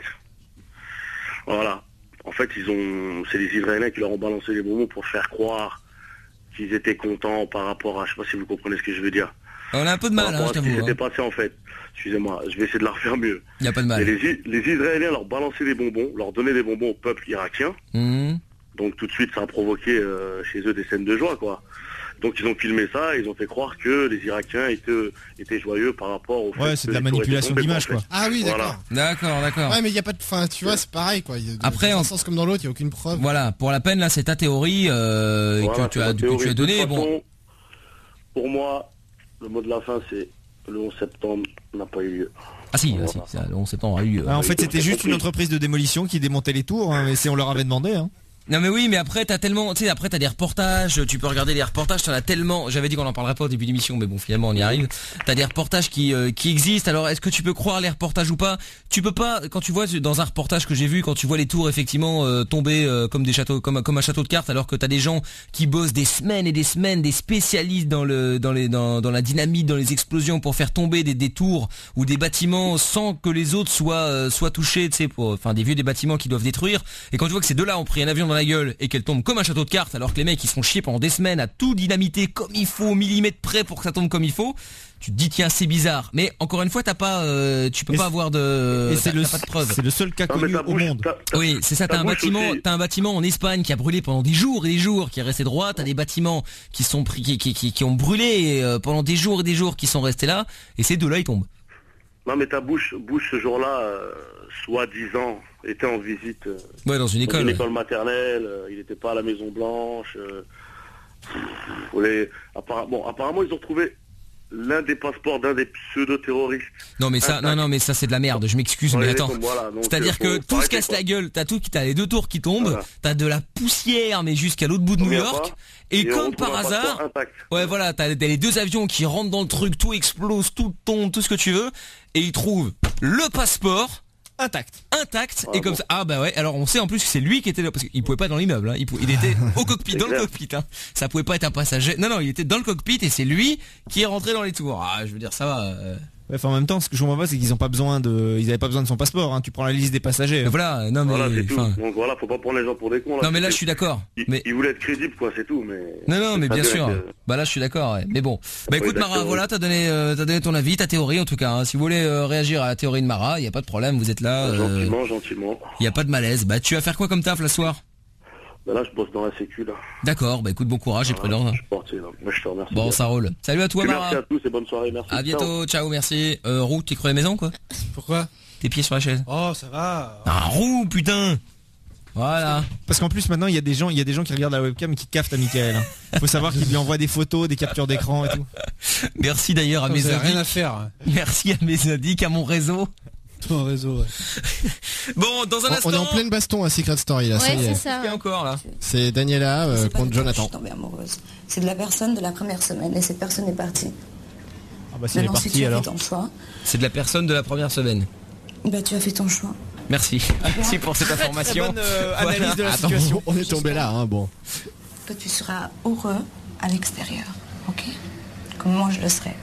Voilà. En fait, c'est les Israéliens qui leur ont balancé les bonbons pour faire croire qu'ils étaient contents par rapport à, je sais pas si vous comprenez ce que je veux dire. On a un peu de mal, hein, je t'avoue. Ce qui s'était passé en fait. Excusez-moi, je vais essayer de la refaire mieux. Il n'y a pas de mal. Les Israéliens leur balançaient des bonbons, leur donnaient des bonbons au peuple irakien. Donc tout de suite, ça a provoqué chez eux des scènes de joie, quoi. Donc ils ont filmé ça, ils ont fait croire que les Irakiens étaient joyeux par rapport au fait ouais, c'est de la manipulation d'image, quoi. Ah oui, d'accord. D'accord, d'accord. Ouais, mais il y a pas de, enfin, tu vois, c'est pareil, quoi. Après, dans un sens comme dans l'autre, il y a aucune preuve. Voilà, pour la peine, là, c'est ta théorie que tu as donnée. Bon. Pour moi, le mot de la fin, c'est le 11 septembre n'a pas eu lieu. Ah si, voilà. Ça, le 11 septembre a eu lieu. En fait, c'était juste une entreprise de démolition qui démontait les tours, hein, mais on leur avait demandé. Hein. Non mais oui, mais après t'as tellement, tu sais, après t'as des reportages, tu peux regarder les reportages, t'en as tellement. J'avais dit qu'on en parlerait pas au début de l'émission, mais bon, finalement on y arrive. T'as des reportages qui existent. Alors est-ce que tu peux croire les reportages ou pas? Tu peux pas. Quand tu vois dans un reportage que j'ai vu, quand tu vois les tours effectivement tomber comme des châteaux, comme un château de cartes, alors que t'as des gens qui bossent des semaines et des semaines, des spécialistes dans la dynamite, dans les explosions pour faire tomber des tours ou des bâtiments sans que les autres soient touchés, tu sais, enfin des bâtiments qui doivent détruire. Et quand tu vois que ces deux-là ont pris un avion dans la gueule et qu'elle tombe comme un château de cartes alors que les mecs ils se font chier pendant des semaines à tout dynamiter comme il faut au millimètre près pour que ça tombe comme il faut, tu te dis tiens c'est bizarre, mais encore une fois tu peux pas avoir de pas de preuves. C'est le seul cas connu au monde. Oui, c'est ça, t'as un bâtiment en Espagne qui a brûlé pendant des jours et des jours, qui est resté droit, t'as des bâtiments qui sont qui ont brûlé pendant des jours et des jours qui sont restés là, et ces deux-là ils tombent. Non mais ta Bush ce jour-là, soi-disant, était en visite dans une école maternelle, il n'était pas à la Maison Blanche. Apparemment ils ont trouvé l'un des passeports d'un des pseudo-terroristes. Non mais ça, mais ça c'est de la merde, je m'excuse, mais attends. C'est-à-dire que tout se casse la gueule, t'as les deux tours qui tombent, t'as de la poussière mais jusqu'à l'autre bout de New York, et comme par hasard, t'as les deux avions qui rentrent dans le truc, tout explose, tout tombe, tout ce que tu veux, et ils trouvent le passeport intact, et comme ça, alors on sait en plus que c'est lui qui était là, parce qu'il pouvait pas dans l'immeuble, hein. Il était au cockpit, dans le cockpit, hein. Ça pouvait pas être un passager, non, il était dans le cockpit et c'est lui qui est rentré dans les tours. Je veux dire, ça va. Enfin, en même temps, ce que je comprends pas, c'est qu'ils avaient pas besoin de son passeport, hein. Tu prends la liste des passagers. Mais voilà, non mais. Voilà, c'est tout. Donc voilà, faut pas prendre les gens pour des cons. Là, non mais là je suis d'accord. Il voulait être crédible, quoi, c'est tout. Mais. Non, mais bien sûr. Là je suis d'accord. Ouais. Mais bon, écoute Mara, voilà, t'as donné ton avis, ta théorie en tout cas. Hein. Si vous voulez réagir à la théorie de Mara, y a pas de problème, vous êtes là. Gentiment. Y a pas de malaise. Tu vas faire quoi comme taf la soir? Là je bosse dans la sécu là. D'accord, écoute, bon courage et prudence. Moi je te remercie. Bon, ça roule. Salut à toi Mara. Merci à tous et bonne soirée, merci. À bientôt, ciao, merci. Roux, t'es crevé à la maison quoi? Pourquoi? Tes pieds sur la chaise. Oh, ça va. Roux, putain. Voilà. Parce qu'en plus maintenant il y a des gens qui regardent la webcam et qui cafent à Mickaël. Hein. Faut savoir qu'il lui envoie des photos, des captures d'écran et tout. Merci d'ailleurs à mes amis. Rien à faire. Merci à mes indiques, à mon réseau. Ton réseau, ouais. Bon, dans un instant. On est en pleine baston à Secret Story là. Ouais, c'est ça. Il y a encore là. C'est Daniela contre Jonathan. Je suis tombée amoureuse. C'est de la personne de la première semaine et cette personne est partie. Si elle est partie, si tu as alors. fait ton choix. C'est de la personne de la première semaine. Tu as fait ton choix. Merci. Merci pour cette information. Très bonne analyse de la situation. On est tombé là, hein, bon. Que tu seras heureux à l'extérieur, ok? Comme moi je le serai.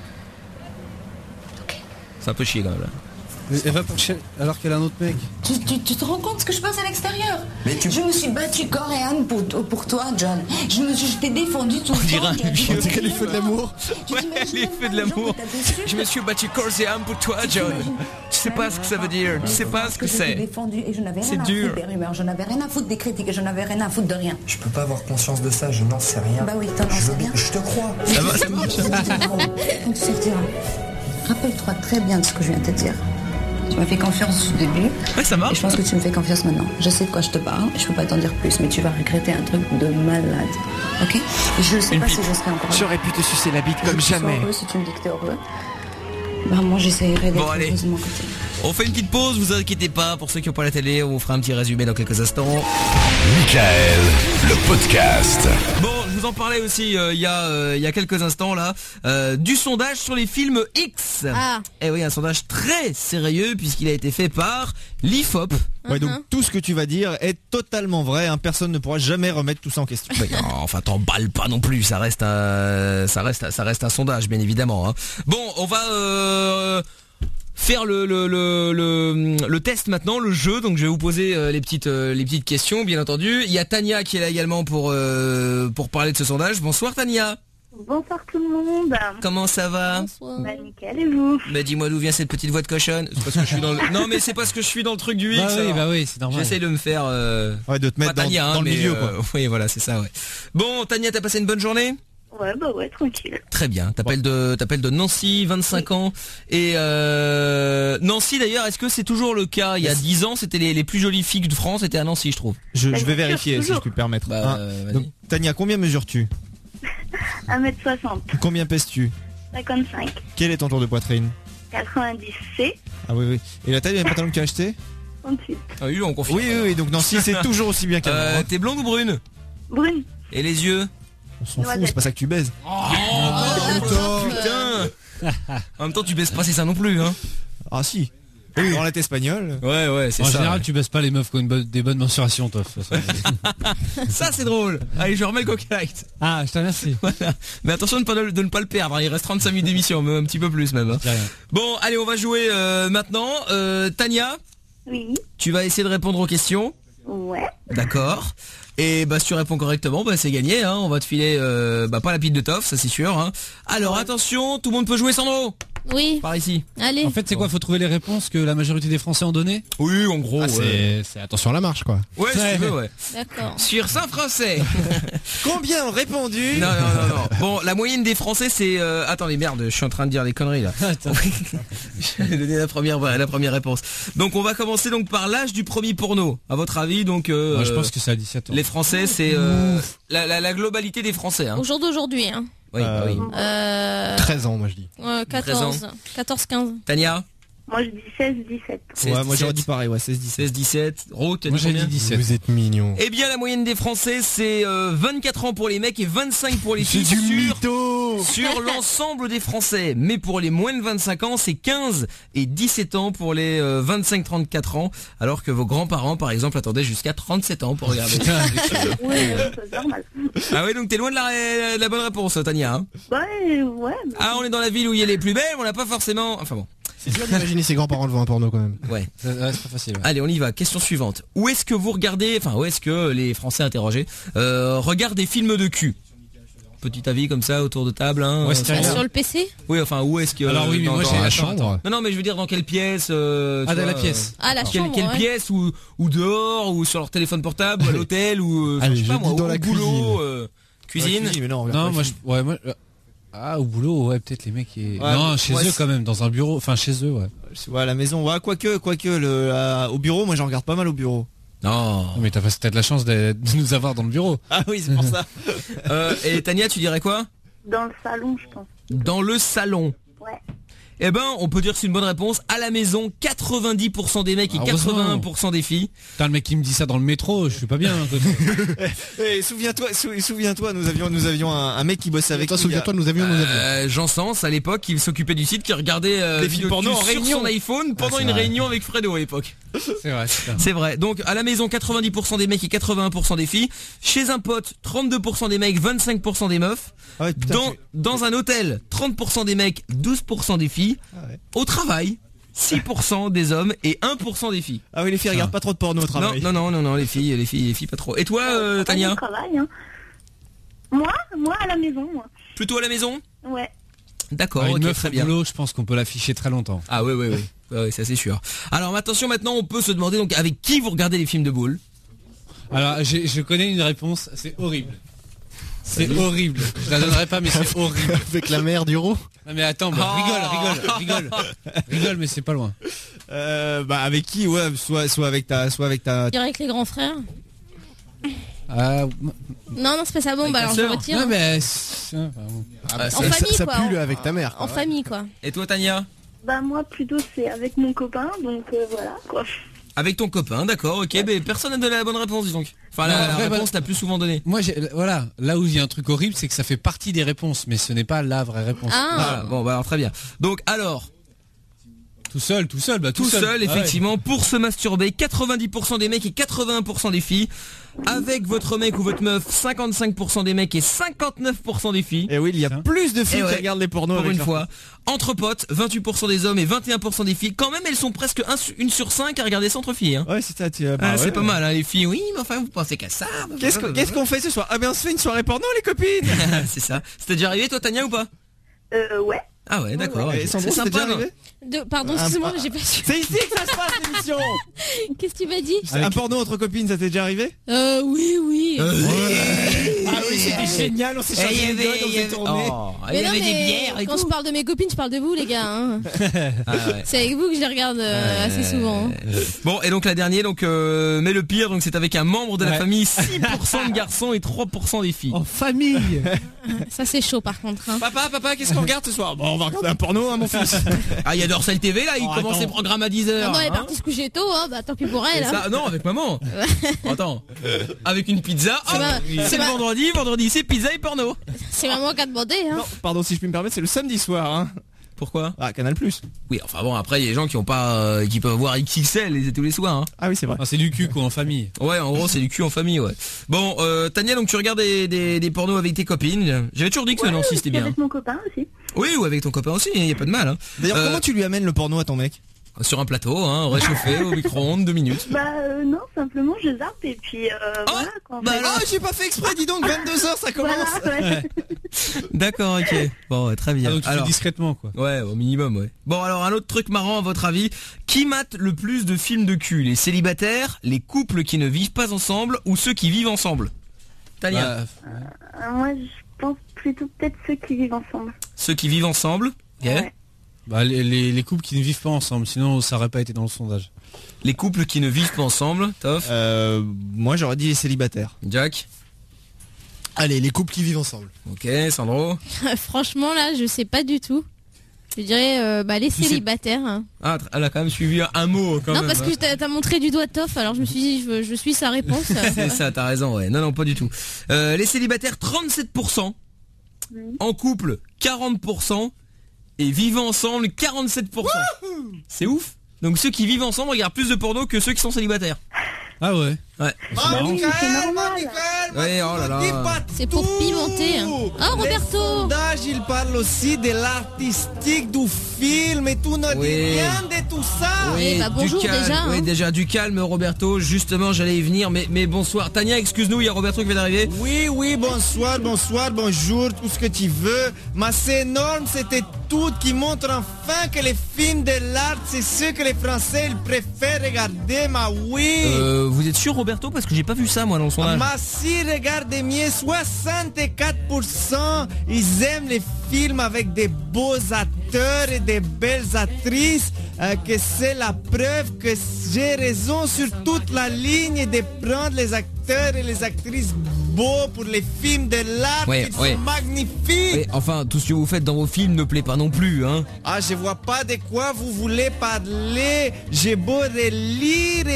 Ok. C'est un peu chier quand même là. Mais elle va pour chier alors qu'elle a un autre mec. Tu te rends compte ce que je passe à l'extérieur? Je me suis battue corps et âme pour toi, John. Je t'ai défendu tout le temps. On dirait les feux de l'amour. Ouais, les feux de l'amour. Je me suis battu corps et âme pour toi, John. Tu sais pas ce que ça veut dire. Tu sais pas ce que c'est. Défendu et je n'avais rien à foutre des rumeurs. Je n'avais rien à foutre des critiques. Je n'avais rien à foutre de rien. Je peux pas avoir conscience de ça. Je n'en sais rien. Bah oui, t'en sais rien. Je te crois. Ça va, ça marche. On te sortira. Rappelle-toi très bien de ce que je viens de te dire. Tu m'as fait confiance au début. Ouais, ça marche. Et je pense que tu me fais confiance maintenant. Je sais de quoi je te parle. Je peux pas t'en dire plus, mais tu vas regretter un truc de malade. Ok? Et je sais pas si je serai encore là. J'aurais pu te sucer la bite comme jamais. Heureux, si tu me dis que t'es heureux, moi j'essayerai d'être heureuse de mon côté. On fait une petite pause, vous inquiétez pas. Pour ceux qui n'ont pas la télé, on vous fera un petit résumé dans quelques instants. Mickaël, le podcast. Bon, je vous vous en parlais aussi il y a quelques instants là, du sondage sur les films X. Et oui, un sondage très sérieux puisqu'il a été fait par l'IFOP. Ouais, donc tout ce que tu vas dire est totalement vrai, hein, personne ne pourra jamais remettre tout ça en question. Enfin, t'emballes pas non plus, ça reste un sondage, bien évidemment. Hein. Bon, on va faire le test maintenant, le jeu. Donc je vais vous poser les petites questions, bien entendu. Il y a Tania qui est là également pour parler de ce sondage. Bonsoir Tania. Bonsoir tout le monde. Comment ça va? Bonsoir. Bah nickel, et vous? Bah dis-moi d'où vient cette petite voix de cochonne. C'est parce que je suis dans le... Non mais c'est parce que je suis dans le truc du X. Bah oui, c'est normal. J'essaie de me faire de te mettre Tania, dans le milieu quoi. Oui, voilà, c'est ça, ouais. Bon, Tania, t'as passé une bonne journée? Ouais, tranquille. Très bien. T'appelles de Nancy, 25 ans. Et Nancy d'ailleurs, est-ce que c'est toujours le cas? Il y a 10 ans, c'était les plus jolies filles de France, c'était à Nancy, je trouve. Je vais vérifier si je puis me permettre. Donc, Tania, combien mesures-tu? 1m60. Combien pèses-tu? 55. Quel est ton tour de poitrine? 90C. Ah oui. Et la taille des pantalons que tu as acheté? 38. Ah oui, on confirme. Oui, donc Nancy, c'est toujours aussi bien qu'avant. T'es blonde ou brune? Brune. Et les yeux? On s'en fout, c'est pas ça que tu baises. Putain. En même temps, tu baises pas, c'est ça non plus, hein. Ah si. On est espagnol. Ouais, c'est ça. En ça. général, tu baisses pas les meufs qui ont des bonnes mensurations, toi. Ça, c'est drôle. Allez, je remets le coquelite. Ah, je te remercie. Voilà. Mais attention de ne pas le perdre. Il reste 35 minutes d'émission, mais un petit peu plus même. Bon, allez, on va jouer maintenant. Tania. Oui. Tu vas essayer de répondre aux questions. Ouais. D'accord. Et si tu réponds correctement, c'est gagné. Hein. On va te filer pas la pile de toffe, ça c'est sûr. Hein. Alors attention, tout le monde peut jouer, Sandro. Oui. Par ici. Allez. En fait, c'est quoi? Faut trouver les réponses que la majorité des Français ont données? Oui, en gros. C'est attention à la marche, quoi. Ouais, si tu veux, ouais. D'accord. Sur 100 Français. Combien ont répondu? Non. Bon, la moyenne des Français, c'est... Attendez, merde, je suis en train de dire des conneries, là. Je vais donner la première réponse. Donc, on va commencer donc par l'âge du premier porno. À votre avis, donc... Moi, je pense que c'est à 17 ans. Les Français, c'est la globalité des Français. Hein. Au jour d'aujourd'hui, hein. Oui. 13 ans, moi je dis. 14, 15. Tania? Moi je dis 16-17. Ouais, moi j'aurais dit pareil, 16-17. Ro, moi j'ai dit 17. Vous êtes mignons. Eh bien la moyenne des Français c'est 24 ans pour les mecs et 25 pour les filles sur l'ensemble des Français. Mais pour les moins de 25 ans c'est 15 et 17 ans pour les 25-34 ans. Alors que vos grands-parents par exemple attendaient jusqu'à 37 ans pour regarder. Oui, c'est normal. Ah oui, donc t'es loin de la bonne réponse Tania. Hein. Ouais. Ah, on est dans la ville où il y a les plus belles, on n'a pas forcément... Enfin bon. C'est dur d'imaginer ses grands-parents devant un porno quand même. Ouais. C'est pas facile. Ouais. Allez, on y va. Question suivante. Où est-ce que vous regardez, où est-ce que les Français interrogés regardent des films de cul? Petit avis comme ça autour de table. Hein, sur le PC? Oui, où est-ce que... Alors oui, mais moi j'ai la chambre. Non, mais je veux dire dans quelle pièce dans la pièce. La chambre. Quelle pièce ou dehors ou sur leur téléphone portable ou à l'hôtel ou je sais pas moi, dans au la boulot, cuisine. cuisine. Mais non, moi au boulot, ouais, peut-être les mecs qui... non, chez eux quand même, dans un bureau, chez eux, ouais. Ouais, à la maison, ouais, quoique au bureau, moi j'en regarde pas mal au bureau. Non. Mais t'as peut-être la chance de nous avoir dans le bureau. Ah oui, c'est pour ça. Et Tania, tu dirais quoi? Dans le salon, je pense. Dans le salon. Ouais. Eh ben, on peut dire que c'est une bonne réponse. À la maison, 90% des mecs et 81% des filles. Putain, le mec qui me dit ça dans le métro, je suis pas bien. Souviens-toi, nous avions un mec qui bossait avec nous. Souviens-toi, nous avions. Jean Sens, à l'époque, qui s'occupait du site, qui regardait les films porno en réunion sur son iPhone pendant une réunion avec Fredo à l'époque. C'est vrai. C'est vrai. Donc, à la maison, 90% des mecs et 81% des filles. Chez un pote, 32% des mecs, 25% des meufs. Ah ouais, putain, dans un hôtel, 30% des mecs, 12% des filles. Ah ouais. Au travail, 6% des hommes et 1% des filles. Ah oui, les filles regardent pas trop de porno au travail. Non, les filles pas trop. Et toi, Tania? Au travail, hein. Moi, à la maison, moi. Plutôt à la maison? Ouais. D'accord, une meuf très au bien. boulot, je pense qu'on peut l'afficher très longtemps. Ah oui, ça c'est sûr. Alors attention, maintenant on peut se demander donc avec qui vous regardez les films de boules. Alors je connais une réponse, c'est horrible. C'est horrible. Je la donnerai pas, mais c'est horrible. Avec la mère du roux. Non mais attends, rigole, mais c'est pas loin. Avec qui? Ouais, soit avec ta. Je dirais avec les grands frères. Non, c'est pas ça. Bon, alors je retire. Non, mais en famille, ça quoi. pue avec ta mère. En famille, quoi. Et toi, Tania? Moi, plutôt, c'est avec mon copain, donc voilà, quoi. Avec ton copain, d'accord, ok, mais personne n'a donné la bonne réponse, dis donc. Enfin, la réponse la plus souvent donnée. Moi, voilà, là où il y a un truc horrible, c'est que ça fait partie des réponses, mais ce n'est pas la vraie réponse. Voilà, bon, bah alors très bien. Donc, alors... Tout seul, effectivement, pour se masturber, 90% des mecs et 81% des filles. Avec votre mec ou votre meuf, 55% des mecs et 59% des filles. Et oui, il y a plus de filles qui regardent les pornos pour avec une leur fois. Entre potes, 28% des hommes et 21% des filles. Quand même, elles sont presque 1 sur 5 à regarder ça entre filles. Hein. Ouais, c'est ça. C'est pas mal, hein, les filles. Oui, mais enfin, vous pensez qu'à ça. Qu'est-ce qu'on fait ce soir? Ah ben, on se fait une soirée porno, les copines. C'est ça. C'était déjà arrivé, toi, Tania, ou pas? Ouais. Ah ouais, d'accord. Ouais. C'est sympa, non? Pardon, excuse-moi, j'ai pas su. C'est ici que ça se passe, l'émission. Qu'est-ce que tu m'as dit? Un porno entre copines, ça t'est déjà arrivé? Oui. Ah oui, c'était génial, on s'est changé les gueules, on s'est tourné. Il y avait des bières et quand je parle de mes copines, je parle de vous, les gars. Hein. C'est avec vous que je les regarde assez souvent. Bon, et donc la dernière, mais le pire, donc c'est avec un membre de la famille, 6% de garçons et 3% des filles. En famille. Ça c'est chaud par contre. Hein. Papa, qu'est-ce qu'on regarde ce soir? Bon, on va regarder un porno, hein, mon fils. Ah, il y a Dorsal TV là, il commence les programmes à 10h. Non, elle est partie se coucher tôt, hein, bah tant pis pour elle. Ça, non, avec maman. Attends, avec une pizza. C'est le vendredi c'est pizza et porno. C'est maman qui a demandé. Hein. Non, pardon, si je puis me permettre, c'est le samedi soir. Hein. Pourquoi? Ah, Canal+. Oui, enfin bon, après il y a des gens qui ont pas, qui peuvent voir XXL tous les soirs. Hein. Ah oui, c'est vrai. Ah, c'est du cul quoi en famille. Ouais, en gros c'est du cul en famille, ouais. Bon, Tania, donc tu regardes des pornos avec tes copines. J'avais toujours dit que non, si c'était bien. Avec mon copain aussi. Oui, ou avec ton copain aussi, il y a pas de mal. Hein. D'ailleurs, comment tu lui amènes le porno à ton mec? Sur un plateau, hein, réchauffé au micro-ondes, 2 minutes. Non, simplement je zappe et puis voilà. J'ai pas fait exprès, dis donc, 22h ça commence. Voilà, ouais. D'accord, ok. Bon, ouais, très bien. Donc tu fais discrètement quoi. Ouais, au minimum, ouais. Bon, alors un autre truc marrant à votre avis, qui mate le plus de films de cul? Les célibataires, les couples qui ne vivent pas ensemble ou ceux qui vivent ensemble? Tania. Moi je pense plutôt peut-être ceux qui vivent ensemble. Ceux qui vivent ensemble, ok. Ouais. Bah les couples qui ne vivent pas ensemble, sinon ça aurait pas été dans le sondage. Les couples qui ne vivent pas ensemble, Toff. Moi j'aurais dit les célibataires. Jack. Allez, les couples qui vivent ensemble. Ok, Sandro. Franchement là, je sais pas du tout. Je dirais les célibataires. Hein. Ah, elle a quand même suivi un mot quand même. Non, parce que t'as montré du doigt Toff, alors je me suis dit je suis sa réponse. C'est ça, t'as raison, ouais. Non, pas du tout. Les célibataires 37%, en couple 40%. Et vivant ensemble 47%. C'est ouf. Donc ceux qui vivent ensemble regardent plus de porno que ceux qui sont célibataires. Ah ouais. Ouais. Ouais, oh là là. C'est pour pimenter. Hein. Oh Roberto. Le sondage, il parle aussi de l'artistique du film et tout, ne dit rien de tout ça. Oui, bonjour du calme, déjà. Hein. Oui, déjà du calme Roberto, justement j'allais y venir, mais bonsoir. Tania, excuse-nous, il y a Roberto qui vient d'arriver. Oui, bonsoir, bonjour, tout ce que tu veux. Mais c'est énorme, c'était tout qui montre enfin que les films de l'art, c'est ce que les Français ils préfèrent regarder, oui. Vous êtes sûr Roberto? Parce que j'ai pas vu ça moi dans le sondage. Si, regardez mieux, 64% ils aiment les films avec des beaux acteurs et des belles actrices, que c'est la preuve que j'ai raison sur toute la ligne de prendre les acteurs et les actrices beaux pour les films de l'art, ils sont magnifiques. Ouais, enfin, tout ce que vous faites dans vos films ne plaît pas non plus, hein. Ah, je vois pas de quoi vous voulez parler. J'ai beau relire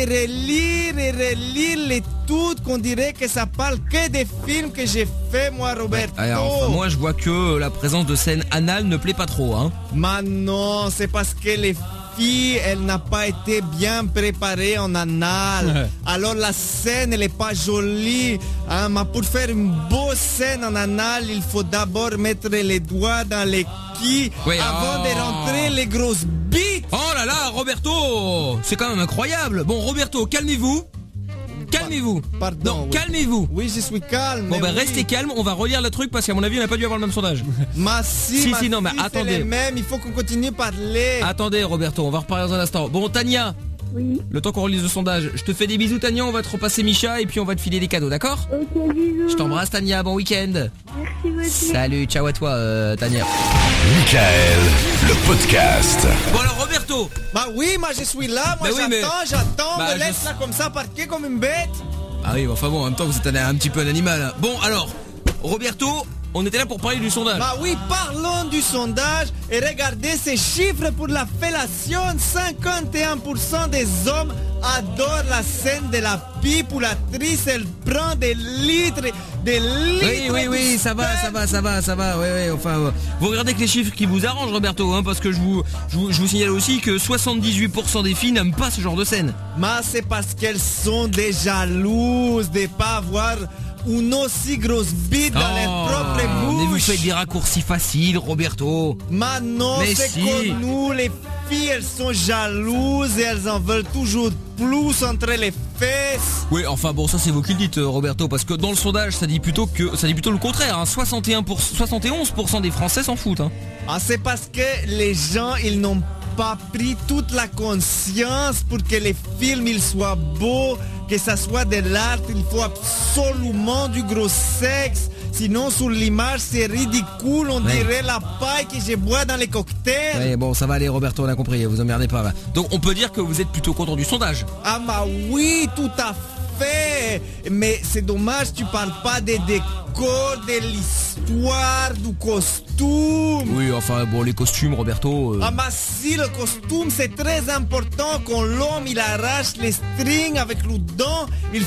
les toutes, qu'on dirait que ça parle que des films que j'ai fait moi, Roberto. Alors, moi je vois que la présence de scènes anales ne plaît pas trop, hein. Mais non, c'est parce que les filles, elle n'a pas été bien préparée en anal. Alors la scène, elle est pas jolie. Hein, mais pour faire une bonne scène en anal, il faut d'abord mettre les doigts dans les quilles avant de rentrer les grosses bites. Oh là là, Roberto, c'est quand même incroyable. Bon, Roberto, calmez-vous. Calmez-vous. Pardon. Non, calmez-vous. Oui, je suis calme. Bon, restez calme, on va relire le truc parce qu'à mon avis, on n'a pas dû avoir le même sondage. Si, non, mais attendez. Même, il faut qu'on continue à parler. Attendez, Roberto, on va reparler dans un instant. Bon, Tania. Oui. Le temps qu'on relise le sondage, je te fais des bisous Tania, on va te repasser Micha et puis on va te filer des cadeaux, d'accord? Ok, bisous. Je t'embrasse Tania, bon week-end. Merci beaucoup. Salut, ciao à toi Tania. Michael, le podcast. Bon alors Roberto. Bah oui, moi je suis là, moi j'attends, me laisse là comme ça parquer comme une bête. Ah oui, enfin bon, en même temps vous êtes un petit peu un animal. Bon alors, Roberto, On était là pour parler du sondage. Bah oui, parlons du sondage et regardez ces chiffres pour la fellation. 51% des hommes adorent la scène de la pipe où l'actrice elle prend des litres. Oui, ça va. Ouais, enfin, vous regardez que les chiffres qui vous arrangent, Roberto, hein, parce que je vous signale aussi que 78% des filles n'aiment pas ce genre de scène. Mais c'est parce qu'elles sont des jalouses de pas avoir une aussi grosse bite dans leur propre bouche. Mais vous faites des raccourcis faciles, Roberto. Mais non, c'est comme nous, les filles, elles sont jalouses et elles en veulent toujours plus entre les fesses. Oui, enfin bon, ça c'est vous qui le dites, Roberto, parce que dans le sondage, ça dit plutôt le contraire. Hein. 71% des Français s'en foutent. Hein. Ah, c'est parce que les gens, ils n'ont pas pris toute la conscience pour que les films ils soient beaux, que ça soit de l'art, il faut absolument du gros sexe. Sinon sur l'image c'est ridicule, on dirait la paille que je bois dans les cocktails. Ouais, bon, ça va aller, Roberto, on a compris, vous emmerdez pas là. Donc on peut dire que vous êtes plutôt content du sondage. Ah bah oui, tout à fait. Mais c'est dommage, tu parles pas des décors, de l'histoire, du costume. Oui, enfin bon, les costumes, Roberto. Ah bah si, le costume c'est très important. Quand l'homme il arrache les strings avec le dent, il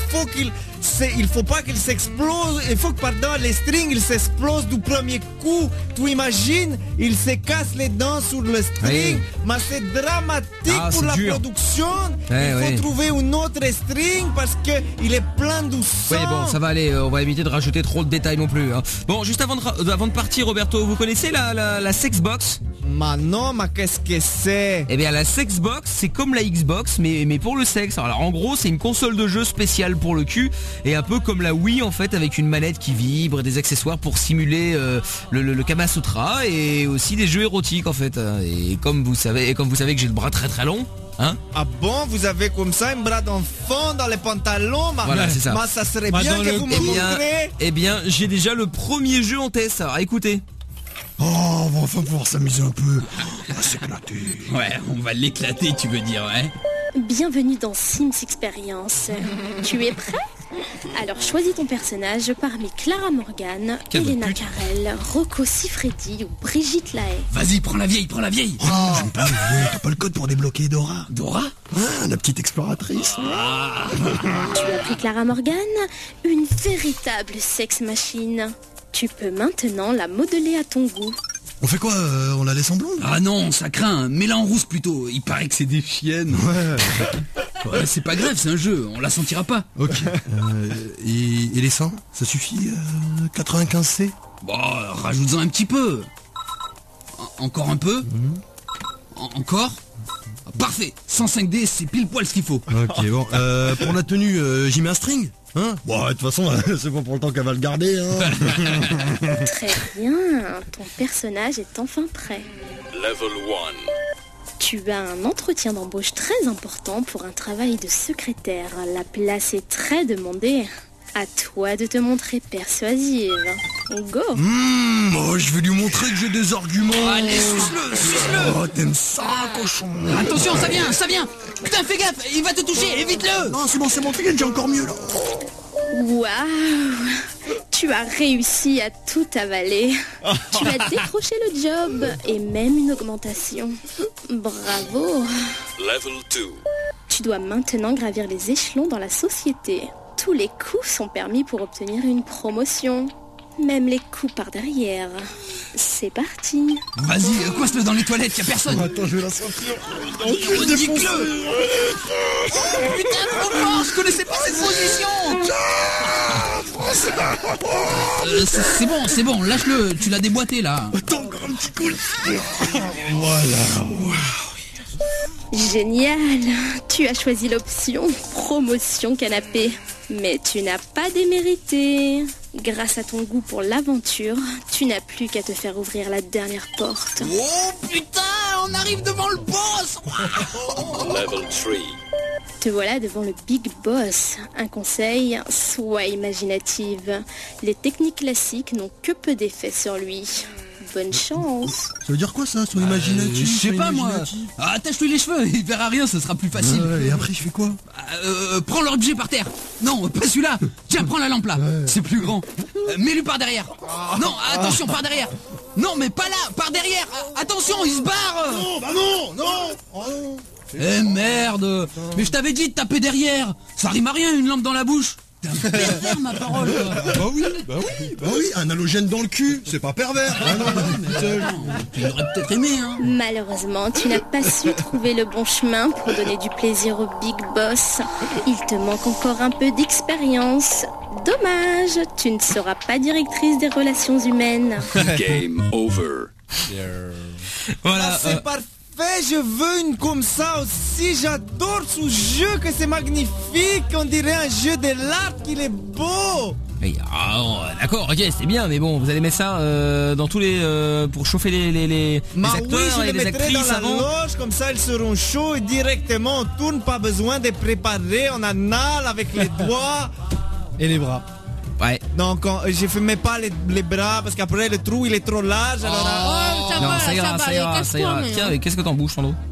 faut pas qu'il s'explose. Il faut que les strings ils s'explosent du premier coup. Tu imagines, il se casse les dents sur le string. Mais c'est dramatique pour la production. Il faut trouver une autre string parce que il est plein de sang. Oui, bon, ça va aller. On va éviter de rajouter trop de détails non plus. Hein. Bon, juste avant de partir, Roberto, vous connaissez la Sexbox? Mais non, mais qu'est-ce que c'est? Eh bien, la Sexbox, c'est comme la Xbox, mais pour le sexe. Alors, en gros, c'est une console de jeu spéciale pour le cul, et un peu comme la Wii, en fait, avec une manette qui vibre et des accessoires pour simuler le Kama Sutra, et aussi des jeux érotiques, en fait. Et comme vous savez que j'ai le bras très très long. Hein? Ah bon, vous avez comme ça un bras d'enfant dans les pantalons? Voilà, c'est ça. Mais ça serait bien que vous me montrez. Eh bien, j'ai déjà le premier jeu en test. Alors, écoutez. Oh, on va enfin pouvoir s'amuser un peu. On va s'éclater. Ouais, on va l'éclater, tu veux dire, ouais. Bienvenue dans Sims Experience. Tu es prêt? Alors choisis ton personnage parmi Clara Morgan, Elena Carrel, Rocco Siffredi ou Brigitte Lahaye. Vas-y, prends la vieille. Oh, j'aime pas les vieux. T'as pas le code pour débloquer Dora? Dora? Ah, la petite exploratrice. Ah. Tu as pris Clara Morgan, une véritable sex machine. Tu peux maintenant la modeler à ton goût. On fait quoi? On la laisse en blonde? Ah non, ça craint. Mets-la en rousse plutôt. Il paraît que c'est des chiennes. Ouais, c'est pas grave, c'est un jeu. On la sentira pas. Ok. Et les seins? Ça suffit? 95C? Bon, rajoute-en un petit peu. Encore un peu? Encore? Parfait. 105D, c'est pile poil ce qu'il faut. Ok, bon. Pour la tenue, j'y mets un string? Hein? Bon, de toute façon, c'est pas pour le temps qu'elle va le garder. Hein. Très bien, ton personnage est enfin prêt. Level 1. Tu as un entretien d'embauche très important pour un travail de secrétaire. La place est très demandée. À toi de te montrer persuasive. Go. Oh, je vais lui montrer que j'ai des arguments. Allez, suce-le. Oh, t'aimes ça, cochon. Attention, ça vient. Putain, fais gaffe, il va te toucher, évite-le. Non, c'est bon, t'inquiète, j'ai encore mieux là. Waouh, tu as réussi à tout avaler. Tu as décroché le job et même une augmentation. Bravo. Level 2. Tu dois maintenant gravir les échelons dans la société. Tous les coups sont permis pour obtenir une promotion. Même les coups par derrière. C'est parti. Vas-y, coince-le dans les toilettes, y'a personne. Attends, je vais la sortir. Nique-le. Putain, trop fort, je connaissais pas cette position. C'est bon, lâche-le, tu l'as déboîté là. Attends, encore un petit coup. Voilà. Génial. Tu as choisi l'option promotion canapé. Mais tu n'as pas démérité. Grâce à ton goût pour l'aventure, tu n'as plus qu'à te faire ouvrir la dernière porte. Oh putain, on arrive devant le boss. Level 3. Te voilà devant le Big Boss. Un conseil, sois imaginative. Les techniques classiques n'ont que peu d'effet sur lui. bonne chance. Ça veut dire quoi ça, son imaginatif? Je sais pas moi. Attache-lui les cheveux, il verra rien, ce sera plus facile. Et après je fais quoi? Prends l'objet par terre. Non, pas celui-là. Tiens, prends la lampe là. C'est plus grand. Mets-lui par derrière. Non, attention, par derrière. Non, mais pas là, par derrière. Attention, il se barre. Non, bah non. Oh non. Eh merde. Mais je t'avais dit de taper derrière. Ça rime à rien, une lampe dans la bouche. T'es un pervers, ma parole, quoi. Bah oui, un halogène dans le cul, c'est pas pervers. Tu aurais peut-être aimé, hein. Malheureusement, tu n'as pas su trouver le bon chemin pour donner du plaisir au Big Boss. Il te manque encore un peu d'expérience. Dommage, tu ne seras pas directrice des relations humaines. Game over. Voilà. C'est parfait, je veux une comme ça aussi. J'adore ce jeu, que c'est magnifique. On dirait un jeu de l'art, qu'il est beau. D'accord, ok, c'est bien, mais bon, vous allez mettre ça dans tous les pour chauffer les acteurs et les actrices dans avant. la loge, comme ça ils seront chauds et directement on tourne, pas besoin de préparer, on anale avec les doigts et les bras. Ouais. Non, je fais pas les bras parce qu'après le trou il est trop large. Alors ça ira. Tiens, mais qu'est-ce que t'en bouges, Sandro?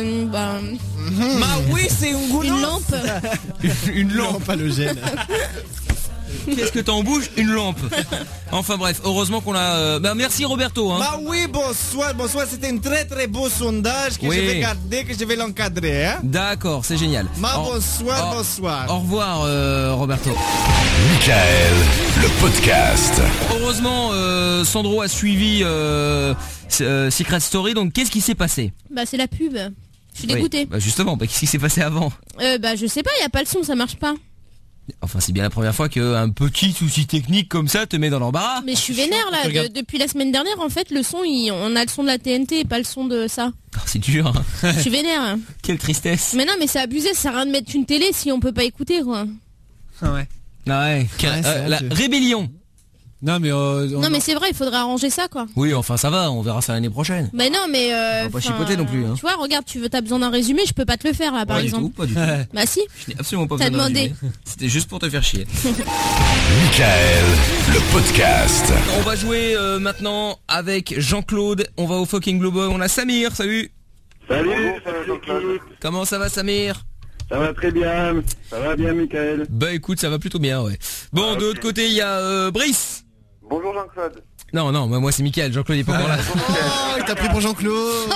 Oui, c'est une goutte. Une lampe. Une lampe halogène. Qu'est-ce que t'en bouges? Une lampe. Enfin bref, heureusement qu'on a... merci Roberto. Hein. Oui, bonsoir. C'était un très très beau sondage que je vais garder, que je vais l'encadrer. Hein. D'accord, c'est génial. Bonsoir. Au revoir Roberto. Michael, le podcast. Heureusement, Sandro a suivi Secret Story, donc qu'est-ce qui s'est passé? C'est la pub. Je suis dégoûtée. Justement, qu'est-ce qui s'est passé avant? Je sais pas, y a pas le son, ça marche pas. Enfin, c'est bien la première fois qu'un petit souci technique comme ça te met dans l'embarras. Mais je suis vénère là, depuis la semaine dernière en fait, le son, on a le son de la TNT et pas le son de ça. C'est dur. Hein. Je suis vénère. Hein. Quelle tristesse. Mais non, mais c'est abusé, ça sert à rien de mettre une télé si on peut pas écouter quoi. La rébellion. Non mais c'est vrai, il faudrait arranger ça quoi. Oui, enfin ça va, on verra ça l'année prochaine. Mais non, mais on va pas chipoter non plus. Hein. Tu vois, regarde, t'as besoin d'un résumé, je peux pas te le faire là par exemple. Pas du tout. Bah si. Je n'ai absolument pas besoin d'un résumé. C'était juste pour te faire chier. Michael, le podcast. On va jouer maintenant avec Jean-Claude. On va au fucking Blue Boy. On a Samir. Salut. Salut Jean-Claude. Comment ça va, Samir? Ça va très bien. Ça va bien, Michael. Écoute, ça va plutôt bien, ouais. Bon, de l'autre côté, il y a Brice. Bonjour Jean-Claude. Non, moi c'est Michael, Jean-Claude il est pas encore là. Il t'a pris pour Jean-Claude.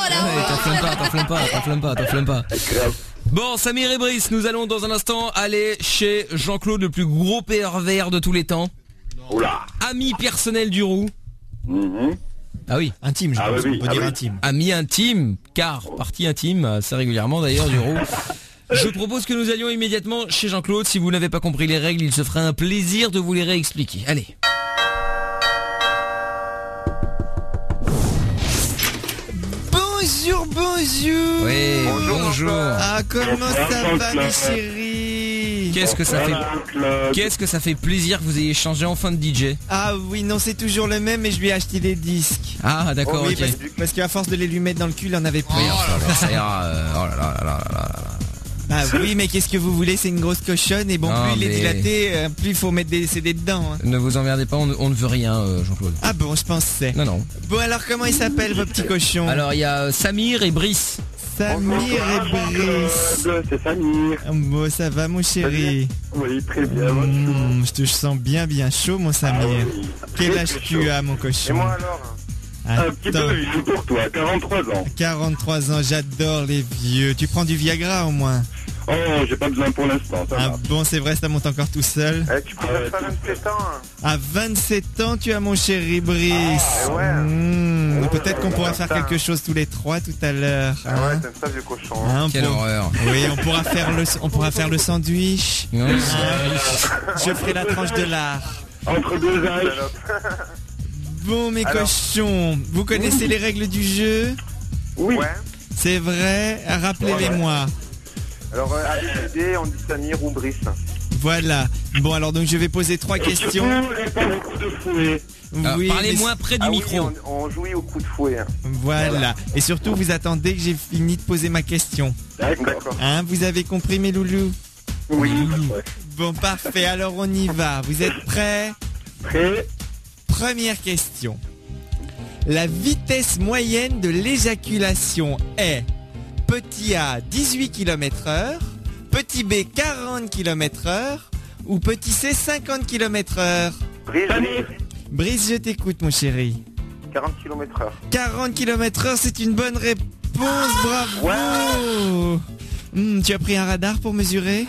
T'en flamme pas. Bon, Samir et Brice, nous allons dans un instant aller chez Jean-Claude, le plus gros pervers de tous les temps. Oula. Ami personnel du Roux. Ah oui. Intime, je pense qu'on peut dire intime. Ami intime, car partie intime, assez régulièrement d'ailleurs du Roux. Je propose que nous allions immédiatement chez Jean-Claude. Si vous n'avez pas compris les règles, il se ferait un plaisir de vous les réexpliquer. Allez. Bonjour. Oui, bonjour. Comment ça va, mes chéris? Qu'est-ce que ça fait plaisir que vous ayez changé enfin de DJ. Ah oui, non, c'est toujours le même, mais je lui ai acheté des disques. Ah d'accord, oui, ok. Parce qu'à force de les lui mettre dans le cul, il en avait plus. Ça ira. Oh là là. Ah oui, mais qu'est-ce que vous voulez, c'est une grosse cochonne et bon, plus il est dilaté, plus il faut mettre des CD dedans. Hein. Ne vous emmerdez pas, on ne veut rien, Jean-Claude. Ah bon, je pensais. Non. Bon, alors comment ils s'appellent vos petits cochons? Alors il y a Samir et Brice. Samir et Brice. C'est Samir. Bon, ça va mon chéri? Oui, très bien. Je te sens bien chaud mon Samir. Quel âge tu as mon cochon? Et moi alors? Un petit peu vieux pour toi, 43 ans. 43 ans, j'adore les vieux. Tu prends du Viagra au moins? Oh, j'ai pas besoin pour l'instant, ça va. Bon, c'est vrai, ça monte encore tout seul. Tu préfères pas 27 ans hein. À 27 ans, tu as mon chéri Brice. Peut-être qu'on pourra faire quelque chose tous les trois tout à l'heure. Ouais, t'aimes ça, vieux cochon. Quelle horreur. Oui, on pourra faire le sandwich. Je ferai la tranche de lard. Entre deux âges. Bon, mes cochons, vous connaissez les règles du jeu? Oui. Ouais. C'est vrai? Rappelez-les-moi. Alors, avec l'idée, on dit Samir ou Brice. Voilà. Bon, alors donc je vais poser 3 questions. Oui, parlez-moi près du micro. Oui, on jouit au coup de fouet. Hein. Voilà. Et surtout, vous attendez que j'ai fini de poser ma question. D'accord. Hein, vous avez compris, mes loulous? Oui. Bon, parfait. Alors, on y va. Vous êtes prêts? Prêt. Première question. La vitesse moyenne de l'éjaculation est petit A 18 km/h, petit B 40 km/h ou petit C 50 km/h. Brice, je t'écoute mon chéri. 40 km/h. 40 km/h, c'est une bonne réponse, bravo. Tu as pris un radar pour mesurer?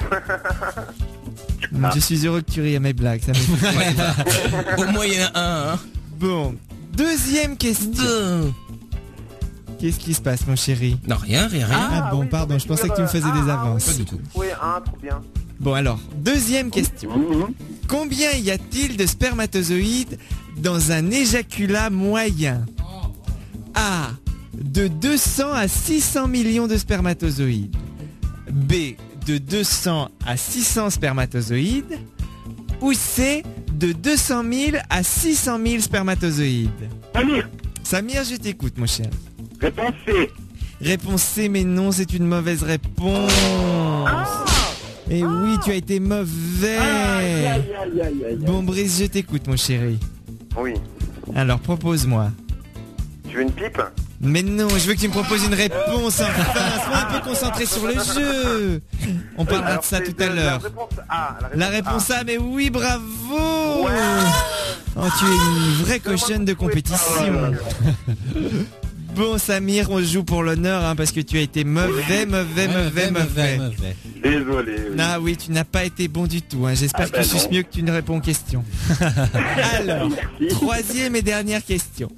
Je suis heureux que tu ries à mes blagues, ça me fait. Au moins il y en a un. Hein. Bon, deuxième question. Qu'est-ce qui se passe mon chéri? Non, rien. Ah bon, oui, pardon, je pensais que tu me faisais des avances. Pas du tout. Oui, trop bien. Bon alors, deuxième question. Combien y a-t-il de spermatozoïdes dans un éjaculat moyen? A. De 200 à 600 millions de spermatozoïdes. B. De 200 à 600 spermatozoïdes. Ou C. De 200 000 à 600 000 spermatozoïdes. Samir, je t'écoute mon cher. Réponse C. Réponse C, mais non, c'est une mauvaise réponse. Et oui, tu as été mauvais. Bon, Brice, je t'écoute, mon chéri. Oui. Alors, propose-moi. Tu veux une pipe? Mais non, je veux que tu me proposes une réponse, enfin. Sois un peu concentré sur le jeu. On parlera de ça tout à l'heure. La réponse A, mais oui, bravo. Oh, tu es une vraie cochonne de compétition. Bon Samir, on joue pour l'honneur hein, parce que tu as été mauvais. Désolé. Ah oui, tu n'as pas été bon du tout. Hein. J'espère que tu suces mieux que tu ne réponds aux questions. Alors, troisième et dernière question.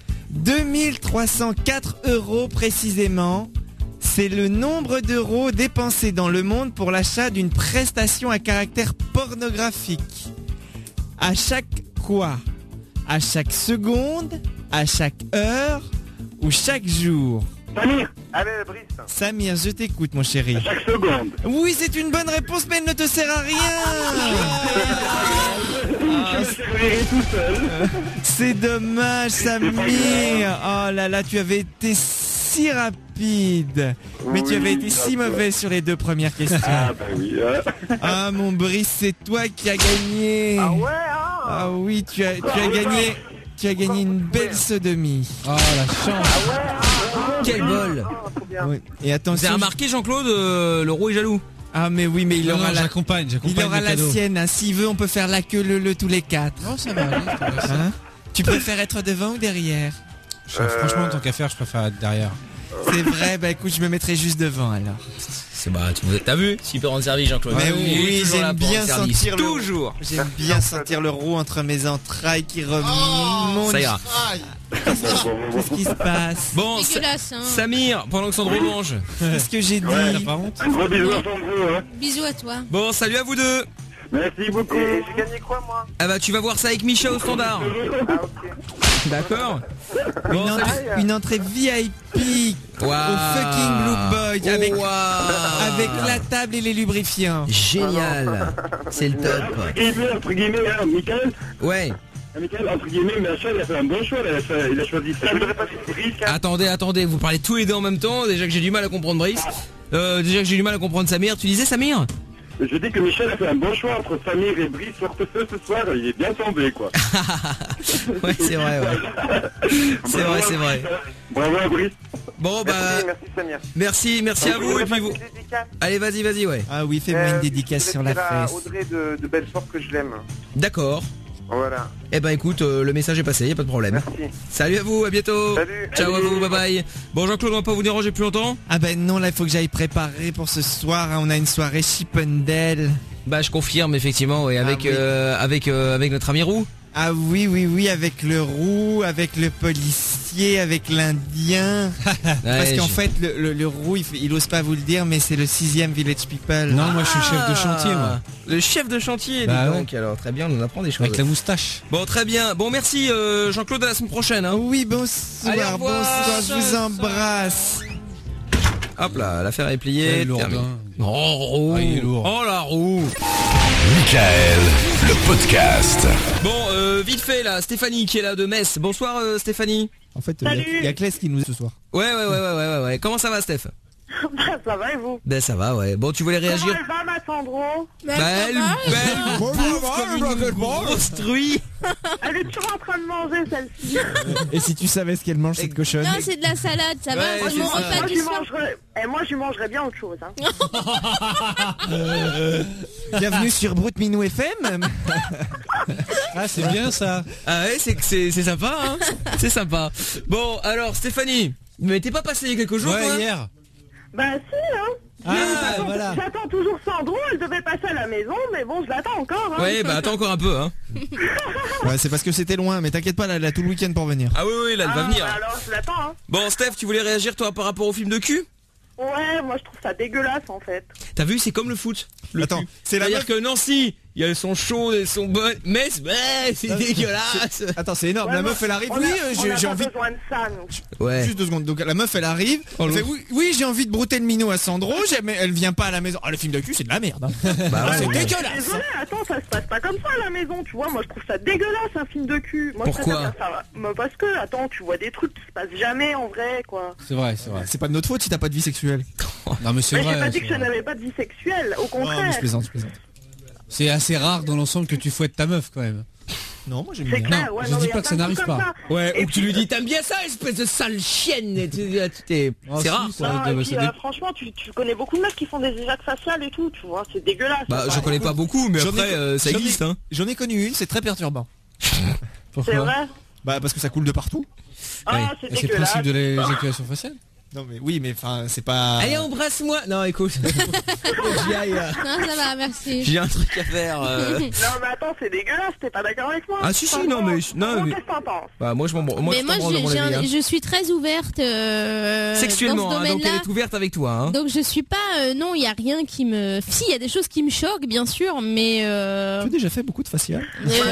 2304 € précisément, c'est le nombre d'euros dépensés dans le monde pour l'achat d'une prestation à caractère pornographique. À chaque quoi? À chaque seconde? À chaque heure? Ou chaque jour? Samir, allez Brice. Samir, je t'écoute mon chéri. À chaque seconde. Oui, c'est une bonne réponse, mais elle ne te sert à rien. C'est dommage, Samir. Oh là là, tu avais été si rapide. Mais tu avais été si mauvais sur les deux premières questions. Ah bah oui. Ah mon Brice, c'est toi qui as gagné. Ah ouais. Ah oui, tu as gagné. Tu as gagné une belle sodomie. Oh la chance. Quel bol. Oui. Et attention. Vous avez remarqué Jean-Claude, le roi est jaloux. Ah mais oui, mais il aura la cadeau. sienne. Hein. S'il veut, on peut faire la queue le tous les quatre. Non, ça va aller. Hein? Tu préfères être devant ou derrière? Franchement, en tant qu'affaire, je préfère être derrière. C'est vrai, bah écoute, je me mettrai juste devant alors. C'est bah, t'as vu? S'il peut rendre service, Jean-Claude. Mais oui, j'aime bien sentir toujours. J'aime bien sentir le roux entre mes entrailles qui remonte. Ça ira. Qu'est-ce qui se passe? Bon, Samir, pendant que Sandro mange. Qu'est-ce que j'ai dit? T'as pas honte? Un gros bisou à Sandro. Hein. Bisous à toi. Bon, salut à vous deux. Merci beaucoup. Et j'ai gagné quoi moi? Ah bah tu vas voir ça avec Micha au standard. Ah ok. D'accord. Bon, une entrée VIP au fucking Blue Boy avec la table et les lubrifiants. Génial. C'est le top. Entre guillemets, hein, Michael. Ouais. Michael, entre guillemets, Machin, il a fait un bon choix, il a choisi ça. Je voudrais passer Brice. Attendez, vous parlez tous les deux en même temps. Déjà que j'ai du mal à comprendre Brice. Déjà que j'ai du mal à comprendre Samir. Tu disais Samir? Je dis que Michel a fait un bon choix entre Samir et Brice sur ce soir, il est bien tombé quoi. Ouais, c'est vrai, ouais. C'est vrai. Bravo à Brice. Bon bah merci Samir. Merci à vous et puis vous. Allez, vas-y, ouais. Ah oui, fais-moi une dédicace sur la fesse. Audrey de Belfort que je l'aime. D'accord. Voilà. Eh ben écoute, le message est passé, y a pas de problème. Merci. Salut à vous, à bientôt. Salut. Ciao à vous, bye bye. Bon Jean-Claude, on va pas vous déranger plus longtemps. Ah ben non, là il faut que j'aille préparer pour ce soir. Hein. On a une soirée Chippendale. Bah je confirme effectivement, ouais, avec notre ami Roux. Ah oui, avec le roux, avec le policier, avec l'indien. Parce qu'en fait, le roux, il ose pas vous le dire, mais c'est le 6e Village People. Non, moi je suis le chef de chantier, moi. Le chef de chantier, bah dis donc. Alors très bien, on apprend des choses. Avec la moustache. Bon, très bien. Bon, merci Jean-Claude, à la semaine prochaine. Hein. Oui, bonsoir. Allez, au revoir. Bonsoir, je vous embrasse. Hop là, l'affaire est pliée. Lourd, oh, il est lourd. Oh la roue. Michael, le podcast. Bon, vite fait là, Stéphanie qui est là de Metz. Bonsoir Stéphanie. En fait, il y a Claes qui nous ce soir. Ouais. Comment ça va Steph? Bah, ça va et vous? Ben ça va, ouais. Bon, tu voulais réagir? Comment elle va, ma Sandro? Belle construit. Elle est toujours en train de manger, celle-ci. Et si tu savais ce qu'elle mange, cette cochonne? Non, c'est de la salade, ça va. C'est mon repas du soir. Moi, je mangerais bien autre chose. Hein. Bienvenue sur Brut Minou FM. Ah, c'est bien ça. Ah ouais, c'est sympa, hein. C'est sympa. Bon, alors Stéphanie, mais t'es pas passé il y a quelques jours? Ouais, hier. Bah si, hein. Voilà. J'attends toujours Sandro, elle devait passer à la maison, mais bon, je l'attends encore. Hein. Ouais, bah attends encore un peu, hein. Ouais, c'est parce que c'était loin, mais t'inquiète pas, là, elle a tout le week-end pour venir. Ah oui, là, elle va venir. Bah alors, je l'attends, hein. Bon, Steph, tu voulais réagir toi par rapport au film de cul? Ouais, moi je trouve ça dégueulasse en fait. T'as vu, c'est comme le foot. Attends, c'est-à-dire que Nancy, elles sont chaudes, elles sont bonnes, mais c'est dégueulasse. Attends, c'est énorme. Ouais, la meuf, elle arrive. Oui, j'ai envie. besoin de ça, nous. Ouais. Juste 2 secondes. Donc la meuf, elle arrive. Elle fait, oui, j'ai envie de brouter le minot à Sandro. Mais elle vient pas à la maison. Ah, le film de cul, c'est de la merde. Hein. Bah c'est ouais. dégueulasse. Désolé, attends, ça se passe pas comme ça à la maison, tu vois. Moi, je trouve ça dégueulasse un film de cul. Moi, pourquoi? Parce que, attends, tu vois des trucs qui se passent jamais en vrai, quoi. C'est vrai. C'est pas de notre faute si t'as pas de vie sexuelle. Non, mais c'est Mais vrai. j'ai pas dit que je n'avais pas de vie sexuelle, au Non, contraire. mais je plaisante. C'est assez rare dans l'ensemble que tu fouettes ta meuf quand même. Non, moi j'aime C'est bien. clair, Non, ouais, je non, dis mais pas y a que ça plein de n'arrive trucs pas. comme ça. Ouais, Et ou que tu puis- lui dis t'aimes bien ça, espèce de sale chienne. C'est rare. Non, et puis, franchement, tu connais beaucoup de mecs qui font des éjacts faciales et tout, tu vois, c'est dégueulasse. Bah, j'en connais pas beaucoup, mais J'en ai- après, ça j'en ai- existe, hein. J'en ai connu une, c'est très perturbant. C'est vrai. Bah parce que ça coule de partout. Ah, c'est Et c'est le dégueulasse. principe de l'éjaculation faciale. Non mais oui, mais enfin c'est pas. Allez, embrasse-moi. Non, écoute. J'y aille. Non, ça va, merci. J'ai un truc à faire. Non, mais attends, c'est dégueulasse, t'es pas d'accord avec moi? Ah si, Franchement, non mais qu'est-ce que t'en penses? bah moi je m'en branle. Mais je moi, t'en branle de mon avis, hein. je suis très ouverte Sexuellement, dans ce hein, donc elle domaine-là. est ouverte avec toi, hein. Donc je suis pas, non, il y a rien qui me. Si, il y a des choses qui me choquent, bien sûr, mais. Tu as déjà fait beaucoup de facial.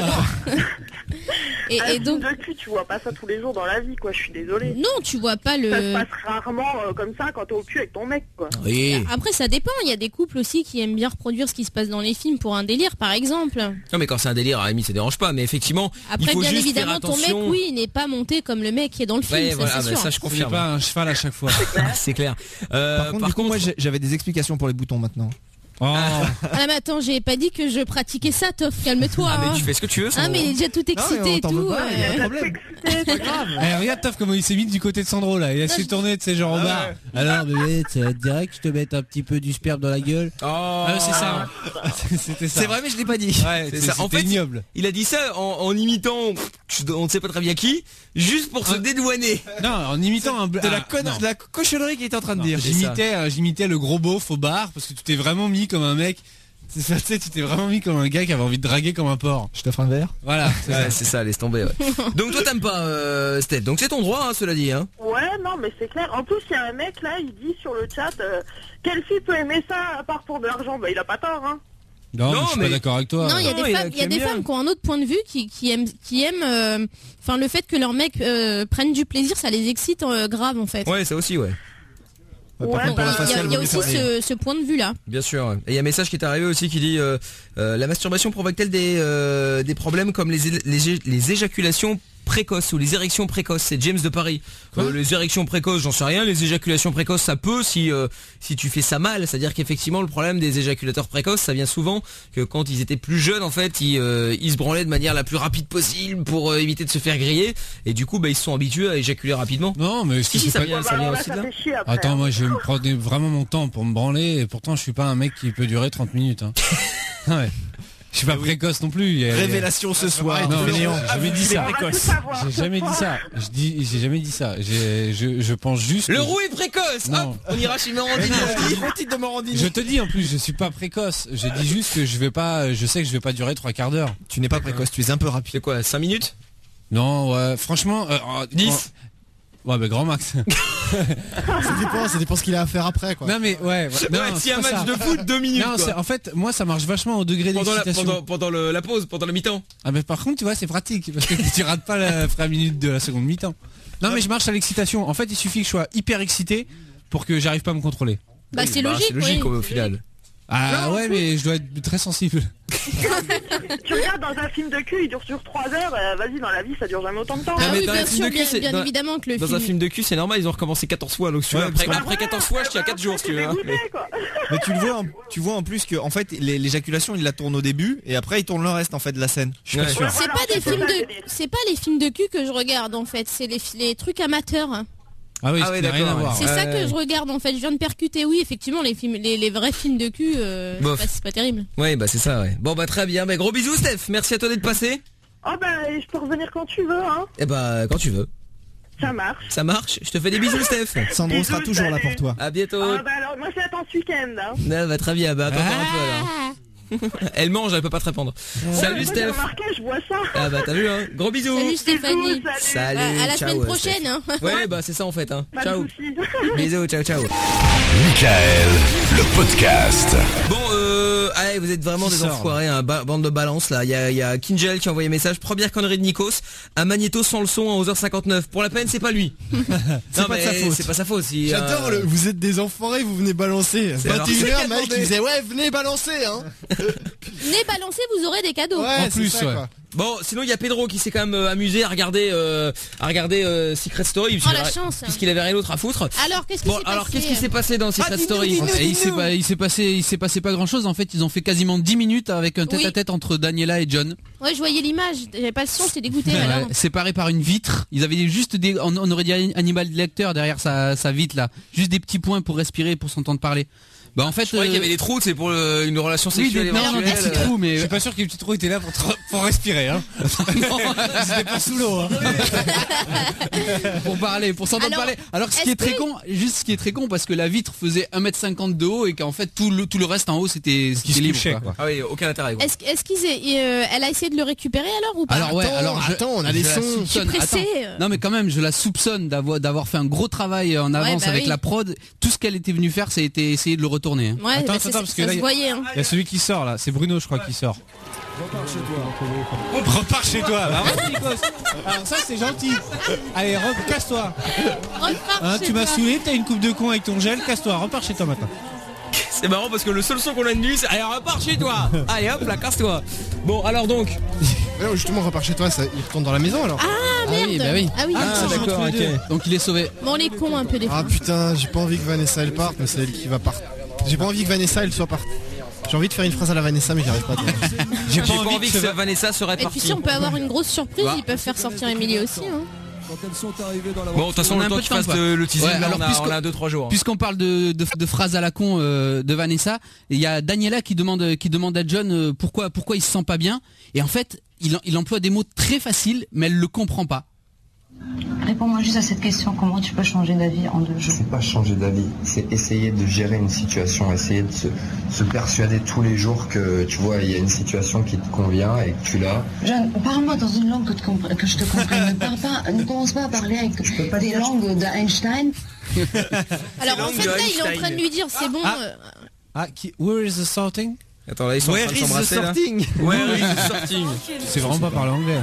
Et donc. De cul, tu vois pas ça tous les jours dans la vie, quoi. Je suis désolée. Non, tu vois pas Ça se le. passe rarement comme ça quand t'es au cul avec ton mec, quoi. Oui. Après, ça dépend. Il y a des couples aussi qui aiment bien reproduire ce qui se passe dans les films pour un délire, par exemple. Non mais quand c'est un délire, à la limite ça dérange pas, mais effectivement, il Après, faut bien juste évidemment, faire ton mec, attention. oui, il n'est pas monté comme le mec qui est dans le film. Ouais, ça, voilà, c'est bah, sûr. ça je C'est confirme. pas un cheval à chaque fois. C'est clair. Par contre, moi j'avais des explications pour les boutons maintenant. Oh. Ah mais attends, j'ai pas dit que je pratiquais ça, Toff, calme-toi. Ah mais hein. tu fais ce que tu veux. Ah mais il est déjà tout excité et tout. C'est pas grave. Eh, regarde Toff comment il s'est mis du côté de Sandro là. Il a su tourner de ses gens au bar. Alors bébé, ça te dirait que je te mette un petit peu du sperme dans la gueule. Ah c'est ça. C'était ça. C'est vrai mais je l'ai pas dit. Ouais, c'est ça. En fait, ignoble. il a dit ça en imitant, on ne sait pas très bien qui, juste pour se dédouaner. Non, en imitant un De la cochonnerie qu'il était en train de dire. J'imitais le gros beauf au bar parce que tu t'es vraiment mis comme un mec. Tu sais, tu t'es vraiment mis comme un gars qui avait envie de draguer comme un porc. Je t'offre un verre. Voilà. Ouais, c'est ça, laisse tomber. Ouais. Donc toi t'aimes pas Steph, donc c'est ton droit, hein, cela dit. Hein. Ouais, non, mais c'est clair. En plus, il y a un mec là, il dit sur le chat, quelle fille peut aimer ça à part pour de l'argent? Bah, il a pas tort, hein. Non, mais je suis pas d'accord avec toi. Non, il y a des femmes qui ont un autre point de vue qui aiment enfin le fait que leurs mecs prennent du plaisir, ça les excite grave en fait. Ouais, ça aussi, ouais. Il y a aussi ce point de vue là. Bien sûr. Ouais. Et il y a un message qui est arrivé aussi qui dit la masturbation provoque-t-elle des problèmes comme les éjaculations précoces ou les érections précoces? C'est James de Paris. Les érections précoces, j'en sais rien. Les éjaculations précoces, ça peut si tu fais ça mal. C'est-à-dire qu'effectivement le problème des éjaculateurs précoces, ça vient souvent que quand ils étaient plus jeunes en fait, ils se branlaient de manière la plus rapide possible pour éviter de se faire griller. Et du coup, ils se sont habitués à éjaculer rapidement. Non, mais si, ça vient aussi de là. Attends, moi je me prends vraiment mon temps pour me branler et pourtant je suis pas un mec qui peut durer 30 minutes. Hein. Ouais. Je suis pas précoce non plus. Révélation ce soir. Non, j'ai jamais dit ça. J'ai jamais dit ça. J'ai jamais dit ça. Je pense juste. Le roux est précoce. Non. Hop, on ira chez Morandini. Je te dis en plus, je suis pas précoce. J'ai dit juste que je sais que je vais pas durer 3 quarts d'heure. Tu n'es pas précoce, tu es un peu rapide. C'est quoi, 5 minutes? Non, ouais, franchement. 10. Ouais, mais grand max. Ça dépend ce qu'il a à faire après, quoi. Non, mais ouais. Non, si un match de foot, 2 minutes. Non, quoi. en fait, moi, ça marche vachement au degré d'excitation. Pendant la pause, pendant la mi-temps. Ah, mais par contre, tu vois, c'est pratique parce que tu rates pas la première minute de la seconde mi-temps. Non, mais je marche à l'excitation. En fait, il suffit que je sois hyper excité pour que j'arrive pas à me contrôler. Bah, c'est logique. C'est logique au final. Ah ouais, mais je dois être très sensible. Tu regardes dans un film de cul, il dure sur 3 heures, vas-y, dans la vie, ça dure jamais autant de temps. Ah oui, dans bien un film sûr, de cul, bien évidemment que le Dans un film de cul, c'est normal, ils ont recommencé 14 fois. Donc après 14 fois, je tiens 4 jours, si tu veux. Mais tu vois en plus que en fait l'éjaculation il la tourne au début et après il tourne le reste en fait de la scène. Je suis pas sûr. C'est pas les films de cul que je regarde en fait, c'est les trucs amateurs. Ah oui, ça n'a rien à voir. C'est ça que je regarde en fait, je viens de percuter. Oui, effectivement, les vrais films de cul, c'est pas terrible. Ouais, bah c'est ça, ouais. Bon bah très bien, gros bisous Steph, merci à toi d'être passé. Oh bah je peux revenir quand tu veux, hein. Eh bah quand tu veux. Ça marche. Ça marche, je te fais des bisous Steph. Sandro sera toujours là pour toi. À bientôt. Ah bah alors moi j'attends ce week-end, hein. Non, bah très bien, bah attends un peu alors. Elle mange, elle peut pas te répondre. Salut Steph. Remarqué, je vois ça. Ah bah t'as vu hein. Gros bisous. Salut Stéphanie. Salut. À la ciao, semaine prochaine. Hein. Ouais bah c'est ça en fait hein. Ciao. Bisous, ciao. Michael, le podcast. Bon allez, vous êtes vraiment des enfoirés, hein, bande de balance là. Il y a Kinjel qui a envoyé un message. Première connerie de Nikos, un magnéto sans le son à 11h59. Pour la peine, c'est pas lui. C'est pas de sa faute. C'est pas sa faute. Si, J'adore vous êtes des enfoirés, vous venez balancer. 21h, mec, il disait ouais, venez balancer hein. Venez balancer, vous aurez des cadeaux. Ouais, en plus, quoi. Bon, sinon il y a Pedro qui s'est quand même amusé à regarder Secret Story puisqu'il avait rien d'autre à foutre. Alors qu'est-ce qui s'est passé dans Secret Story? Il s'est passé pas grand chose. En fait, ils ont fait quasiment 10 minutes avec un tête-à-tête entre Daniela et John. Ouais, je voyais l'image, j'avais pas le son, j'étais dégoûté. Séparés par une vitre. Ils avaient juste on aurait dit Hannibal Lecter derrière sa vitre là, juste des petits points pour respirer, pour s'entendre parler. Bah en fait, je croyais qu'il y avait des trous, c'est pour une relation sexuelle. Mais je suis pas sûr que les petits trous étaient là pour respirer. Hein. Non, ils étaient pas sous l'eau. Hein. pour s'entendre parler. Alors ce qui est très con, parce que la vitre faisait 1m50 de haut et qu'en fait tout le reste en haut c'était libre. Quoi. Ah oui, aucun intérêt. Quoi. Elle a essayé de le récupérer alors ou pas? Attends, on a des sons. Non mais quand même, je la soupçonne d'avoir fait un gros travail en avance avec la prod. Tout ce qu'elle était venue faire, c'était essayer de le retourner. Ouais, attends, parce que là, il y a celui qui sort là, c'est Bruno je crois qui sort. Repars chez toi. Repars chez toi. Alors ça c'est gentil. Allez, casse-toi. Hein, tu m'as saoulé, t'as une coupe de con avec ton gel, casse-toi, repars chez toi maintenant. C'est marrant parce que le seul son qu'on a de nuit c'est allez repars chez toi. Allez hop là, casse-toi. Bon alors donc. Justement repars chez toi, il retourne dans la maison alors. Ah merde. Ah oui. D'accord, ok. Donc il est sauvé. Bon, on est cons un peu des fois. Ah putain, j'ai pas envie que Vanessa elle parte, mais c'est elle qui va partir. J'ai pas envie que Vanessa elle soit partie. J'ai envie de faire une phrase à la Vanessa mais j'y arrive pas. J'ai pas envie que Vanessa serait partie. Et puis si on peut avoir une grosse surprise, ils peuvent faire sortir Emily aussi hein. Quand elles sont arrivées dans la... Bon, de toute façon, le temps que tu fasses le teasing, on a 2-3 jours. Puisqu'on parle de phrases à la con de Vanessa, il y a Daniela qui demande à John pourquoi il se sent pas bien. Et en fait, il emploie des mots très faciles, mais elle le comprend pas. Réponds-moi juste à cette question, comment tu peux changer d'avis en 2 jours? C'est pas changer d'avis, c'est essayer de gérer une situation, essayer de se persuader tous les jours que tu vois, il y a une situation qui te convient et que tu l'as. Jeanne, parle-moi dans une langue que je te comprenne. Ne commence pas à parler avec des langues d'Einstein. Alors en fait là, il est en train de lui dire c'est bon. Where is the sorting? Attends, là, ils sont en train de s'embrasser là. Where is the sorting? C'est vraiment pas parler anglais.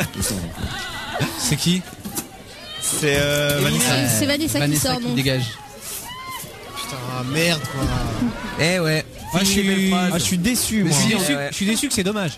C'est qui? C'est Vanessa. C'est Vanessa qui sort qui donc. Dégage. Putain, merde quoi. Eh ouais. Je suis déçu moi. Je suis déçu que c'est dommage.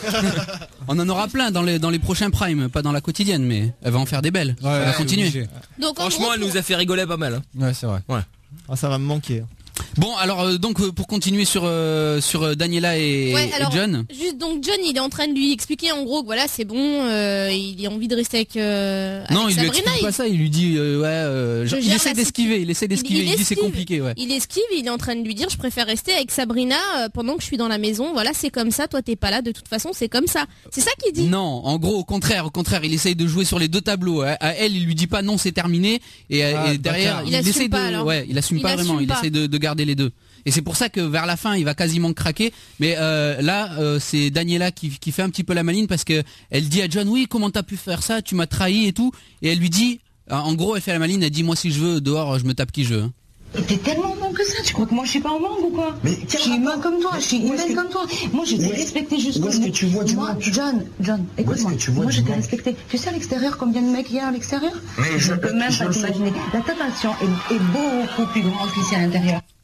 On en aura plein dans les prochains primes, pas dans la quotidienne, mais elle va en faire des belles. Elle va continuer. Donc, franchement, elle nous a fait rigoler pas mal. Hein. Ouais, c'est vrai. Ouais. Ah, ça va me manquer. Bon alors donc pour continuer sur Daniela et John. Juste donc John il est en train de lui expliquer en gros que voilà c'est bon, il a envie de rester avec non, il Sabrina, lui explique pas ça, il lui dit il essaie d'esquiver, il dit c'est compliqué Il esquive et il est en train de lui dire je préfère rester avec Sabrina pendant que je suis dans la maison, voilà c'est comme ça, toi t'es pas là de toute façon, c'est comme ça. C'est ça qu'il dit. Non, en gros au contraire, il essaye de jouer sur les deux tableaux. À elle il lui dit pas non c'est terminé et derrière il essaie il assume pas vraiment, il essaie de garder les deux. Et c'est pour ça que vers la fin il va quasiment craquer. Mais là c'est Daniela qui fait un petit peu la maline parce que elle dit à John oui comment t'as pu faire ça, tu m'as trahi et tout. Et elle lui dit en gros elle fait la maline, elle dit moi si je veux dehors je me tape qui je veux. T'es tellement bon que ça, tu crois que moi je suis pas en manque ou quoi? Mais je suis humain comme toi, je suis humaine comme toi. Moi je t'ai respecté jusqu'au bout. Où est-ce que tu vois du manque? John, écoute-moi, moi je t'ai respecté. Tu sais à l'extérieur combien de mecs il y a à l'extérieur? Je peux même pas t'imaginer. La tentation est beaucoup plus grande qu'ici à l'intérieur.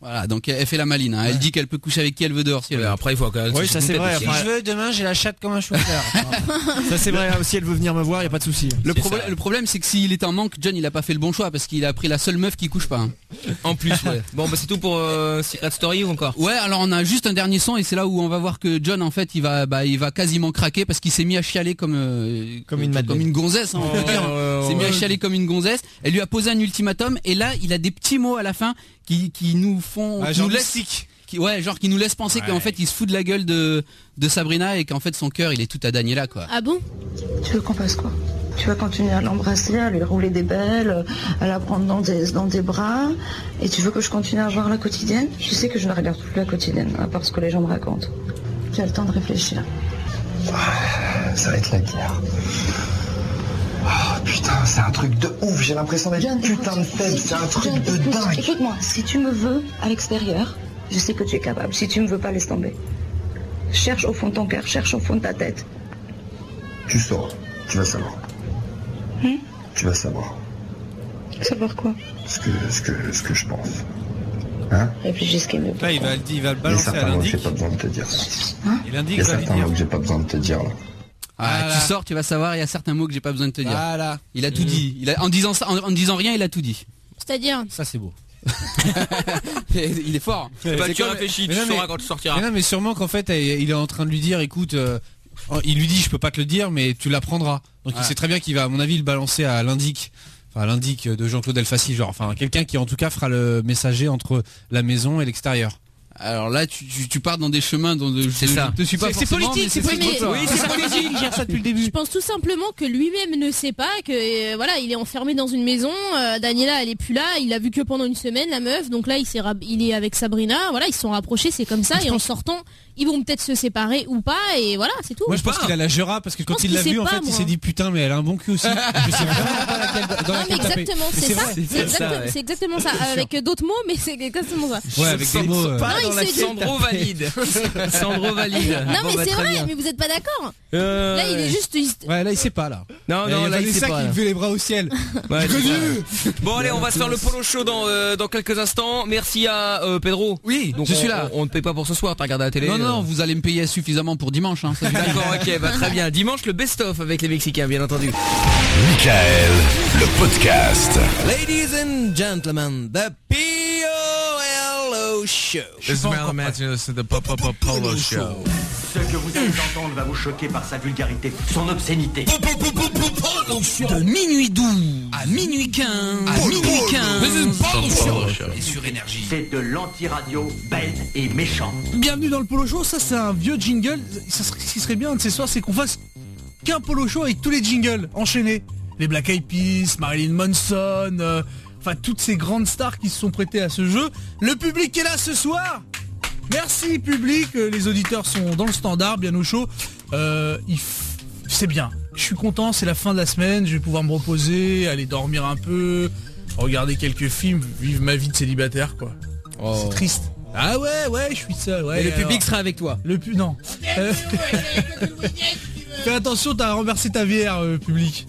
Voilà, donc elle fait la maline. Elle dit qu'elle peut coucher avec qui elle veut dehors si elle veut. Après il faut quand même. Oui, ça c'est vrai. Si je veux, demain j'ai la chatte comme un chauffeur. Ça c'est vrai. Si elle veut venir me voir, y a pas de souci. Le problème c'est que s'il est en manque, John il a pas fait le bon choix parce qu'il a pris la seule meuf qui couche pas. En plus, ouais. Bon bah c'est tout pour Secret Story ou encore. Ouais, alors on a juste un dernier son et c'est là où on va voir que John en fait il va quasiment craquer parce qu'il s'est mis à chialer comme une gonzesse, hein, on peut dire. Il s'est mis à chialer comme une gonzesse. Elle lui a posé un ultimatum et là il a des petits mots à la fin qui nous font genre qui nous laisse penser qu'en fait il se fout de la gueule de Sabrina et qu'en fait son cœur il est tout à Daniela quoi. Ah bon? Tu veux qu'on fasse quoi? Tu vas continuer à l'embrasser, à lui rouler des belles, à la prendre dans tes bras, et tu veux que je continue à voir la quotidienne? Tu sais que je ne regarde plus la quotidienne, à part ce que les gens me racontent. Tu as le temps de réfléchir. Ça va être la guerre. Oh putain, c'est un truc de ouf, j'ai l'impression d'être une putain de faible, c'est un truc de dingue. Écoute-moi, si tu me veux à l'extérieur, je sais que tu es capable. Si tu me veux pas, laisse tomber. Cherche au fond de ton cœur, cherche au fond de ta tête. Tu sauras, tu vas savoir. Tu vas savoir. Savoir quoi? Ce que je pense. Hein? Réfléchis ce qu'il me Là, il va le balancer à l'indique. J'ai pas besoin de te dire. Il indique Il y a certains mots que j'ai pas besoin de te dire là. Tu sors, tu vas savoir, il y a certains mots que j'ai pas besoin de te dire. Voilà. Il a tout dit. En disant rien, il a tout dit. C'est-à-dire? Ça c'est beau. Il est fort. Tu réfléchis, tu sauras quand tu sortiras. Mais non, mais sûrement qu'en fait il est en train de lui dire écoute, il lui dit je peux pas te le dire mais tu l'apprendras. Donc il sait très bien qu'il va à mon avis le balancer à l'indique. Enfin l'indique de Jean-Claude Elfassi, genre enfin quelqu'un qui en tout cas fera le messager entre la maison et l'extérieur. Alors là, tu pars dans des chemins dont je te suis pas c'est forcément. politique, c'est politique. Oui, c'est politique. Dire ça depuis le début. Je pense tout simplement que lui-même ne sait pas que voilà, il est enfermé dans une maison. Daniela, elle est plus là. Il l'a vu que pendant une semaine, la meuf. Donc là, il est avec Sabrina. Voilà, ils se sont rapprochés. C'est comme ça. Et en sortant, ils vont peut-être se séparer ou pas. Et voilà, c'est tout. Moi, je pense qu'il a la Jura parce que quand il l'a vu, en fait, il s'est dit putain, mais elle a un bon cul aussi. Je sais vraiment pas laquelle. Non, mais exactement, c'est ça. C'est exactement ça. Avec d'autres mots, mais c'est exactement ça. Ouais, avec des mots. Sandro valide. Sandro valide. Non mais c'est vrai, mais vous êtes pas d'accord. Là il est juste. Ouais, là il sait pas là. Non, là il sait pas. C'est ça qui levait les bras au ciel. Ouais, bon allez, on va se faire le polo show dans quelques instants. Merci à Pedro. Oui, donc je suis là. On ne paye pas pour ce soir. T'as regardé la télé? Non, vous allez me payer suffisamment pour dimanche. Hein, d'accord, ok, très bien. Dimanche le best-of avec les Mexicains, bien entendu. Michael, le podcast. Ladies and gentlemen, the POLO Show. This is Marilyn Manson, c'est the Polo Show. Ce que vous allez entendre va vous choquer par sa vulgarité, son obscénité. De minuit 12 à minuit 15, et sur Énergie. C'est de l'anti-radio belle et méchant. Bienvenue dans le Polo Show, ça c'est un vieux jingle. Ce qui serait bien un de ces soirs, c'est qu'on fasse qu'un Polo Show avec tous les jingles enchaînés. Les Black Eyed Peas, Marilyn Manson, enfin toutes ces grandes stars qui se sont prêtées à ce jeu. Le public est là ce soir. Merci public, les auditeurs sont dans le standard, bien au chaud. C'est bien, je suis content, c'est la fin de la semaine, je vais pouvoir me reposer, aller dormir un peu, regarder quelques films, vivre ma vie de célibataire quoi. Oh. C'est triste. Ah ouais, je suis seul. Ouais, et le public sera avec toi. Non. Fais attention, t'as renversé ta VR, public.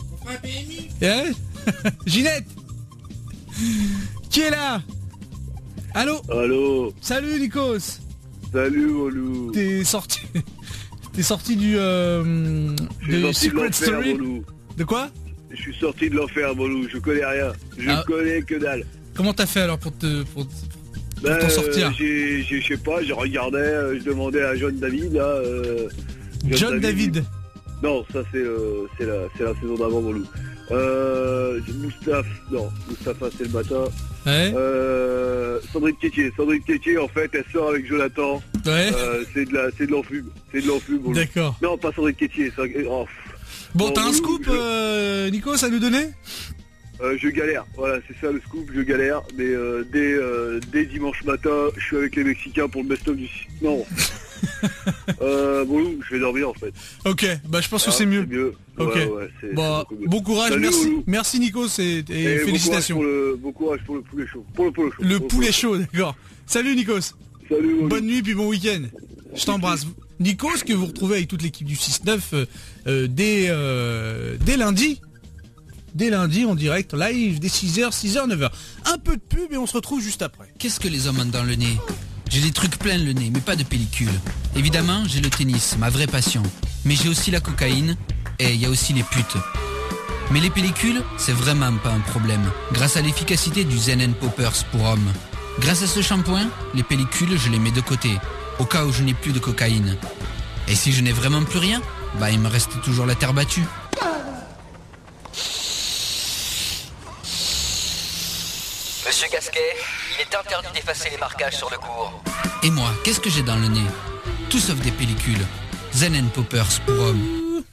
Ginette. Qui est là? Allô? Salut Nikos. Salut Olou. T'es sorti du Secret Story. De quoi? Je suis sorti de l'enfer, Molou. Je connais rien. Je connais que dalle. Comment t'as fait alors pour t'en sortir? Je sais pas, je regardais, je demandais à John David là. John David. Non, ça c'est la saison d'avant, Molou. Mustapha c'est le matin. Ouais. Sandrine Quétier en fait elle sort avec Jonathan. Ouais. C'est de l'enfume. Molou. D'accord. Non, pas Sandrine Quétier. Bon, t'as un scoop, Nikos, à nous donner? Je galère, voilà, c'est ça le scoop, je galère, mais dès dimanche matin, je suis avec les Mexicains pour le best-of du... Non. Bon, je vais dormir en fait. Ok, bah je pense que c'est mieux. Ok. Ouais, bon courage, salut, merci Nikos et félicitations. Bon courage pour le poulet chaud. Pour le polo chaud. Le poulet chaud, d'accord. Salut Nikos. Salut. Bonne nuit puis bon week-end. Je t'embrasse. Nikos que vous retrouvez avec toute l'équipe du 6-9 dès lundi. dès lundi en direct live dès 6h, 9h. Un peu de pub et on se retrouve juste après. Qu'est-ce que les hommes ont dans le nez? J'ai des trucs plein le nez, mais pas de pellicule. Évidemment, j'ai le tennis, ma vraie passion. Mais j'ai aussi la cocaïne et il y a aussi les putes. Mais les pellicules, c'est vraiment pas un problème, grâce à l'efficacité du Zen Poppers pour hommes. Grâce à ce shampoing, les pellicules, je les mets de côté, au cas où je n'ai plus de cocaïne. Et si je n'ai vraiment plus rien, bah il me reste toujours la terre battue. Monsieur Casquet, il est interdit d'effacer les marquages sur le cours. Et moi, qu'est-ce que j'ai dans le nez? Tout sauf des pellicules. Zen Poppers pour hommes.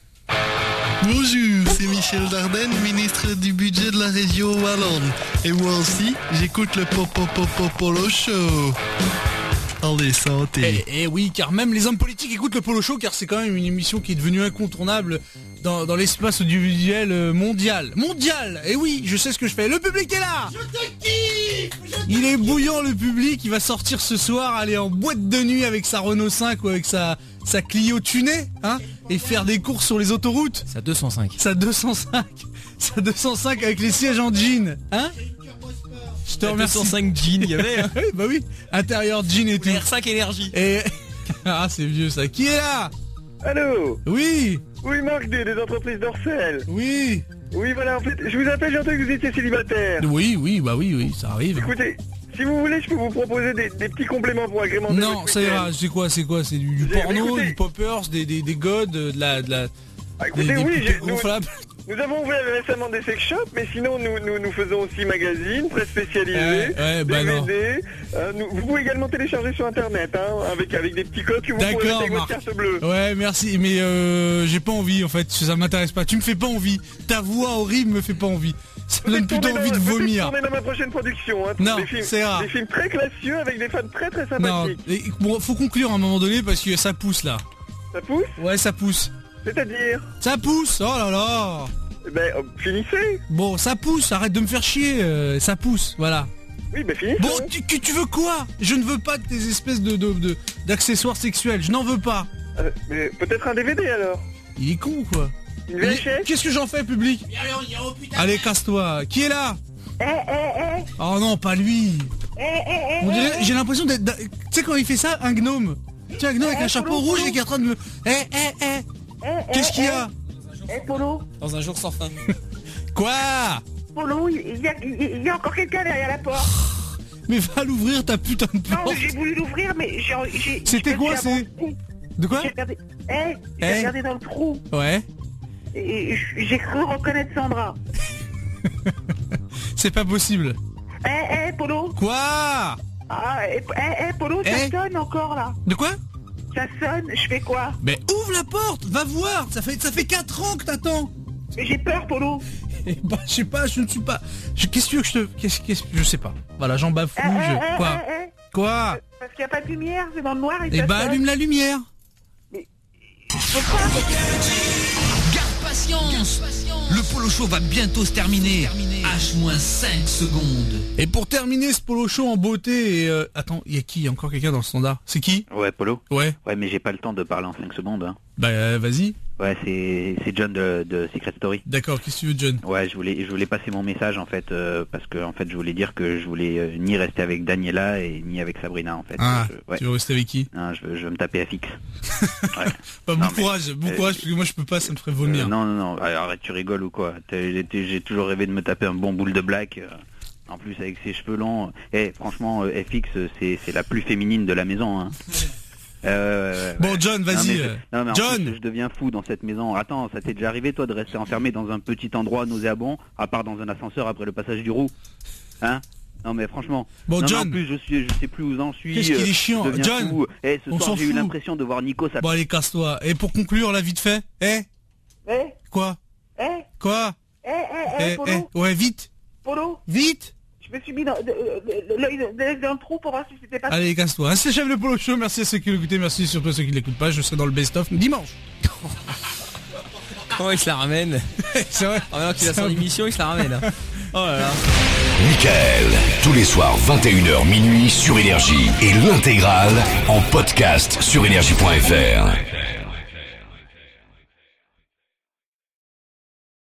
Bonjour, c'est Michel Dardenne, ministre du budget de la région Wallonne. Et moi aussi, j'écoute le Polo Show. Allez, santé. Et oui, car même les hommes politiques écoutent le Polo Show, car c'est quand même une émission qui est devenue incontournable dans l'espace audiovisuel mondial. Mondial. Et oui, je sais ce que je fais. Le public est là. Je te kiffe. Il est bouillant, le public. Il va sortir ce soir, aller en boîte de nuit avec sa Renault 5 ou avec sa Clio tunée, hein, et faire des courses sur les autoroutes. Sa 205. Sa 205 avec les sièges en jean, hein. Je te remercie. 205 jeans, il y avait. Hein. Bah oui, intérieur jean et tout. R5 énergie. Et ah, c'est vieux ça. Qui est là? Allô? Oui. Oui, Marc des entreprises d'Orcel. Oui. Oui, voilà, en fait, je vous appelle, j'ai entendu que vous étiez célibataire. Oui, ça arrive. Écoutez, si vous voulez, je peux vous proposer des petits compléments pour agrémenter. Non, ça ira. C'est quoi? C'est du porno, du poppers, des godes, de la écoutez, oui, gonflables. Nous avons ouvert récemment des sex shops, mais sinon nous faisons aussi magazines, très spécialisés, DVD. Vous pouvez également télécharger sur internet, hein, avec des petits codes que vous pouvez mettre avec votre carte bleue. Ouais, merci, mais j'ai pas envie en fait, ça m'intéresse pas. Tu me fais pas envie. Ta voix horrible me fait pas envie. Ça me donne plutôt envie de vomir. Tourner dans ma prochaine production, hein. Non, c'est rare. Des films très classieux avec des fans très très sympathiques. Non, bon, faut conclure à un moment donné parce que ça pousse là. Ça pousse? Ouais, ça pousse. C'est-à-dire? Ça pousse, oh là là. Eh ben, finissez. Bon, ça pousse, arrête de me faire chier, ça pousse, voilà. Oui, ben finissez. Bon, tu veux quoi? Je ne veux pas de tes espèces d'accessoires sexuels, je n'en veux pas. Mais peut-être un DVD alors. Il est con ou quoi? Une VHS? Qu'est-ce que j'en fais, public? Allez, casse-toi. Qui est là? Oh non, pas lui. On dirait, j'ai l'impression d'être... Tu sais quand il fait ça, un gnome. Tu sais, un gnome avec un chapeau rouge et qui est en train de me... Qu'est-ce qu'il y a? Polo. Dans un jour sans fin. Quoi? Polo, il y a encore quelqu'un derrière la porte. Mais va l'ouvrir ta putain de porte. Non, j'ai voulu l'ouvrir, mais j'ai... C'était quoi, c'est... De quoi? J'ai regardé dans le trou. Ouais. Et j'ai cru reconnaître Sandra. C'est pas possible. Polo. Quoi? Polo, ça sonne encore là. De quoi? Ça sonne, je fais quoi? Mais ouvre la porte, va voir, ça fait 4 ans que t'attends. Mais j'ai peur, Polo. Bah, je sais pas, je ne suis pas... Qu'est-ce que je te... Je sais pas. Voilà, j'en bafouille, Quoi? Quoi? Parce qu'il n'y a pas de lumière, c'est dans le noir et ça sonne. Allume la lumière. Mais... Je peux pas... Garde patience. Le Polo Show va bientôt se terminer. H-5 secondes. Et pour terminer ce Polo Show en beauté, attends, il y a qui? Il y a encore quelqu'un dans le standard. C'est qui? Ouais, Polo. Ouais. Ouais, mais j'ai pas le temps de parler en 5 secondes. Hein. Bah, vas-y. Ouais, c'est John de Secret Story. D'accord, qu'est-ce que tu veux, John? Ouais, je voulais passer mon message en fait, parce que en fait je voulais dire que je voulais ni rester avec Daniela et ni avec Sabrina en fait. Ah, tu veux rester avec qui? Non, je veux me taper à fixe. Ouais. Bah, bon courage, parce que moi je peux pas, ça me ferait vomir. Non, arrête, tu rigoles ou quoi? J'ai toujours rêvé de me taper un bon boule de black. En plus avec ses cheveux longs. Franchement, FX c'est la plus féminine de la maison. Hein. Bon, John, vas-y. Non, mais John, je deviens fou dans cette maison. Attends, ça t'est déjà arrivé toi de rester enfermé dans un petit endroit nauséabond, à part dans un ascenseur après le passage du roux? Hein? Non mais franchement. Bon, John. En plus je sais plus où j'en suis. Qu'est-ce qu'il est chiant, John. Ce soir j'ai eu l'impression de voir Nico. Bon allez, casse-toi. Et pour conclure, là vite fait. Quoi? Quoi? Polo. Ouais, vite. Polo. Vite. Je me suis mis dans le trou pour voir si c'était pas... Allez, casse-toi. C'est Chef le Polo Show. Merci à ceux qui l'écoutent. Merci surtout à ceux qui ne l'écoutent pas. Je serai dans le best-of dimanche. Oh, il se la ramène. C'est vrai. Maintenant qu'il a son émission, il se la ramène. Oh là là. Michael, tous les soirs 21h minuit sur Énergie et l'intégrale en podcast sur énergie.fr.